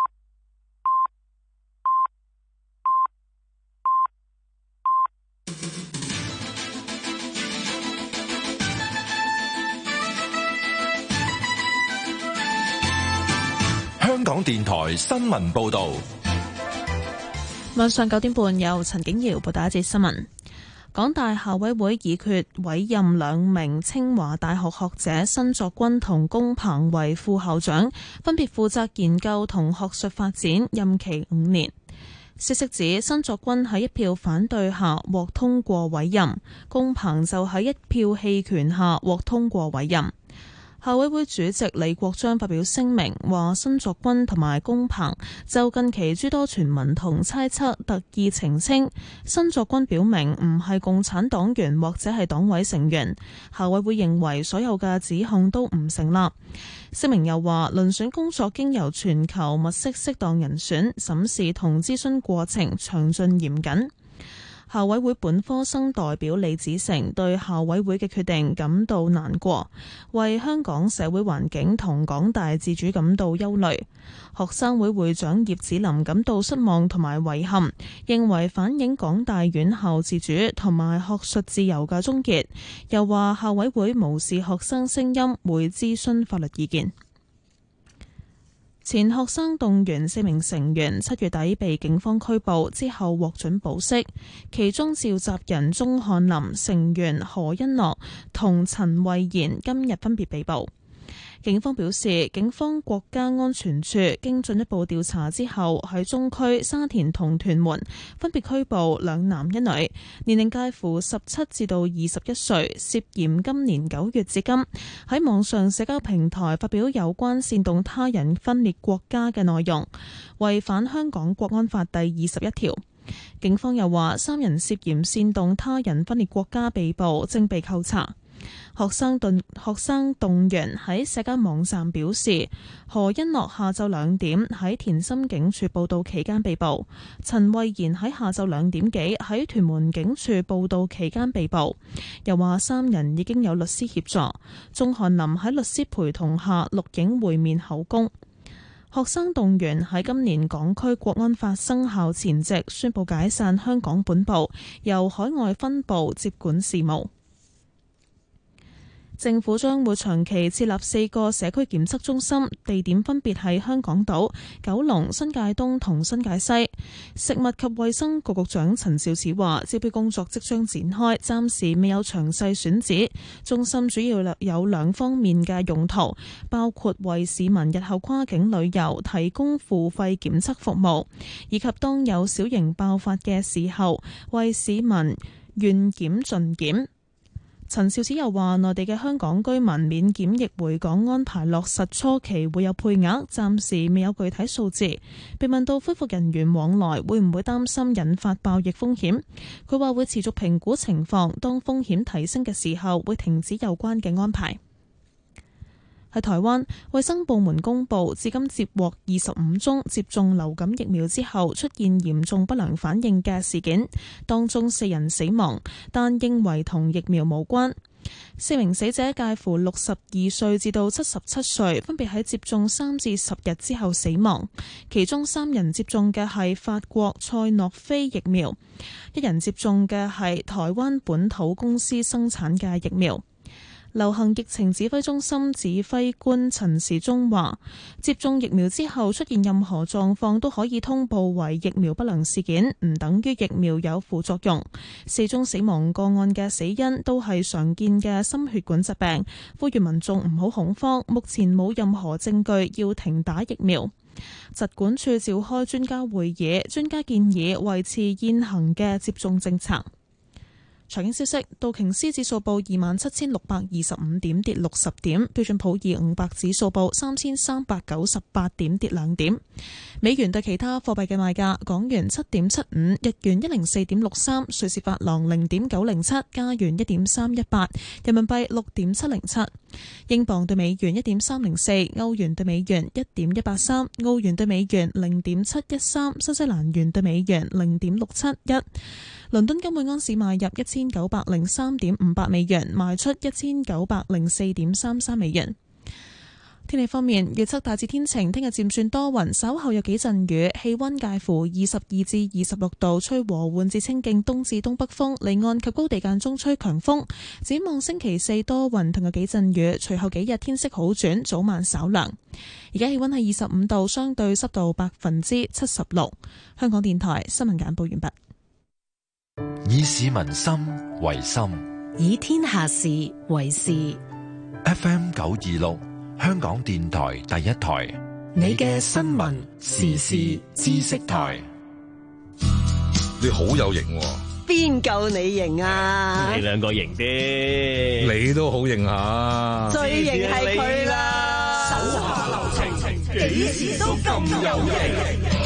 Speaker 4: 香港電台新聞報導，
Speaker 1: 晚上九點半由陳景瑤報道一節新聞。港大校委會議決委任兩名清華大學學者申作軍同龔鵬為副校長，分別負責研究同學術發展，任期五年。消息指申作軍喺一票反對下獲通過委任，龔鵬就喺一票棄權下獲通過委任。校委會主席李國章發表聲明，話申作軍同埋龔鵬就近期諸多傳聞同猜測特意澄清，申作軍表明唔係共產黨員或者係黨委成員。校委會認為所有嘅指控都唔成立。聲明又話，遴選工作經由全球物色適當人選，審視同諮詢過程詳盡嚴謹。校委會本科生代表李子成對校委會嘅決定感到難過，為香港社會環境同港大自主感到憂慮。學生會會長葉子霖感到失望同埋遺憾，認為反映港大院校自主同埋學術自由嘅終結。又話校委會無視學生聲音，會諮詢法律意見。前學生動員四名成員七月底被警方拘捕，之後獲准保釋，其中召集人鍾翰林、成員何欣樂同陳慧賢今日分別被捕。警方表示，警方國家安全處經進一步調查之後，喺中區、沙田同屯門分別拘捕兩男一女，年齡介乎十七至到二十一歲，涉嫌今年九月至今喺網上社交平台發表有關煽動他人分裂國家嘅內容，違反香港國安法第二十一條。警方又話，三人涉嫌煽動他人分裂國家被捕，正被扣查。學生動學生動員喺社交網站表示，何欣樂下晝兩點喺田心警署報到期間被捕，陳慧賢喺下晝兩點幾喺屯門警署報到期間被捕。又話三人已經有律師協助，鍾翰林喺律師陪同下錄影會面口供。學生動員喺今年港區國安法生效前夕宣布解散香港本部，由海外分部接管事務。政府將會長期設立四個社區檢測中心，地點分別係香港島、九龍、新界東同新界西。食物及衛生局局長陳肇始話，招標工作即將展開，暫時未有詳細選址。中心主要有兩方面嘅用途，包括為市民日後跨境旅遊提供付費檢測服務，以及當有小型爆發嘅時候，為市民願檢盡檢。 陳肇始又話，內地嘅香港居民免檢疫回港安排落實初期會有配額，暫時未有具體數字。被問到恢復人員往來會唔會擔心引發爆疫風險，佢話會持續評估情況，當風險提升嘅時候會停止有關嘅安排。喺台灣，衛生部門公布，至今接獲二十五宗接種流感疫苗之後出現嚴重不良反應嘅事件，當中四人死亡，但認為同疫苗無關。四名死者介乎六十二歲至到七十七歲，分別喺接種三至十日之後死亡。其中三人接種嘅係法國賽諾菲疫苗，一人接種嘅係台灣本土公司生產嘅疫苗。流行疫情指揮中心指揮官陳時中話，接種疫苗之後出現任何狀況都可以通報為疫苗不良事件，唔等於疫苗有副作用。四宗死亡個案嘅死因都係常見嘅心血管疾病，呼籲民眾唔好恐慌，目前冇任何證據要停打疫苗。疾管處召開專家會議，專家建議維持現行嘅接種政策。財經消息，道瓊斯指數報二萬七千六百二十五點，跌六十點；標準普爾五百指數報三千三百九十八點，跌兩點。美元對其他貨幣嘅賣價：港元七點七五，日元一零四點六三，瑞士法郎零點九零七，加元一點三一八，人民幣六點七零七，英鎊對美元一點三零四，歐元對美元一點一八三，澳元對美元零點七一三，新西蘭元對美元零點六七一。倫敦金每安士買入一千九百零三點五八美元，賣出一千九百零四點三三美元。天氣方面，預測大致天晴，聽日漸轉多雲，稍後有幾陣雨，氣溫介乎二十二至二十六度，吹和緩至清勁東至東北風，離岸及高地間中吹強風。展望星期四多雲同有幾陣雨，隨後幾日天色好轉，早晚稍涼。而家氣溫係二十五度，相對濕度百分之七十六。香港電台新聞簡報完畢。
Speaker 4: 以市民心為心，
Speaker 15: 以天下事為事。
Speaker 4: F M 九二六，香港電台第一台，
Speaker 15: 你嘅新聞時事知識台。
Speaker 13: 你好有型喎，
Speaker 11: 邊夠你型啊？
Speaker 12: 你兩個型啲，
Speaker 13: 你都好型下，
Speaker 11: 最型係佢啦，
Speaker 10: 手下留情，幾時都咁有型。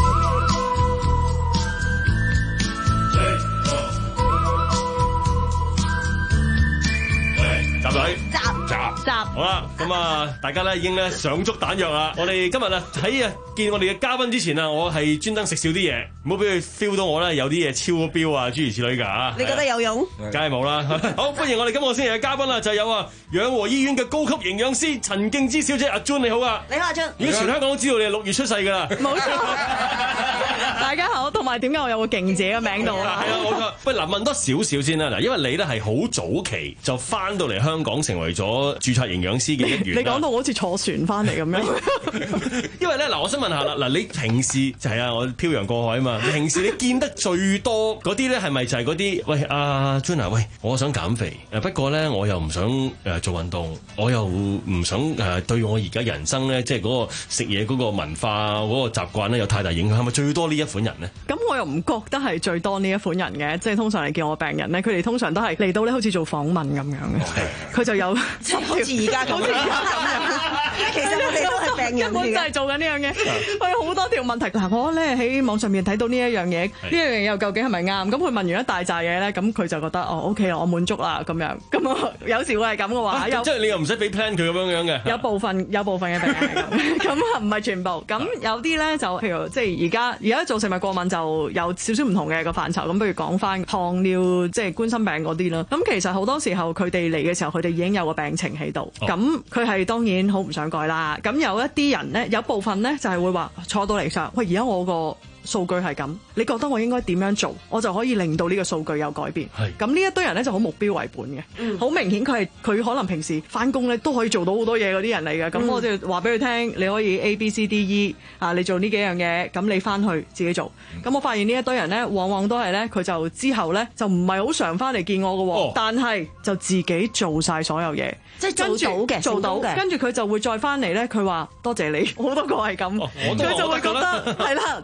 Speaker 12: 集隊
Speaker 11: 集
Speaker 12: 集
Speaker 11: 集
Speaker 12: 好啦，咁啊，大家咧已經咧上足彈藥啦。我哋今日啊喺啊見我哋嘅嘉賓之前啊，我係專登食少啲嘢，唔好俾佢 feel 到我咧有啲嘢超咗標啊，諸如此類噶吓。
Speaker 11: 你覺得有用？
Speaker 12: 梗係冇啦。好，歡迎我哋今個星期嘅嘉賓啦，就有啊養和醫院嘅高級營養師陳敬之小姐阿 June， 你好啊。
Speaker 11: 你好阿 June。
Speaker 12: 而家全香港都知道你係六月出世噶啦。
Speaker 8: 冇錯。大家好，同埋點解我有個勁姐嘅名度啊？
Speaker 12: 係啊，冇錯。喂，嗱，問多少少先啦。嗱，因為你咧係好早期就翻到嚟香港，成為咗註冊營養師嘅一員。
Speaker 8: 你講到好似坐船翻嚟咁樣。
Speaker 12: 因為咧，嗱，我想問下啦，嗱，你平時就係啊，我漂洋過海啊嘛。平時你見得最多嗰啲咧，係咪就係嗰啲？喂，阿 June，喂，我想減肥，誒不過咧，我又唔想誒做運動，我又唔想誒對我而家人生咧，即係嗰個食嘢嗰個文化嗰個習慣咧，有太大影響。係咪最多呢一款人咧？
Speaker 8: 咁我又唔覺得係最多呢一款人嘅，即係通常你見我病人咧，佢哋通常都係嚟到咧，好似做訪問咁樣嘅。佢就有
Speaker 11: 好似而家咁樣。其實我哋都係病人嚟嘅，
Speaker 8: 根本就係做緊呢樣嘢。佢有好多條問題。嗱，我咧喺網上面睇到呢一樣嘢，呢一樣嘢又究竟係咪啱？咁佢問完一大扎嘢咧，咁佢就覺得哦 OK 啦，我滿足啦咁樣。咁啊有時會係咁嘅話，有
Speaker 12: 即係你又唔使俾 plan 佢咁樣樣嘅。
Speaker 8: 有部分有部分嘅病人係咁，咁啊唔係全部。咁有啲咧就譬如即係而家而家做食物過敏就有少少唔同嘅個範疇。咁不如講翻糖尿即係冠心病嗰啲啦。咁其實好多時候佢哋嚟嘅時候，佢哋已經有個病情喺度。咁佢係當然好唔想改啦。咁有一啲人咧，有部分咧就係會話坐到嚟上，喂，而家我個數據係咁，你覺得我應該點樣做，我就可以令到呢個數據有改變。咁呢一堆人咧就好目標為本嘅，好、嗯、明顯佢係佢可能平時翻工咧都可以做到好多嘢嗰啲人嚟嘅。咁、嗯、我就話俾佢聽，你可以 A B C D E 啊，你做呢幾樣嘢，咁你翻去自己做。咁、嗯、我發現呢一堆人咧，往往都係咧，佢就之後咧就唔係好常翻嚟見我嘅，哦、但係就自己做晒所有嘢，
Speaker 11: 即係做到嘅，
Speaker 8: 做到嘅。跟住佢就會再翻嚟咧，佢話多謝你，好多個係咁，佢、哦、就會覺得係啦，即係有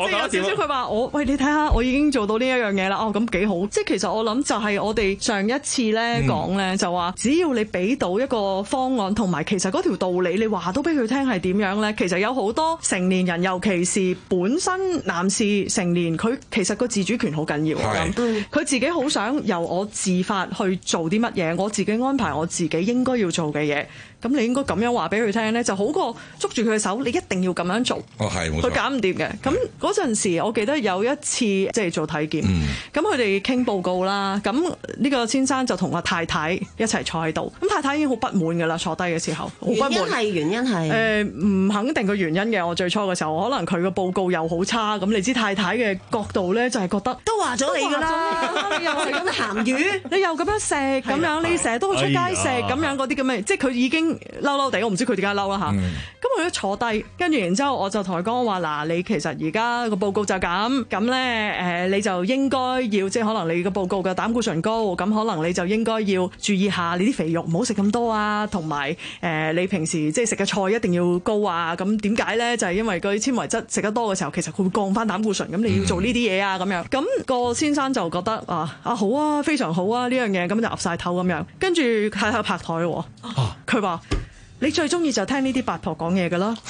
Speaker 8: 之後佢話我喂，你睇下我已經做到呢一樣嘢啦，哦咁幾好。即係其實我諗就係我哋上一次咧講咧就話，只要你俾到一個方案，同埋其實嗰條道理你話到俾佢聽係點樣咧，其實有好多成年人，尤其是本身男士成年，佢其實個自主權好緊要。咁佢自己好想由我自發去做啲乜嘢，我自己安排我自己應該要做嘅嘢。咁你應該咁樣話俾佢聽咧，就好過捉住佢嘅手，你一定要咁樣做。
Speaker 13: 哦，係冇錯，
Speaker 8: 佢搞唔掂嘅。咁嗰陣時，我記得有一次即係做體檢，咁佢哋傾報告啦。咁呢個先生就同我太太一齊坐喺度。咁太太已經好不滿㗎啦，坐低嘅時候好不滿。
Speaker 11: 原因係原因係
Speaker 8: 誒唔肯定個原因嘅。我最初嘅時候，可能佢個報告又好差。咁你知太太嘅角度咧，就係覺得
Speaker 11: 都話咗你㗎啦，
Speaker 8: 你又係咁
Speaker 11: 鹹魚，
Speaker 8: 你又咁樣食咁樣，你成日都會出街食咁樣嗰啲咁嘅，即係佢已經嬲嬲地，我唔知佢點解嬲啦嚇。咁佢一坐低，跟住然之後我就同佢講話嗱，你其實而家個報告就咁咁咧誒，你就應該要即係可能你個報告嘅膽固醇高，咁可能你就應該要注意下你啲肥肉唔好食咁多啊，同埋誒你平時即係食嘅菜一定要高啊。咁點解咧？就係、是、因為嗰啲纖維質食得多嘅時候，其實佢會降翻膽固醇，咁你要做呢啲嘢啊咁樣。咁、那個先生就覺得啊啊好啊，非常好啊呢樣嘢，咁就岌晒頭咁樣。跟住喺度拍台喎，佢話。你最中意就聽呢啲八婆講嘢㗎啦，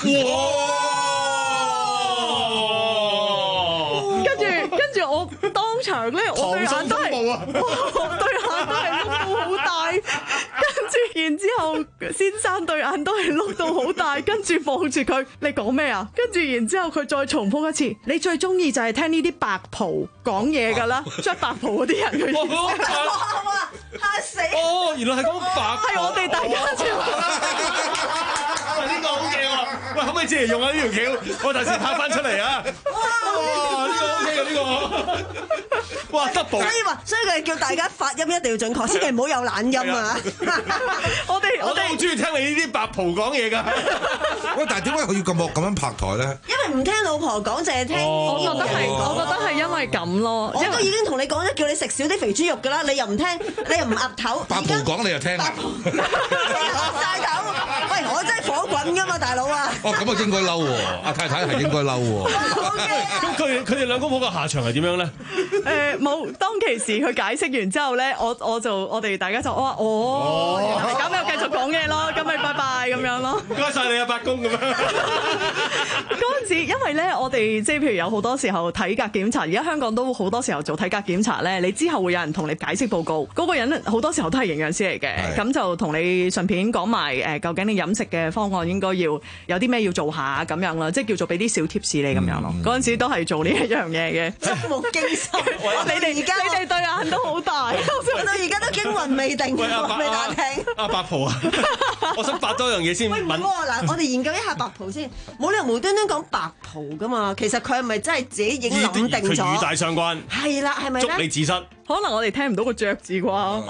Speaker 8: 跟住跟住我當場咧，我對眼都係，我對眼都係碌到好大，跟住然之後先生對眼都係碌到好大，跟住望住佢，你講咩啊？跟住然之後佢再重複一次，你最中意就係聽呢啲白袍講嘢㗎啦，着白袍嗰啲人佢。
Speaker 11: 嚇死！
Speaker 12: 哦，原來係講白，
Speaker 8: 係我哋大家全部。
Speaker 12: 呢個好正喎！喂，可唔可以借嚟用下呢條橋？我第時拍翻出嚟啊！哇，呢個 OK 啊，呢個哇 double。
Speaker 11: 所以話，所以佢叫大家發音一定要準確，千祈唔好有懶音啊！
Speaker 8: 我哋
Speaker 12: 我都好中意聽你呢啲白袍講嘢㗎。
Speaker 13: 喂，但係點解佢要咁惡咁樣拍台咧？
Speaker 11: 因為唔聽老婆講，淨係聽。
Speaker 8: 我覺得係，我覺得係因為咁咯。
Speaker 11: 我都已經同你講咗，叫你食少啲肥豬肉㗎啦，你又唔聽，你又唔岌頭。
Speaker 13: 白袍講你又聽啊？
Speaker 11: 岌晒頭。喂，我真係火滾㗎嘛，大佬啊！
Speaker 13: 哦，咁啊應該嬲喎，阿太太係應該嬲喎。
Speaker 12: 咁佢佢哋兩公婆嘅下場係點樣咧？
Speaker 8: 誒冇，當其時佢解釋完之後咧，我我就我哋大家就我話哦，咁咪繼續講嘢咯，咁咪拜拜咁樣咯。
Speaker 12: 唔該曬你啊，八公咁樣。
Speaker 8: 嗰陣時，因為咧，我哋即係譬如有好多時候體格檢查，而家香港都好多時候做體格檢查咧，你之後會有人同你解釋報告，嗰個人好多時候都係營養師嚟嘅，咁就同你順便講埋誒，究竟你飲食嘅方案應該要有啲咩要做下咁樣啦，即係叫做俾啲小貼士你咁樣咯。嗰陣時都係做呢一樣嘢嘅，
Speaker 11: 觸目驚心。
Speaker 8: 你哋而家你哋對眼都好大，
Speaker 11: 我到而家都驚魂未定，未打聽。
Speaker 12: 阿八婆啊，我想發多樣嘢先問。
Speaker 11: 嗱，我哋研究一下白袍先，冇理由無端端講白袍噶嘛。其實佢係咪真係自己已經諗定咗？
Speaker 12: 佢與大相關。
Speaker 11: 係啦，係咪咧？
Speaker 12: 祝你自失。
Speaker 8: 可能我哋聽唔到個著字啩？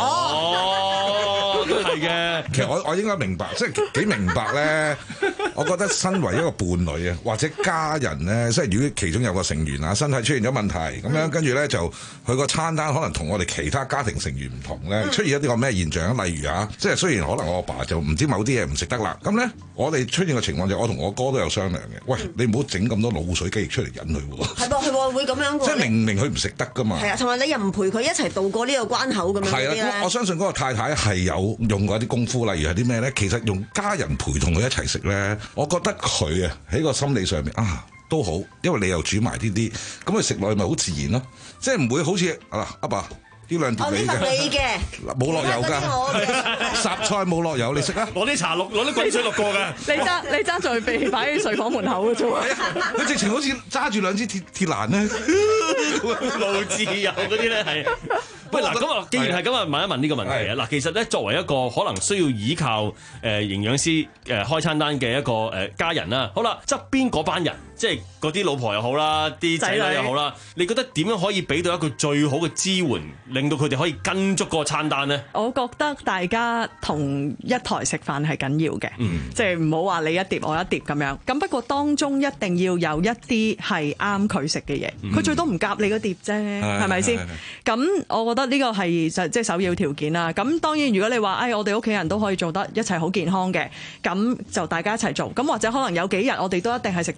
Speaker 12: 哦，都係嘅。
Speaker 13: 其實我我應該明白，即係幾明白咧。我覺得身為一個伴侶啊，或者家人咧，即係如果其中有個成員啊身體出現咗問題，咁樣跟住咧就佢個餐單可能同我哋其他家庭成員唔同咧，出現一啲個咩現象？例如啊，即係雖然可能我阿爸就唔知某啲嘢唔食得啦，咁咧我哋出現嘅情況就我同我哥都有商量嘅。喂，你唔好整咁多滷水雞翼出嚟引佢喎。
Speaker 11: 係噃係喎，會咁樣。
Speaker 13: 即係明明佢唔食得噶嘛。係
Speaker 11: 啊，同埋你又唔陪佢一齊渡過呢個關口咁樣嗰啲咧。
Speaker 13: 我相信嗰個太太係有用過一啲功夫，例如係啲咩咧？其實用家人陪同佢一齊食咧，我覺得佢啊喺個心理上面啊都好，因為你又煮埋呢啲，咁佢食落去咪好自然咯，即係唔會好似啊阿爸。呢兩碟你嘅，冇落油㗎，雜菜冇落油，你食啊？
Speaker 12: 攞啲茶落，攞啲滾水落過㗎。
Speaker 8: 你揸你揸在被擺喺睡房門口嘅啫喎。
Speaker 13: 佢直情好似揸住兩支鐵鐵欄咧，
Speaker 12: 路自由嗰啲咧係。喂嗱，咁啊，既然係咁啊，問一問呢個問題啊。嗱，其實咧，作為一個可能需要依靠誒營養師誒開餐單嘅一個誒家人啦，好啦，側邊嗰班人，即係嗰啲老婆又好啦，啲仔女又好啦，你覺得點樣可以俾到一個最好嘅支援，令到佢哋可以跟足個餐單咧？
Speaker 8: 我覺得大家同一台食飯係緊要嘅，嗯、即係唔好話你一碟我一碟咁樣。咁不過當中一定要有一啲係啱佢食嘅嘢，佢、嗯、最多唔夾你嗰碟啫，係咪先？咁我覺得呢個係就即係首要條件啦。咁當然如果你話，哎，我哋屋企人都可以做得一齊好健康嘅，咁就大家一齊做。咁或者可能有幾日我哋都一定係食得比較健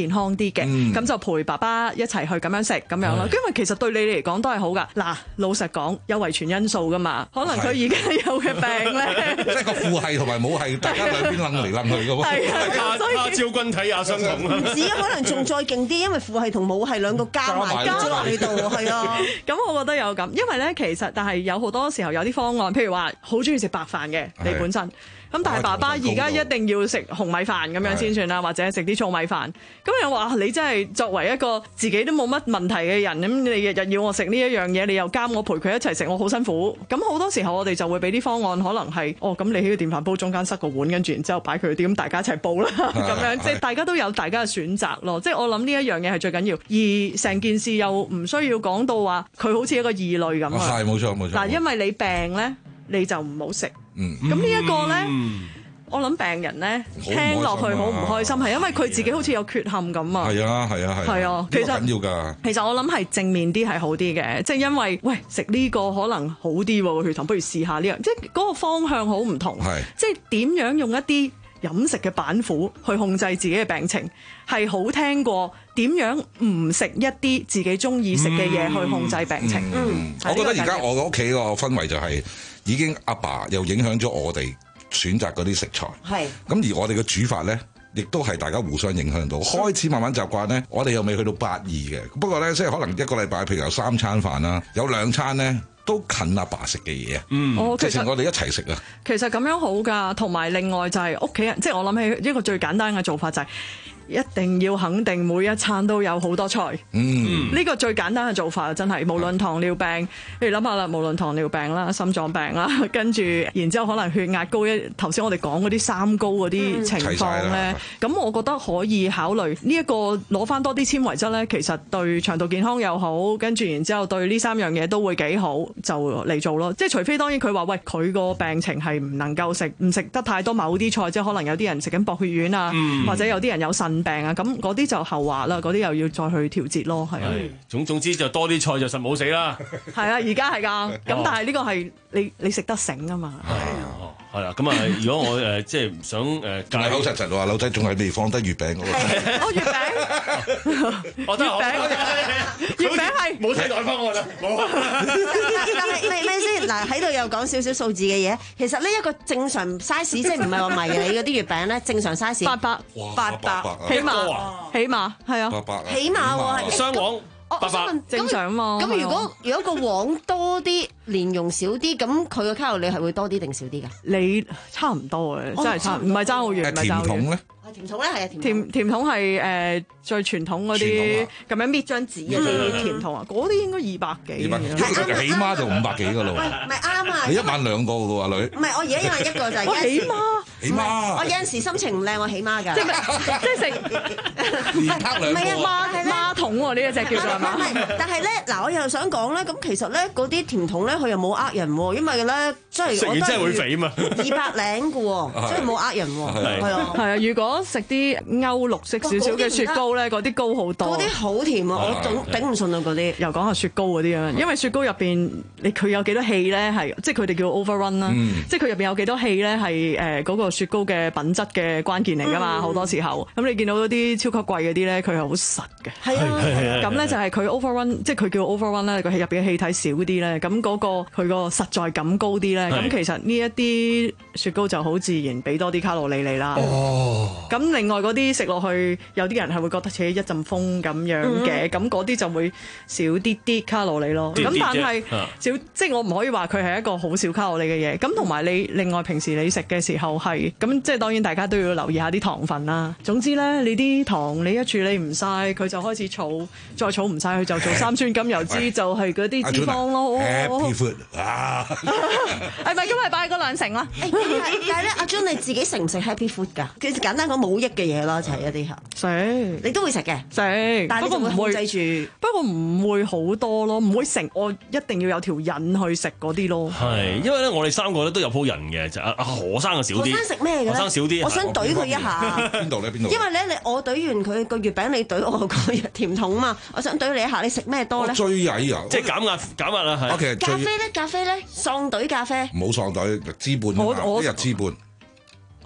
Speaker 8: 健康啲嘅，咁、嗯、就陪爸爸一齊去咁樣食咁樣咯。因為其實對你嚟講都係好噶。嗱，老實講有遺傳因素噶嘛，可能佢而家有嘅病咧，
Speaker 13: 即係個父系同埋母系，大家兩邊掕嚟掕去嘅喎。
Speaker 8: 係啊，所以
Speaker 12: 阿招君睇也相同啊。
Speaker 11: 唔止啊，可能仲再勁啲，因為父系同母系兩個加埋加咗落你度，係啊。
Speaker 8: 咁我覺得有咁，因為咧其實但係有好多時候有啲方案，譬如話好中意食白飯嘅你本身。咁但係爸爸而家一定要食紅米飯咁樣先算啦，或者食啲糙米飯。咁又話你真係作為一個自己都冇乜問題嘅人，咁你日日要我食呢一樣嘢，你又監我陪佢一齊食，我好辛苦。咁好多時候我哋就會俾啲方案，可能係哦咁你喺個電飯煲中間塞個碗，跟住然之後擺佢啲，咁大家一齊煲啦咁樣，即係大家都有大家嘅選擇咯。即係我諗呢一樣嘢係最緊要，而成件事又唔需要講到話佢好似一個異類咁啊。
Speaker 13: 係冇錯冇錯。
Speaker 8: 嗱，因為你病咧，你就唔好食。
Speaker 13: 嗯，
Speaker 8: 咁呢一個咧，我諗病人咧聽落去好唔開心，係因為佢自己好似有缺陷咁啊。
Speaker 13: 係啊係啊係。係啊，
Speaker 8: 其實
Speaker 13: 緊要㗎。
Speaker 8: 其實我諗係正面啲係好啲嘅，即係因為喂食呢個可能好啲喎個血糖，不如試下呢樣，即係嗰個方向好唔同。係，即係點樣用一啲飲食嘅板斧去控制自己嘅病情，係好聽過點樣唔食一啲自己中意食嘅嘢去控制病情。嗯，
Speaker 13: 嗯我覺得而家我嘅屋企個氛圍就係已經阿爸，爸又影響咗我哋選擇嗰啲食材。係咁而我哋嘅煮法咧，亦都係大家互相影響到，開始慢慢習慣咧。我哋又未去到八二嘅，不過咧即係可能一個禮拜，譬如有三餐飯啦，有兩餐咧都近阿爸食嘅嘢啊。嗯，哦、直情我哋一齊食啊。
Speaker 8: 其實咁樣好㗎，同埋另外就係屋企人，即係我諗起一個最簡單嘅做法就係、是。一定要肯定每一餐都有好多菜，嗯，呢個最簡單嘅做法真係，無論糖尿病，你諗下啦，無論糖尿病啦、心臟病啦，跟住然之後可能血壓高，一頭先我哋講嗰啲三高嗰啲情況咧，咁、嗯、我覺得可以考慮呢一個攞翻多啲纖維質咧，其實對腸道健康又好，跟住然之後對呢三樣嘢都會幾好，就嚟做咯。即係除非當然佢話喂，佢個病情係唔能夠食，唔食得太多某啲菜，即係可能有啲人食緊薄血丸啊，嗯、或者有啲人有腎病啊，咁嗰啲就後話啦，嗰啲又要再去調節咯，係啊。
Speaker 12: 總總之就多啲菜就實冇死啦。係
Speaker 8: 啊，而家係㗎，咁但係呢個係你你食得醒啊嘛。
Speaker 12: 係啦，咁啊，如果我誒即係唔想誒戒
Speaker 13: 口實實話，老仔仲係未放低月餅嗰個。
Speaker 8: 哦，月餅，
Speaker 12: 我得
Speaker 8: 月餅係
Speaker 12: 冇睇袋翻我啦，冇。
Speaker 11: 但係咪咪先嗱？喺度又講少少數字嘅嘢。其實呢一個正常 size 即係唔係話迷你嗰啲月餅咧，正常 size
Speaker 8: 八百，八百，起碼起碼係啊，
Speaker 13: 八百，
Speaker 11: 起碼喎，
Speaker 12: 雙黃。
Speaker 11: 我想問
Speaker 8: 正常嘛？
Speaker 11: 咁如果如果個黃多啲，蓮蓉少啲，咁佢個卡路里係會多啲定少啲㗎？
Speaker 8: 你差唔多嘅，真係差，唔係爭好遠，唔係爭好遠。
Speaker 13: 甜筒咧？
Speaker 11: 甜筒咧係啊，
Speaker 8: 甜甜筒係誒最傳統嗰啲咁樣搣張紙嗰啲甜筒啊，嗰啲應該二百幾。
Speaker 13: 二百，起碼就五百幾㗎咯。
Speaker 11: 唔係啱啊！
Speaker 13: 你一晚兩個㗎喎，女。
Speaker 11: 唔係我而家因為一個就係。
Speaker 8: 我起碼。
Speaker 13: 起碼。
Speaker 11: 我有陣時心情唔靚，我起碼㗎。
Speaker 8: 即係即係食。
Speaker 11: 唔係啊，孖孖
Speaker 8: 桶喎，呢一隻叫做係嘛？
Speaker 11: 唔係，但係咧嗱，我又想講咧，咁其實咧嗰啲甜筒咧，佢又冇呃人喎，因為咧即係
Speaker 12: 食完真係會肥啊嘛。
Speaker 11: 二百零㗎喎，即係冇呃人喎。係啊。
Speaker 8: 係啊，如果食啲歐綠色少少嘅雪糕咧，嗰啲高好多。
Speaker 11: 嗰啲好甜啊！我頂頂唔順啊！嗰啲
Speaker 8: 又講下雪糕嗰啲啊，因為雪糕入邊你佢有幾多氣咧，係即係佢哋叫 overrun 啦，即係佢入邊有幾多氣咧，係誒嗰個雪糕嘅品質嘅關鍵嚟㗎嘛。好多時候咁你見到嗰啲超級貴嗰啲咧，佢係好實嘅。
Speaker 11: 係啊，
Speaker 8: 咁咧就係佢 overrun，即係佢叫 overrun 咧，佢入邊嘅氣體少啲咧，咁嗰個佢個實在感高啲咧。咁其實呢一啲雪糕就好自然俾多啲卡路里你啦。哦，咁另外嗰啲食落去，有啲人係會覺得似一陣風咁樣嘅，咁嗰啲就會少啲啲卡路里咯。咁但係少，即係我唔可以話佢係一個好少卡路里嘅嘢。咁同埋你另外平時你食嘅時候係，咁即係當然大家都要留意下啲糖分啦。總之咧，你啲糖你一處理唔晒，佢就開始儲，再儲唔晒，佢就做三酸甘油脂，就係嗰啲脂肪咯。
Speaker 13: Happy food 啊！
Speaker 8: 係咪今日拜嗰兩成啦？
Speaker 11: 但係咧，阿 John 你自己食唔食 Happy food 㗎？其實簡單講冇益嘅嘢啦，就係一啲嚇。
Speaker 8: 食，
Speaker 11: 你都會食嘅，
Speaker 8: 食，
Speaker 11: 但係你就會控制住。
Speaker 8: 不過唔會好多咯，唔會食我一定要有條癮去食嗰啲咯。
Speaker 12: 係，因為咧我哋三個咧都有鋪癮嘅，就阿阿何生就少啲。
Speaker 11: 何生食咩嘅咧？
Speaker 12: 何生少啲。
Speaker 11: 我想懟佢一下。
Speaker 13: 邊度咧？邊度？
Speaker 11: 因為咧，你我懟完佢個月餅，你懟我個甜筒嘛。我想懟你一下，你食咩多咧？
Speaker 13: 最曳啊！
Speaker 12: 即係減壓減壓啦，係。
Speaker 11: 咖啡咧，咖啡咧，喪懟咖啡。
Speaker 13: 冇喪懟，支半啊嘛，一日支半。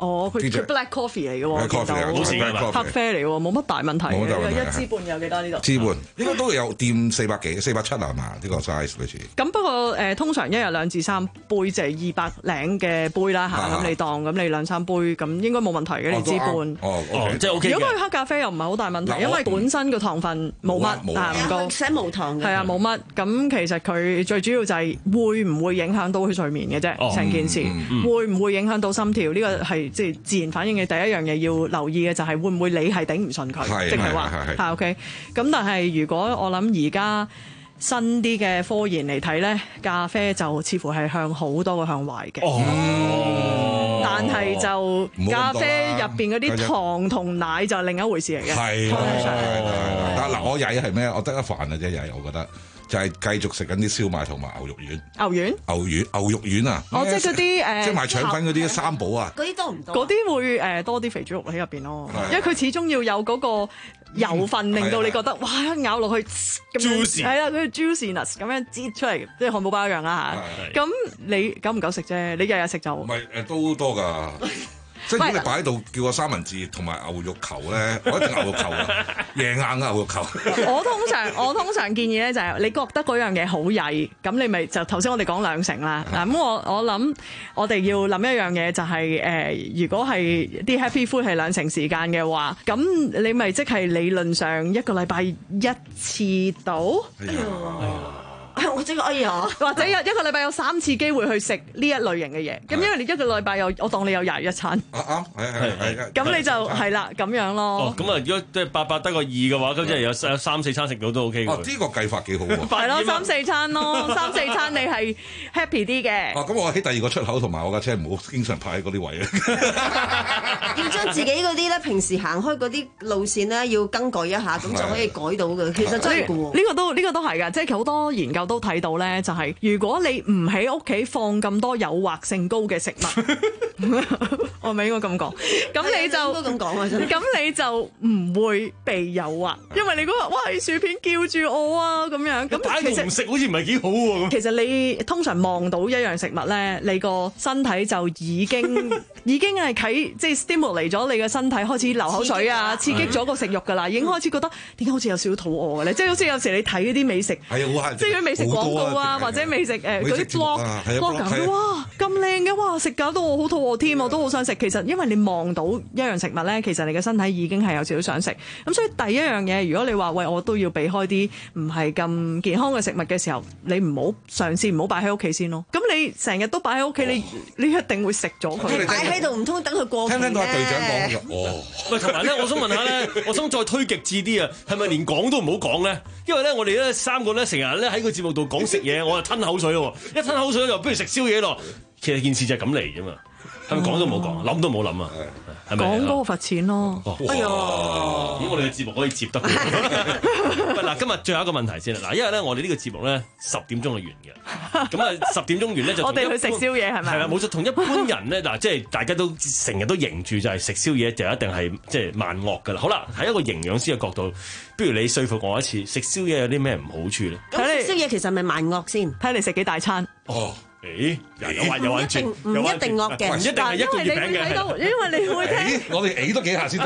Speaker 8: 哦，佢佢 black coffee 嚟嘅喎，見到
Speaker 13: 冇事嘅
Speaker 8: 黑啡嚟喎，冇乜大問題嘅，
Speaker 13: 冇乜大問題
Speaker 8: 一支半有幾多呢度？
Speaker 13: 支半應該都有掂四百幾、四百七啊嘛？呢個 size 類似。
Speaker 8: 咁不過誒，通常一日兩至三杯就係二百零嘅杯啦嚇，咁你當咁你兩三杯咁應該冇問題嘅，你支半。
Speaker 12: 哦，OK，即係 OK 嘅。
Speaker 8: 如果佢黑咖啡又唔係好大問題，因為本身個糖分冇乜啊唔高，
Speaker 11: 寫無糖嘅。
Speaker 8: 係啊，冇乜。咁其實佢最主要就係會唔會影響到佢睡眠嘅啫，成件事會唔會影響到心跳？呢個係即係自然反應嘅第一樣嘢要留意嘅，就係會唔會你係頂唔順佢，即係話係 OK。咁但係如果我諗而家新啲嘅科研嚟睇咧，咖啡就似乎係向好多個向壞嘅。哦，但係就咖啡入邊嗰啲糖同奶就另一回事嚟嘅。
Speaker 13: 係啊，嗱，我曳係咩？我得一飯嘅啫，曳我覺得。就係繼續食緊啲燒賣同埋牛肉丸。
Speaker 8: 牛丸、
Speaker 13: 牛丸、牛肉丸啊！
Speaker 8: 哦，即係嗰啲誒，
Speaker 13: 即係賣腸粉嗰啲三寶啊！
Speaker 11: 嗰啲多唔多？
Speaker 8: 嗰啲會誒多啲肥豬肉喺入邊咯，因為佢始終要有嗰個油分，令到你覺得哇一咬落去咁樣，係啦，佢 juiciness 咁樣擠出嚟，即係漢堡包一樣啦嚇。咁你夠唔夠食啫？你日日食就
Speaker 13: 唔係誒，都多㗎。即係如果你擺喺度叫個三文治同埋牛肉球咧，我一定牛肉球啊，贏硬嘅牛肉球。
Speaker 8: 我通常我通常建議咧就係你覺得嗰樣嘢好曳，咁你咪就頭先我哋講兩成啦。嗱咁我我諗我哋要諗一樣嘢就係、是、誒、呃，如果係啲 happy food 係兩成時間嘅話，咁你咪即係理論上一個禮拜一次到。哎呀
Speaker 11: 我即係哎呀，
Speaker 8: 或者有一個禮拜有三次機會去食呢一類型嘅嘢，咁因為你一個禮拜有我當你有廿一餐，
Speaker 13: 啱係係係，
Speaker 8: 咁你就係啦咁樣咯。
Speaker 12: 哦，咁啊，如果即係八百得個二嘅話，咁即係有有三四餐食到都 OK 嘅。
Speaker 13: 哦，呢個計法幾好喎。
Speaker 8: 係咯，三四餐咯，三四餐你係 happy 啲嘅。
Speaker 13: 哦，咁我喺第二個出口同埋我架車唔好經常泊喺嗰啲位啊。
Speaker 11: 要將自己嗰啲咧，平時行開嗰啲路線咧，要更改一下，咁就可以改到嘅。其實真係嘅喎。
Speaker 8: 呢個都呢個都係㗎，即係好多研究都睇到咧，就係如果你唔喺屋企放咁多誘惑性高嘅食物，我咪應該咁講，咁你就
Speaker 11: 咁講啊，真係。
Speaker 8: 咁你就唔會被誘惑，因為你嗰個哇薯片叫住我啊咁樣，咁其實
Speaker 12: 唔食好似唔係幾好喎。
Speaker 8: 其實你通常望到一樣食物咧，你個身體就已經已經係啟即係 stimulate 咗你嘅身體開始流口水啊，刺激咗個食慾㗎啦，已經開始覺得點解好似有少少肚餓嘅咧，即係好似有時你睇嗰啲美食，即係嗰啲美食廣告啊，或者美食誒嗰啲 blog blog 哇咁靚嘅，哇食搞到我好肚餓添，我都好想食。其實因為你望到一樣食物咧，其實你嘅身體已經係有少少想食。咁所以第一樣嘢，如果你話喂我都要避開啲唔係咁健康嘅食物嘅時候，你唔好嘗試唔好擺喺屋企先咯。咁你成日都擺喺屋企，你你一定會食咗佢。
Speaker 11: 擺喺度唔通等佢過期咧？
Speaker 13: 聽聽到阿隊長講哦。
Speaker 12: 喂，同埋咧，我想問下咧，我想再推極致啲啊，係咪連講都唔好講咧？因為咧，我哋咧三個咧成日咧喺個節目度講食嘢，我就吞口水咯，一吞口水就不如食宵夜咯。其實件事就係咁嚟啫嘛，係咪講都唔好講，諗都唔好諗啊？係咪？
Speaker 8: 講嗰個罰錢咯。
Speaker 12: 哎呀，咦！我哋嘅節目可以接得。喂，嗱，今日最後一個問題先啦。嗱，因為咧，我哋呢個節目咧十點鐘就完嘅。咁啊，十點鐘完咧就
Speaker 8: 我哋去食宵夜係咪？
Speaker 12: 係啦，冇錯。同一般人咧，嗱，即係大家都成日都認住就係食宵夜就一定係即係萬惡㗎啦。好啦，喺一個營養師嘅角度，不如你說服我一次，食宵夜有啲咩唔好處咧？
Speaker 11: 咁食宵夜其實係咪萬惡先？
Speaker 8: 睇你食幾大餐。
Speaker 12: 哦。誒，有玩有玩轉，
Speaker 11: 唔一定惡嘅，
Speaker 12: 唔一定係一個月餅嘅。
Speaker 8: 因為你會聽，
Speaker 13: 我哋誒多幾下先得。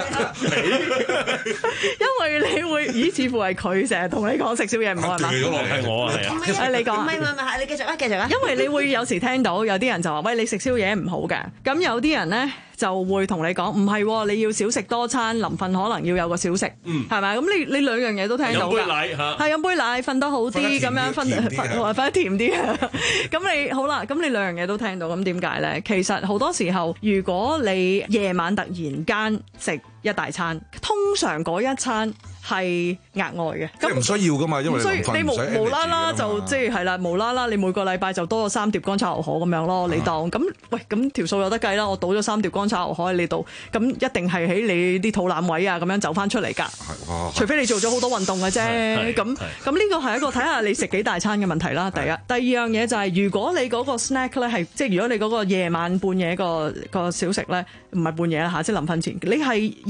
Speaker 8: 因為你會，咦？似乎係佢成日同你講食宵夜唔好係嘛？
Speaker 12: 掉咗落係我啊，係啊。
Speaker 8: 誒，你講。
Speaker 11: 唔係唔係唔係，你繼續啊，繼續啊。
Speaker 8: 因為你會有時聽到有啲人就話：喂，你食宵夜唔好嘅。咁有啲人咧就會同你講：唔係，你要少食多餐，臨瞓可能要有個小食，係咪？咁你你兩樣嘢都聽到㗎。
Speaker 12: 飲杯奶嚇。
Speaker 8: 係飲杯奶，瞓得好啲咁樣，瞓瞓瞓得甜啲。咁你好啦，咁你兩樣嘢都聽到，咁點解咧？其實好多時候，如果你夜晚突然間食一大餐，通常嗰一餐係額外嘅，
Speaker 13: 即係唔需要噶嘛，因為
Speaker 8: 你無無啦啦就即係係啦，無啦啦你每個禮拜就多咗三碟乾炒牛河咁樣咯，你當咁喂咁條數有得計啦，我倒咗三碟乾炒牛河喺你度，咁一定係喺你啲肚腩位啊咁樣走翻出嚟㗎，除非你做咗好多運動嘅啫，咁咁呢個係一個睇下你食幾大餐嘅問題啦。第一，第二樣嘢就係如果你嗰個 snack 咧係即係如果你嗰個夜晚半夜個個小食咧唔係半夜啦嚇，即係臨瞓前，你係已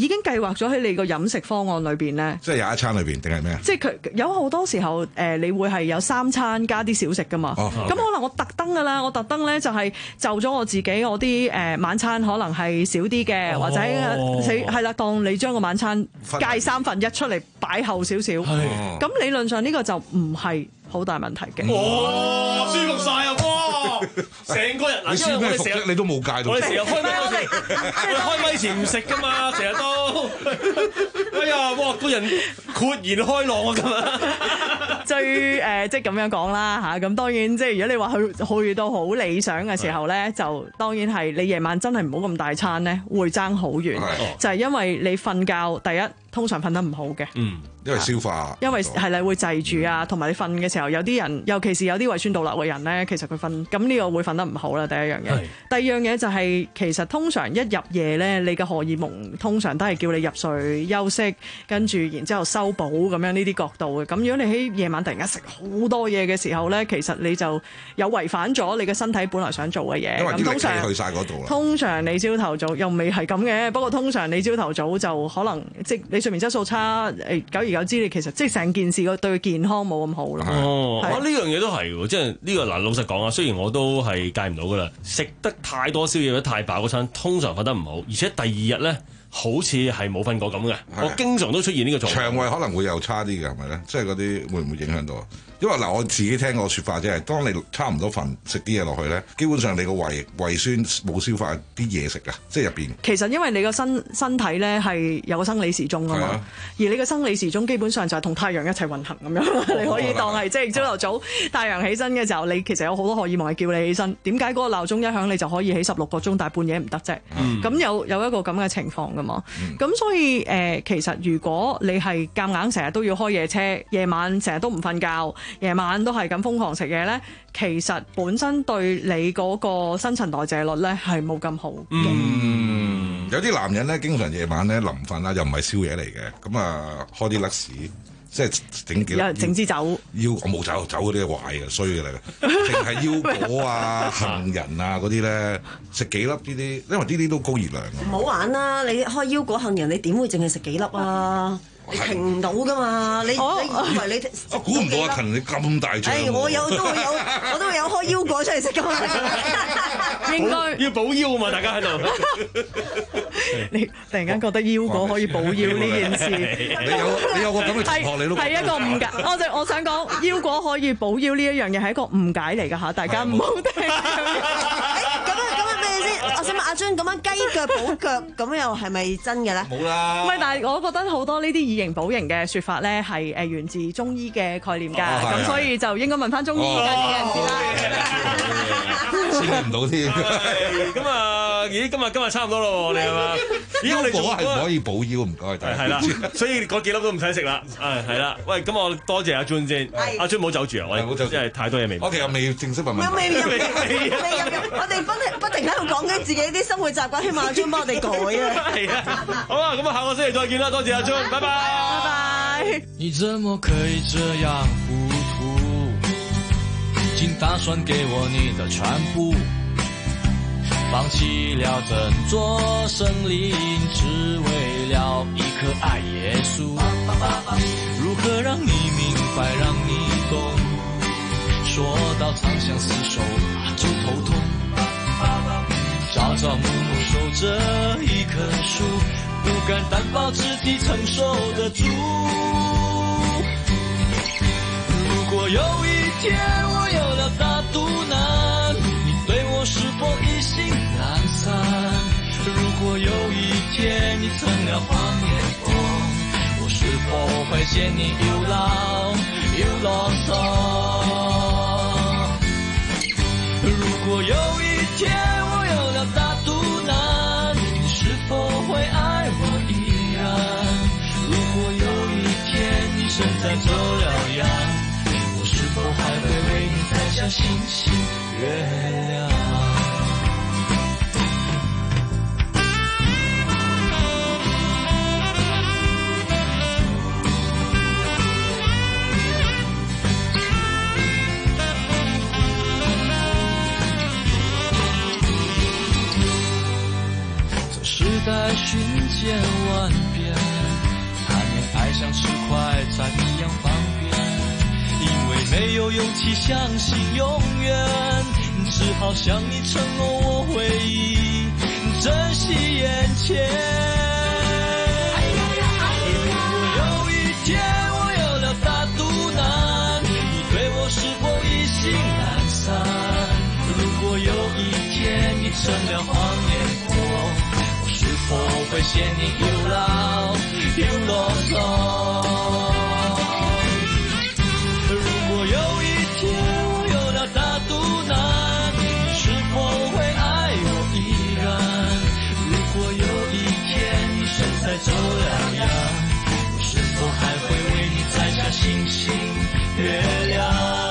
Speaker 8: 已經計劃咗喺你個飲食方案裏邊咧。
Speaker 13: 即係有一餐裏邊定係咩啊？
Speaker 8: 即係佢有好多時候誒、呃，你會係有三餐加啲小食噶嘛。咁、哦、可能我特登噶啦，我特登咧就係就咗我自己，我啲誒、呃、晚餐可能係少啲嘅，哦、或者係啦，當你將個晚餐計三分一出嚟擺後少少。咁理論上呢個就唔係好大問題嘅。
Speaker 12: 哇，舒服晒啊！哇，成個人嗱，
Speaker 13: 你舒咩服啫？你都冇戒到。
Speaker 12: 我哋成日開咪，我哋我哋開咪前唔食噶嘛，成日都。哎呀，哇，個人豁然開朗啊咁啊！
Speaker 8: 最誒即係咁樣講啦嚇，咁當然即係如果你話去去到好理想嘅時候咧，就當然係你夜晚真係唔好咁大餐咧，會爭好遠。就係因為你瞓覺第一通常瞓得唔好嘅。嗯。
Speaker 13: 因為消化，
Speaker 8: 因為係啦會滯住啊，同埋你瞓嘅時候，有啲人，尤其是有啲胃酸倒流嘅人咧，其實佢瞓咁呢個會瞓得唔好啦。第一樣嘢，第二樣嘢就係、是、其實通常一入夜咧，你嘅荷爾蒙通常都係叫你入睡休息，跟住然之後修補咁樣呢啲角度嘅。咁如果你喺夜晚突然間食好多嘢嘅時候咧，其實你就有違反咗你嘅身體本來想做嘅嘢。
Speaker 13: 因為
Speaker 8: 通常
Speaker 13: 去曬嗰度啦。
Speaker 8: 通常你朝頭早又未係咁嘅，不過通常你朝頭早就可能即你睡眠質素差，誒久而久之你其實即係成件事個對健康冇咁好咯。
Speaker 12: 哦，啊呢樣嘢都係喎，即係呢個嗱老實講啊，雖然我都係戒唔到噶啦，食得太多宵夜或者太飽嗰餐，通常瞓得唔好，而且第二日咧好似係冇瞓過咁嘅。我經常都出現呢個狀況。腸
Speaker 13: 胃可能會又差啲嘅，係咪咧？即係嗰啲會唔會影響到？因為嗱，我自己聽過説法，即係當你差唔多瞓食啲嘢落去咧，基本上你個胃胃酸冇消化啲嘢食㗎，即係入邊。其實因為你個身身體咧係有個生理時鐘啊嘛，啊而你個生理時鐘基本上就係同太陽一齊運行咁樣，哦、你可以當係即係朝頭早太陽起身嘅時候，你其實有好多荷爾蒙係叫你起身。點解嗰個鬧鐘一響你就可以起十六個鐘，但係半夜唔得啫？咁、嗯、有有一個咁嘅情況㗎嘛？咁、嗯、所以誒、呃，其實如果你係夾硬成日都要開夜車，夜晚成日都唔瞓覺。夜晚都係咁瘋狂食嘢咧，其實本身對你嗰個新陳代謝率咧係冇咁好嘅。 嗯，有啲男人咧，經常夜晚咧臨瞓啦，又唔係宵夜嚟嘅，咁啊開啲甩屎，即係整幾粒。有人整支酒。腰我冇酒，酒嗰啲係壞嘅，衰嘅嚟嘅。淨係腰果啊、杏仁啊嗰啲咧，食幾粒呢啲，因為呢啲都高熱量。
Speaker 11: 唔好玩啦！你開腰果杏仁，你點會淨係食幾粒啊？你停唔到噶嘛？你、哦、你以為你
Speaker 13: 我估唔到阿勤你咁大隻、
Speaker 11: 哎。我有都會有，我都會有開腰果出嚟食噶嘛。
Speaker 8: 應該
Speaker 12: 要補腰啊嘛！大家喺度。
Speaker 8: 你突然間覺得腰果可以補腰呢件事，
Speaker 13: 你有你有個咁嘅同學，你都
Speaker 8: 係一個誤解。我就我想講腰果可以補腰呢一樣嘢係一個誤解嚟㗎嚇，大家唔好聽。
Speaker 11: 我想問阿張咁樣雞腳補腳咁又係咪真嘅咧？冇
Speaker 13: 啦。
Speaker 8: 唔係，但係我覺得好多呢啲以形補形嘅説法咧係誒源自中醫嘅概念㗎，咁、哦、所以就應該問翻中醫嘅人士啦。
Speaker 13: 算唔到添。
Speaker 12: 咁啊，咦？今日今日差唔多咯，你係嘛？
Speaker 13: 腰果係唔可以補腰，唔該。
Speaker 12: 係啦，所以嗰幾粒都唔使食啦。係係啦。喂，咁我多謝阿 Jun 先。阿 Jun 唔好走住啊！我哋真係太多嘢未。
Speaker 13: 我哋又未正式問問。
Speaker 11: 未未未未我哋不停不停喺度講緊自己啲生活習慣，希望阿 Jun 幫我哋改啊。係
Speaker 12: 啊。好啊，咁啊，下個星期再見啦！多謝阿 Jun，拜拜。
Speaker 8: 拜拜。
Speaker 7: 你怎麼可以這樣糊塗？竟打算給我你的全部，放棄了整座森林，只為了一顆愛耶穌。如何讓你明白，讓你懂？說到長相廝守就頭痛。朝朝暮暮守着一棵樹，不敢擔保自己承受得住。如果有一天我有了大肚腩，你對我是否一心懶散？如果有一天你成了黃臉婆，我是否會嫌你又老又囉嗦？如果有一天我有了大肚腩，你是否會愛我依然？如果有一天你身材走了樣，是否還會為你摘下星星月亮？這時代尋見萬像十塊債一樣方便，因為沒有勇氣相信永遠，只好向你承諾我會珍惜眼前。如果有一天我有了大肚腩，你對我是否意興闌珊？如果有一天你成了黃臉婆，我是否會嫌你又老又囉嗦？如果有一天我有了大肚腩，你是否會愛我依然？如果有一天你身材走樣樣，我是否還會為你摘下星星月亮？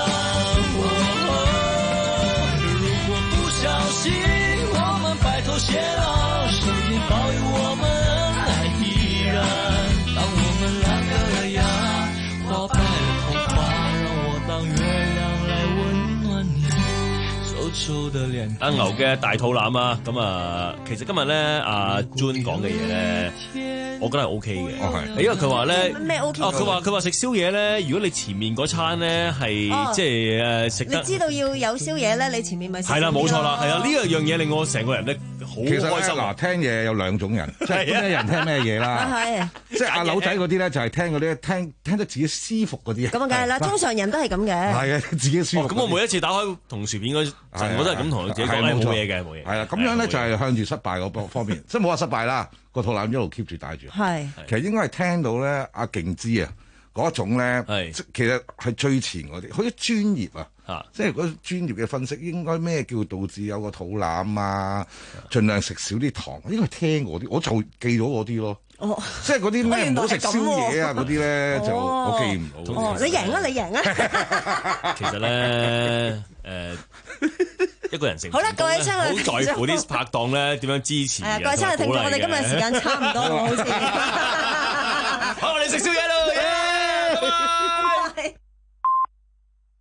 Speaker 7: 我們白頭偕老，時間保佑我們恩愛依然。當我們兩個呀，花白了頭髮，讓我當月亮來溫暖你皺皺的臉。
Speaker 12: 阿牛嘅大肚腩啊，咁啊，其實今日咧阿 June 講嘅嘢咧，我覺得係 O K 嘅。哦係，因為佢話咧
Speaker 11: 咩 O K？
Speaker 12: 哦，佢話佢話食宵夜咧，如果你前面嗰餐咧係即係誒食得，
Speaker 11: 你知道要有宵夜咧，你前面咪
Speaker 12: 係啦，冇錯啦，係啊，呢樣嘢令我成個人咧好
Speaker 13: 其實
Speaker 12: 開心。
Speaker 13: 嗱，聽嘢有兩種人，即係咩人聽咩嘢啦。
Speaker 11: 係，
Speaker 13: 即係阿柳仔嗰啲咧，就係聽嗰啲聽聽得自己舒服嗰啲。
Speaker 11: 咁啊，梗係啦，通常人都係咁嘅。
Speaker 13: 係啊，自己舒服。
Speaker 12: 咁我每一次打開同薯片嗰陣，我都係咁同自己講咧，冇嘢嘅，冇嘢。
Speaker 13: 係啦，咁樣咧就係向住失敗嗰方面，即係冇話失敗啦，個肚腩一路 keep 住帶住。
Speaker 11: 係，
Speaker 13: 其實應該係聽到咧，阿勁之啊嗰種咧，其實係最前嗰啲，好似專業啊，即係嗰啲專業嘅分析，應該咩叫導致有個肚腩啊，盡量食少啲糖，應該係聽嗰啲，我就記咗嗰啲咯。哦，即係嗰啲咩唔好食宵夜啊嗰啲咧，就我記唔到。
Speaker 11: 哦，你贏啊！你贏啊！
Speaker 12: 其實咧，誒。一個人成
Speaker 11: 好啦，各位親愛
Speaker 12: 好在乎啲拍檔咧點樣支持。
Speaker 11: 係啊，各位親愛聽眾，我哋今日時間差唔多啦，好似。
Speaker 12: 好，我哋食宵夜咯，耶！